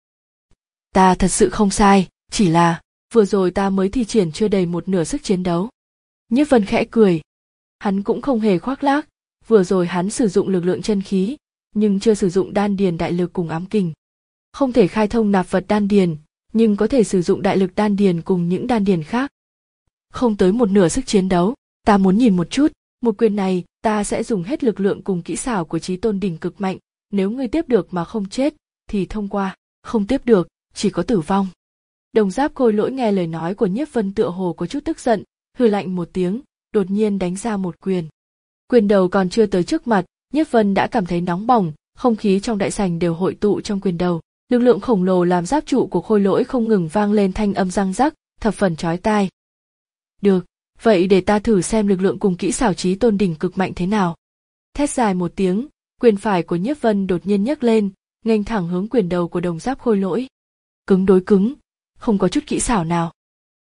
Ta thật sự không sai, chỉ là, vừa rồi ta mới thi triển chưa đầy một nửa sức chiến đấu. Nhiếp Vân khẽ cười. Hắn cũng không hề khoác lác, vừa rồi hắn sử dụng lực lượng chân khí, nhưng chưa sử dụng đan điền đại lực cùng ám kình. Không thể khai thông nạp vật đan điền, nhưng có thể sử dụng đại lực đan điền cùng những đan điền khác. Không tới một nửa sức chiến đấu, ta muốn nhìn một chút, một quyền này ta sẽ dùng hết lực lượng cùng kỹ xảo của chí tôn đỉnh cực mạnh, nếu ngươi tiếp được mà không chết, thì thông qua, không tiếp được, chỉ có tử vong. Đồng giáp khôi lỗi nghe lời nói của Nhiếp Vân tựa hồ có chút tức giận, hừ lạnh một tiếng, đột nhiên đánh ra một quyền. Quyền đầu còn chưa tới trước mặt, Nhiếp Vân đã cảm thấy nóng bỏng, không khí trong đại sảnh đều hội tụ trong quyền đầu. Lực lượng khổng lồ làm giáp trụ của khôi lỗi không ngừng vang lên thanh âm răng rắc, thập phần chói tai. Được, vậy để ta thử xem lực lượng cùng kỹ xảo chí tôn đỉnh cực mạnh thế nào. Thét dài một tiếng, quyền phải của Nhiếp Vân đột nhiên nhấc lên, nghênh thẳng hướng quyền đầu của đồng giáp khôi lỗi. Cứng đối cứng, không có chút kỹ xảo nào.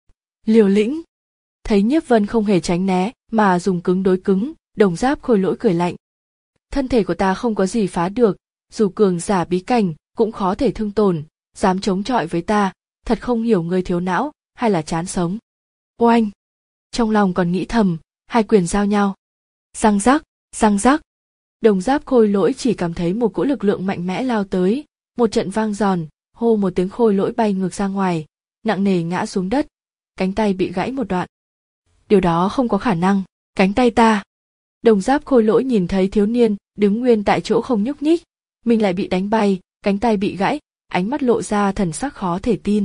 Liều lĩnh. Thấy Nhiếp Vân không hề tránh né, mà dùng cứng đối cứng, đồng giáp khôi lỗi cười lạnh. Thân thể của ta không có gì phá được, dù cường giả bí cảnh cũng khó thể thương tổn, dám chống chọi với ta, thật không hiểu ngươi thiếu não hay là chán sống. Oanh! Trong lòng còn nghĩ thầm, hai quyền giao nhau. Răng rắc, răng rắc. Đồng giáp khôi lỗi chỉ cảm thấy một cỗ lực lượng mạnh mẽ lao tới, một trận vang giòn, hô một tiếng khôi lỗi bay ngược ra ngoài, nặng nề ngã xuống đất, cánh tay bị gãy một đoạn. Điều đó không có khả năng, cánh tay ta. Đồng giáp khôi lỗi nhìn thấy thiếu niên đứng nguyên tại chỗ không nhúc nhích, mình lại bị đánh bay, cánh tay bị gãy, ánh mắt lộ ra thần sắc khó thể tin.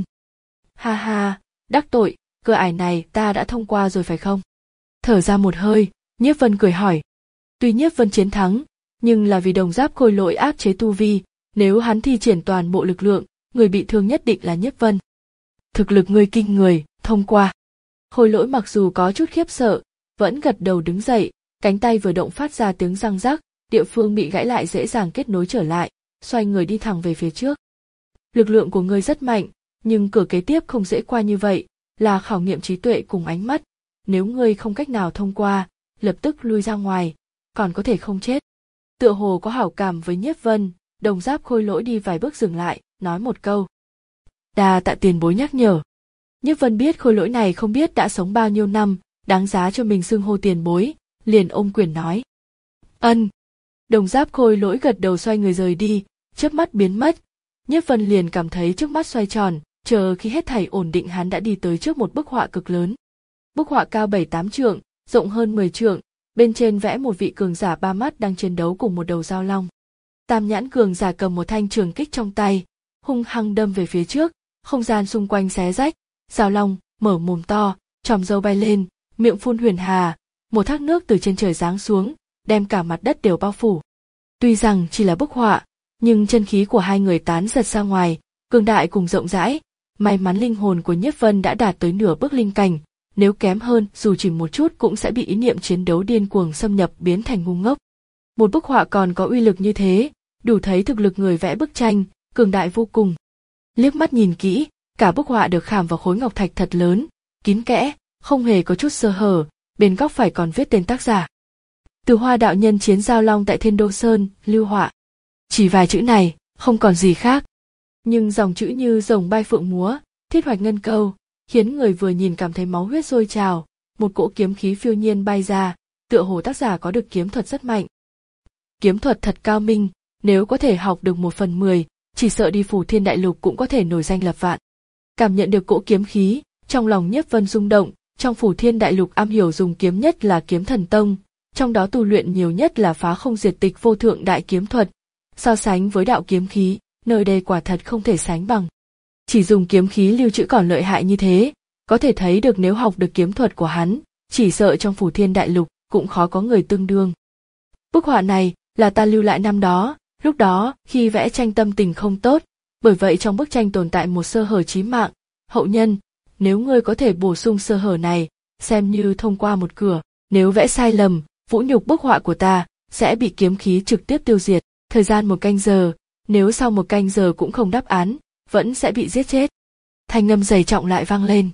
Ha ha, đắc tội, cửa ải này ta đã thông qua rồi phải không? Thở ra một hơi, Nhiếp Vân cười hỏi. Tuy Nhiếp Vân chiến thắng, nhưng là vì đồng giáp khôi lỗi áp chế tu vi, nếu hắn thi triển toàn bộ lực lượng, người bị thương nhất định là Nhiếp Vân. Thực lực ngươi kinh người, thông qua. Khôi lỗi mặc dù có chút khiếp sợ, vẫn gật đầu đứng dậy, cánh tay vừa động phát ra tiếng răng rắc, địa phương bị gãy lại dễ dàng kết nối trở lại, xoay người đi thẳng về phía trước. Lực lượng của ngươi rất mạnh, nhưng cửa kế tiếp không dễ qua như vậy, là khảo nghiệm trí tuệ cùng ánh mắt, nếu ngươi không cách nào thông qua, lập tức lui ra ngoài, còn có thể không chết. Tựa hồ có hảo cảm với Nhiếp Vân, đồng giáp khôi lỗi đi vài bước dừng lại, nói một câu. Đà tạ tiền bối nhắc nhở. Nhiếp Vân biết khôi lỗi này không biết đã sống bao nhiêu năm, đáng giá cho mình xưng hô tiền bối, liền ôm quyền nói. Ân. Đồng giáp khôi lỗi gật đầu xoay người rời đi, chớp mắt biến mất. Nhiếp Vân liền cảm thấy trước mắt xoay tròn, chờ khi hết thảy ổn định hắn đã đi tới trước một bức họa cực lớn. Bức họa cao bảy tám trượng, rộng hơn mười trượng, bên trên vẽ một vị cường giả ba mắt đang chiến đấu cùng một đầu dao long. Tam nhãn cường giả cầm một thanh trường kích trong tay, hung hăng đâm về phía trước, không gian xung quanh xé rách, Giao Long mở mồm to, chòm râu bay lên, miệng phun huyền hà, một thác nước từ trên trời giáng xuống, đem cả mặt đất đều bao phủ. Tuy rằng chỉ là bức họa, nhưng chân khí của hai người tán giật ra ngoài, cường đại cùng rộng rãi. May mắn linh hồn của Nhiếp Vân đã đạt tới nửa bước linh cảnh, nếu kém hơn dù chỉ một chút cũng sẽ bị ý niệm chiến đấu điên cuồng xâm nhập biến thành ngu ngốc. Một bức họa còn có uy lực như thế, đủ thấy thực lực người vẽ bức tranh, cường đại vô cùng. Liếc mắt nhìn kỹ, cả bức họa được khảm vào khối ngọc thạch thật lớn, kín kẽ, không hề có chút sơ hở, bên góc phải còn viết tên tác giả. Từ Hoa đạo nhân chiến Giao Long tại Thiên Đô Sơn, lưu họa. Chỉ vài chữ này, không còn gì khác. Nhưng dòng chữ như rồng bay phượng múa, thiết hoạch ngân câu, khiến người vừa nhìn cảm thấy máu huyết sôi trào, một cỗ kiếm khí phiêu nhiên bay ra, tựa hồ tác giả có được kiếm thuật rất mạnh. Kiếm thuật thật cao minh, nếu có thể học được một phần mười, chỉ sợ đi Phù Thiên Đại Lục cũng có thể nổi danh lập vạn. Cảm nhận được cỗ kiếm khí, trong lòng Nhiếp Vân rung động, trong Phù Thiên Đại Lục am hiểu dùng kiếm nhất là Kiếm Thần Tông, trong đó tu luyện nhiều nhất là phá không diệt tịch vô thượng đại kiếm thuật. So sánh với đạo kiếm khí, nơi đây quả thật không thể sánh bằng. Chỉ dùng kiếm khí lưu trữ còn lợi hại như thế, có thể thấy được nếu học được kiếm thuật của hắn, chỉ sợ trong Phù Thiên Đại Lục cũng khó có người tương đương. Bức họa này là ta lưu lại năm đó, lúc đó khi vẽ tranh tâm tình không tốt, bởi vậy trong bức tranh tồn tại một sơ hở chí mạng. Hậu nhân, nếu ngươi có thể bổ sung sơ hở này, xem như thông qua một cửa, nếu vẽ sai lầm, vũ nhục bức họa của ta sẽ bị kiếm khí trực tiếp tiêu diệt. Thời gian một canh giờ, nếu sau một canh giờ cũng không đáp án, vẫn sẽ bị giết chết. Thanh âm dày trọng lại vang lên.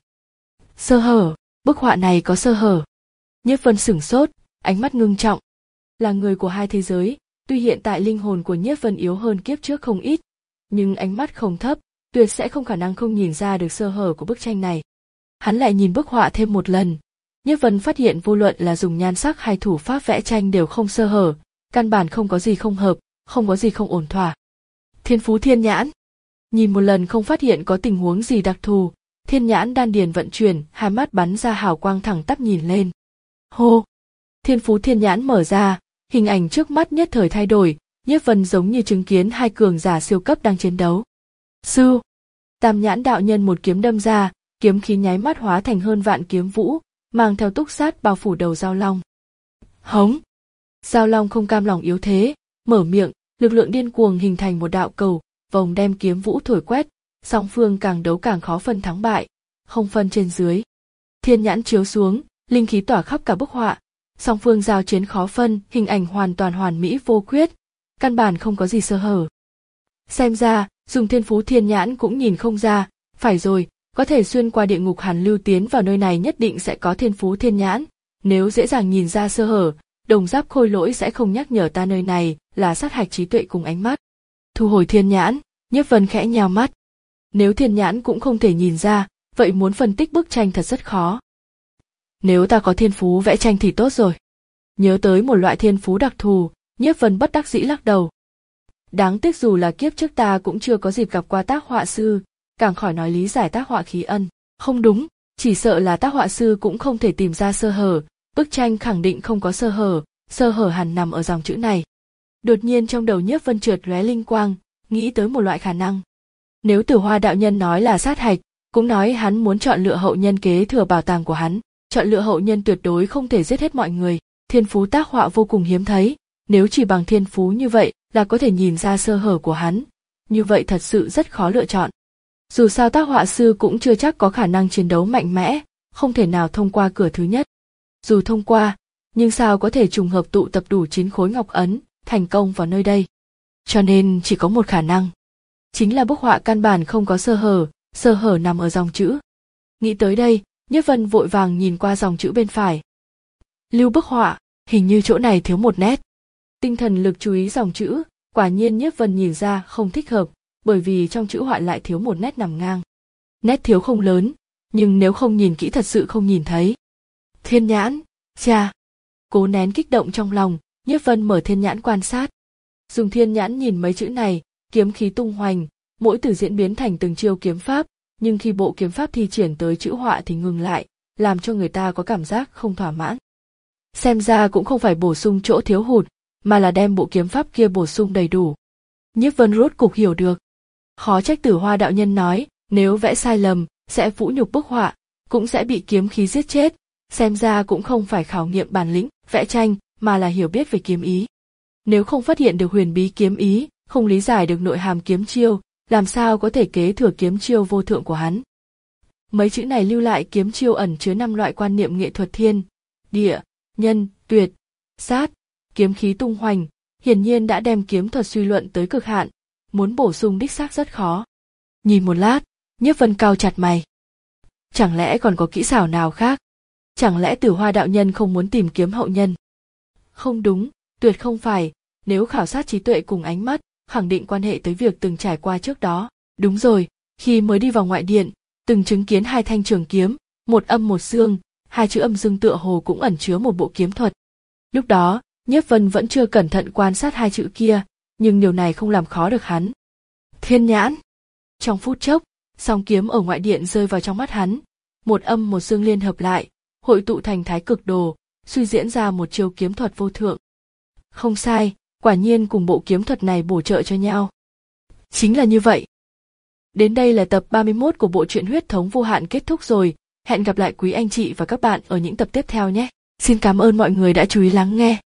Sơ hở, bức họa này có sơ hở. Nhiếp Vân sửng sốt, ánh mắt ngưng trọng. Là người của hai thế giới, tuy hiện tại linh hồn của Nhiếp Vân yếu hơn kiếp trước không ít, nhưng ánh mắt không thấp, tuyệt sẽ không khả năng không nhìn ra được sơ hở của bức tranh này. Hắn lại nhìn bức họa thêm một lần. Nhiếp Vân phát hiện vô luận là dùng nhan sắc hay thủ pháp vẽ tranh đều không sơ hở, căn bản không có gì không hợp, không có gì không ổn thỏa. Thiên phú thiên nhãn. Nhìn một lần không phát hiện có tình huống gì đặc thù, thiên nhãn đan điền vận chuyển, hai mắt bắn ra hào quang thẳng tắp nhìn lên. Hô! Thiên phú thiên nhãn mở ra, hình ảnh trước mắt nhất thời thay đổi, Nhiếp Vân giống như chứng kiến hai cường giả siêu cấp đang chiến đấu. Sư! Tam nhãn đạo nhân một kiếm đâm ra, kiếm khí nháy mắt hóa thành hơn vạn kiếm vũ, mang theo túc sát bao phủ đầu Giao Long. Hống! Giao Long không cam lòng yếu thế, mở miệng, lực lượng điên cuồng hình thành một đạo cầu, vòng đem kiếm vũ thổi quét, song phương càng đấu càng khó phân thắng bại, không phân trên dưới. Thiên nhãn chiếu xuống, linh khí tỏa khắp cả bức họa, song phương giao chiến khó phân, hình ảnh hoàn toàn hoàn mỹ vô khuyết, căn bản không có gì sơ hở. Xem ra, dùng thiên phú thiên nhãn cũng nhìn không ra, phải rồi, có thể xuyên qua địa ngục hàn lưu tiến vào nơi này nhất định sẽ có thiên phú thiên nhãn, nếu dễ dàng nhìn ra sơ hở, Đồng Giáp Khôi Lỗi sẽ không nhắc nhở ta nơi này là sát hạch trí tuệ cùng ánh mắt. Thu hồi thiên nhãn, Nhiếp Vân khẽ nhào mắt. Nếu thiên nhãn cũng không thể nhìn ra, vậy muốn phân tích bức tranh thật rất khó. Nếu ta có thiên phú vẽ tranh thì tốt rồi. Nhớ tới một loại thiên phú đặc thù, Nhiếp Vân bất đắc dĩ lắc đầu. Đáng tiếc dù là kiếp trước ta cũng chưa có dịp gặp qua tác họa sư, càng khỏi nói lý giải tác họa khí ân. Không đúng, chỉ sợ là tác họa sư cũng không thể tìm ra sơ hở, bức tranh khẳng định không có sơ hở, sơ hở hẳn nằm ở dòng chữ này. Đột nhiên trong đầu Nhiếp Vân chợt lóe linh quang, nghĩ tới một loại khả năng. Nếu Tử Hoa đạo nhân nói là sát hạch, cũng nói hắn muốn chọn lựa hậu nhân kế thừa bảo tàng của hắn, chọn lựa hậu nhân tuyệt đối không thể giết hết mọi người, thiên phú tác họa vô cùng hiếm thấy, nếu chỉ bằng thiên phú như vậy là có thể nhìn ra sơ hở của hắn, như vậy thật sự rất khó lựa chọn. Dù sao tác họa sư cũng chưa chắc có khả năng chiến đấu mạnh mẽ, không thể nào thông qua cửa thứ nhất. Dù thông qua, nhưng sao có thể trùng hợp tụ tập đủ chín khối ngọc ấn, thành công vào nơi đây. Cho nên chỉ có một khả năng. Chính là bức họa căn bản không có sơ hở, sơ hở nằm ở dòng chữ. Nghĩ tới đây, Nhiếp Vân vội vàng nhìn qua dòng chữ bên phải. Lưu bức họa, hình như chỗ này thiếu một nét. Tinh thần lực chú ý dòng chữ, quả nhiên Nhiếp Vân nhìn ra không thích hợp, bởi vì trong chữ họa lại thiếu một nét nằm ngang. Nét thiếu không lớn, nhưng nếu không nhìn kỹ thật sự không nhìn thấy. Thiên nhãn, cha. Cố nén kích động trong lòng, Nhiếp Vân mở thiên nhãn quan sát. Dùng thiên nhãn nhìn mấy chữ này, kiếm khí tung hoành, mỗi từ diễn biến thành từng chiêu kiếm pháp, nhưng khi bộ kiếm pháp thi triển tới chữ họa thì ngừng lại, làm cho người ta có cảm giác không thỏa mãn. Xem ra cũng không phải bổ sung chỗ thiếu hụt, mà là đem bộ kiếm pháp kia bổ sung đầy đủ. Nhiếp Vân rốt cục hiểu được. Khó trách Tử Hoa đạo nhân nói, Nếu vẽ sai lầm, sẽ vũ nhục bức họa, cũng sẽ bị kiếm khí giết chết. Xem ra cũng không phải khảo nghiệm bản lĩnh, vẽ tranh, mà là hiểu biết về kiếm ý. Nếu không phát hiện được huyền bí kiếm ý, không lý giải được nội hàm kiếm chiêu, làm sao có thể kế thừa kiếm chiêu vô thượng của hắn. Mấy chữ này lưu lại kiếm chiêu ẩn chứa năm loại quan niệm nghệ thuật thiên, địa, nhân, tuyệt, sát, kiếm khí tung hoành, hiển nhiên đã đem kiếm thuật suy luận tới cực hạn, muốn bổ sung đích xác rất khó. Nhìn một lát, Nhiếp Vân cau chặt mày. Chẳng lẽ còn có kỹ xảo nào khác? Chẳng lẽ Tử Hoa đạo nhân không muốn tìm kiếm hậu nhân? Không đúng, tuyệt không phải, nếu khảo sát trí tuệ cùng ánh mắt, khẳng định quan hệ tới việc từng trải qua trước đó. Đúng rồi, khi mới đi vào ngoại điện, từng chứng kiến hai thanh trường kiếm, một âm một dương, hai chữ âm dương tựa hồ cũng ẩn chứa một bộ kiếm thuật. Lúc đó, Nhiếp Vân vẫn chưa cẩn thận quan sát hai chữ kia, nhưng điều này không làm khó được hắn. Thiên nhãn. Trong phút chốc, song kiếm ở ngoại điện rơi vào trong mắt hắn, một âm một dương liên hợp lại, hội tụ thành thái cực đồ, suy diễn ra một chiêu kiếm thuật vô thượng. Không sai, quả nhiên cùng bộ kiếm thuật này bổ trợ cho nhau. Chính là như vậy. Đến đây là tập ba mươi mốt của bộ truyện Huyết thống vô hạn kết thúc rồi, hẹn gặp lại quý anh chị và các bạn ở những tập tiếp theo nhé. Xin cảm ơn mọi người đã chú ý lắng nghe.